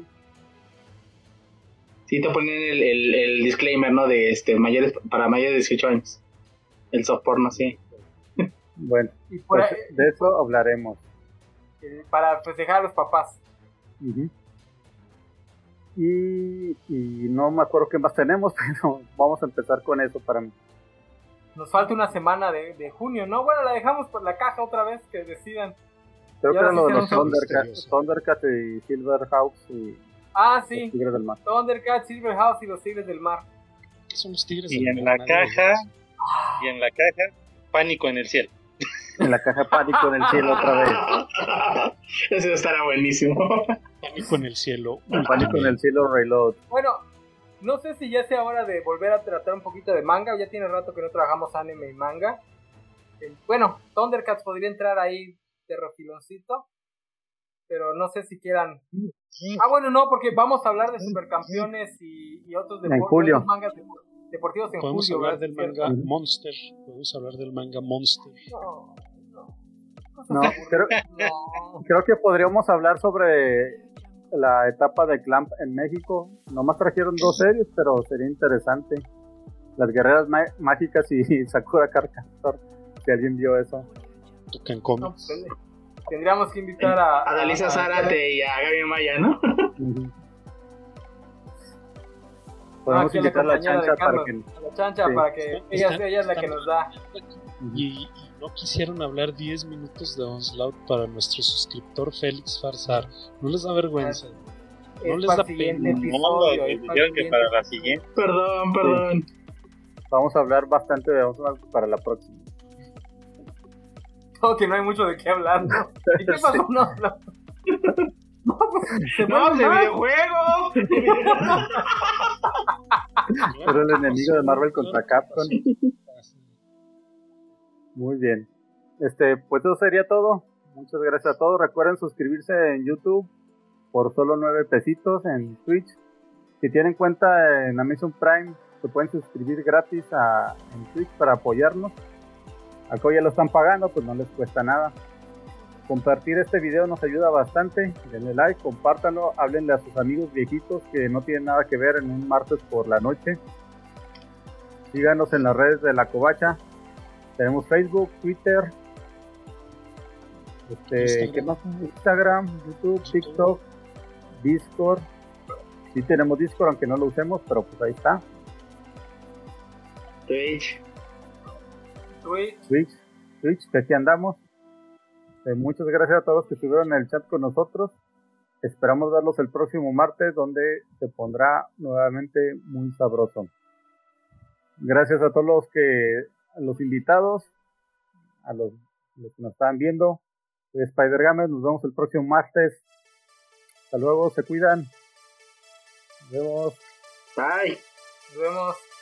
Sí, te ponen el disclaimer, ¿no? De para mayores de 18 años. El soft porno, sí. Bueno, pues de eso hablaremos. Para festejar a los papás. Uh-huh. Y no me acuerdo qué más tenemos, pero vamos a empezar con eso para mí. Nos falta una semana de junio, ¿no? Bueno, la dejamos por la caja otra vez, que decidan. Creo que eran los Thundercats y Silverhawks y sí. los Tigres del Mar. Thundercats, Silverhawks y los Tigres del Mar. ¿Qué son los Tigres y del en Mar? La caja, y en la caja, Pánico en el cielo. En la caja Pánico en el cielo otra vez. Eso estará buenísimo. Pánico en el cielo. Pánico en el cielo Reload. Bueno, no sé si ya sea hora de volver a tratar un poquito de manga. Ya tiene rato que no trabajamos anime y manga. Bueno, Thundercats podría entrar ahí de refiloncito, pero no sé si quieran. Bueno, no, porque vamos a hablar de Supercampeones y otros deportes, en julio. Mangas deportivos en Podemos julio. hablar del manga Monster. Podemos hablar del manga Monster. No, creo que podríamos hablar sobre la etapa de Clamp en México. Nomás trajeron 2 series, pero sería interesante. Las Guerreras Mágicas y Sakura Card Captor, si alguien vio eso. Tocan cómics. Tendríamos que invitar a Dalisa Zárate y a Gaby Maya, ¿no? Podemos invitar a la Chancha para que... La Chancha, sí, para que ella es la que nos da. Y no quisieron hablar 10 minutos de Onslaught para nuestro suscriptor Félix Farsar. ¿No les da vergüenza? ¿No les da pena? No, dijeron que para la siguiente. Perdón. Sí. Vamos a hablar bastante de Onslaught para la próxima. Que no hay mucho de qué hablar, ¿no? ¿Y qué pasó? No, de videojuego. Era el enemigo de Marvel contra Capcom. Muy bien. Pues eso sería todo. Muchas gracias a todos. Recuerden suscribirse en YouTube por solo 9 pesitos, en Twitch. Si tienen cuenta en Amazon Prime, se pueden suscribir gratis en Twitch para apoyarnos. Acá ya lo están pagando, pues no les cuesta nada. Compartir este video nos ayuda bastante. Denle like, compártanlo, háblenle a sus amigos viejitos que no tienen nada que ver en un martes por la noche. Síganos en las redes de La Covacha. Tenemos Facebook, Twitter, ¿qué más? Instagram, YouTube, TikTok, Discord. Sí tenemos Discord, aunque no lo usemos, pero pues ahí está. Twitch, que aquí andamos. Muchas gracias a todos que estuvieron en el chat con nosotros. Esperamos verlos el próximo martes, donde se pondrá nuevamente muy sabroso. Gracias a todos los invitados. a los que nos estaban viendo. Soy Spider Gamer, nos vemos el próximo martes. Hasta luego, se cuidan. Nos vemos. Bye. Nos vemos.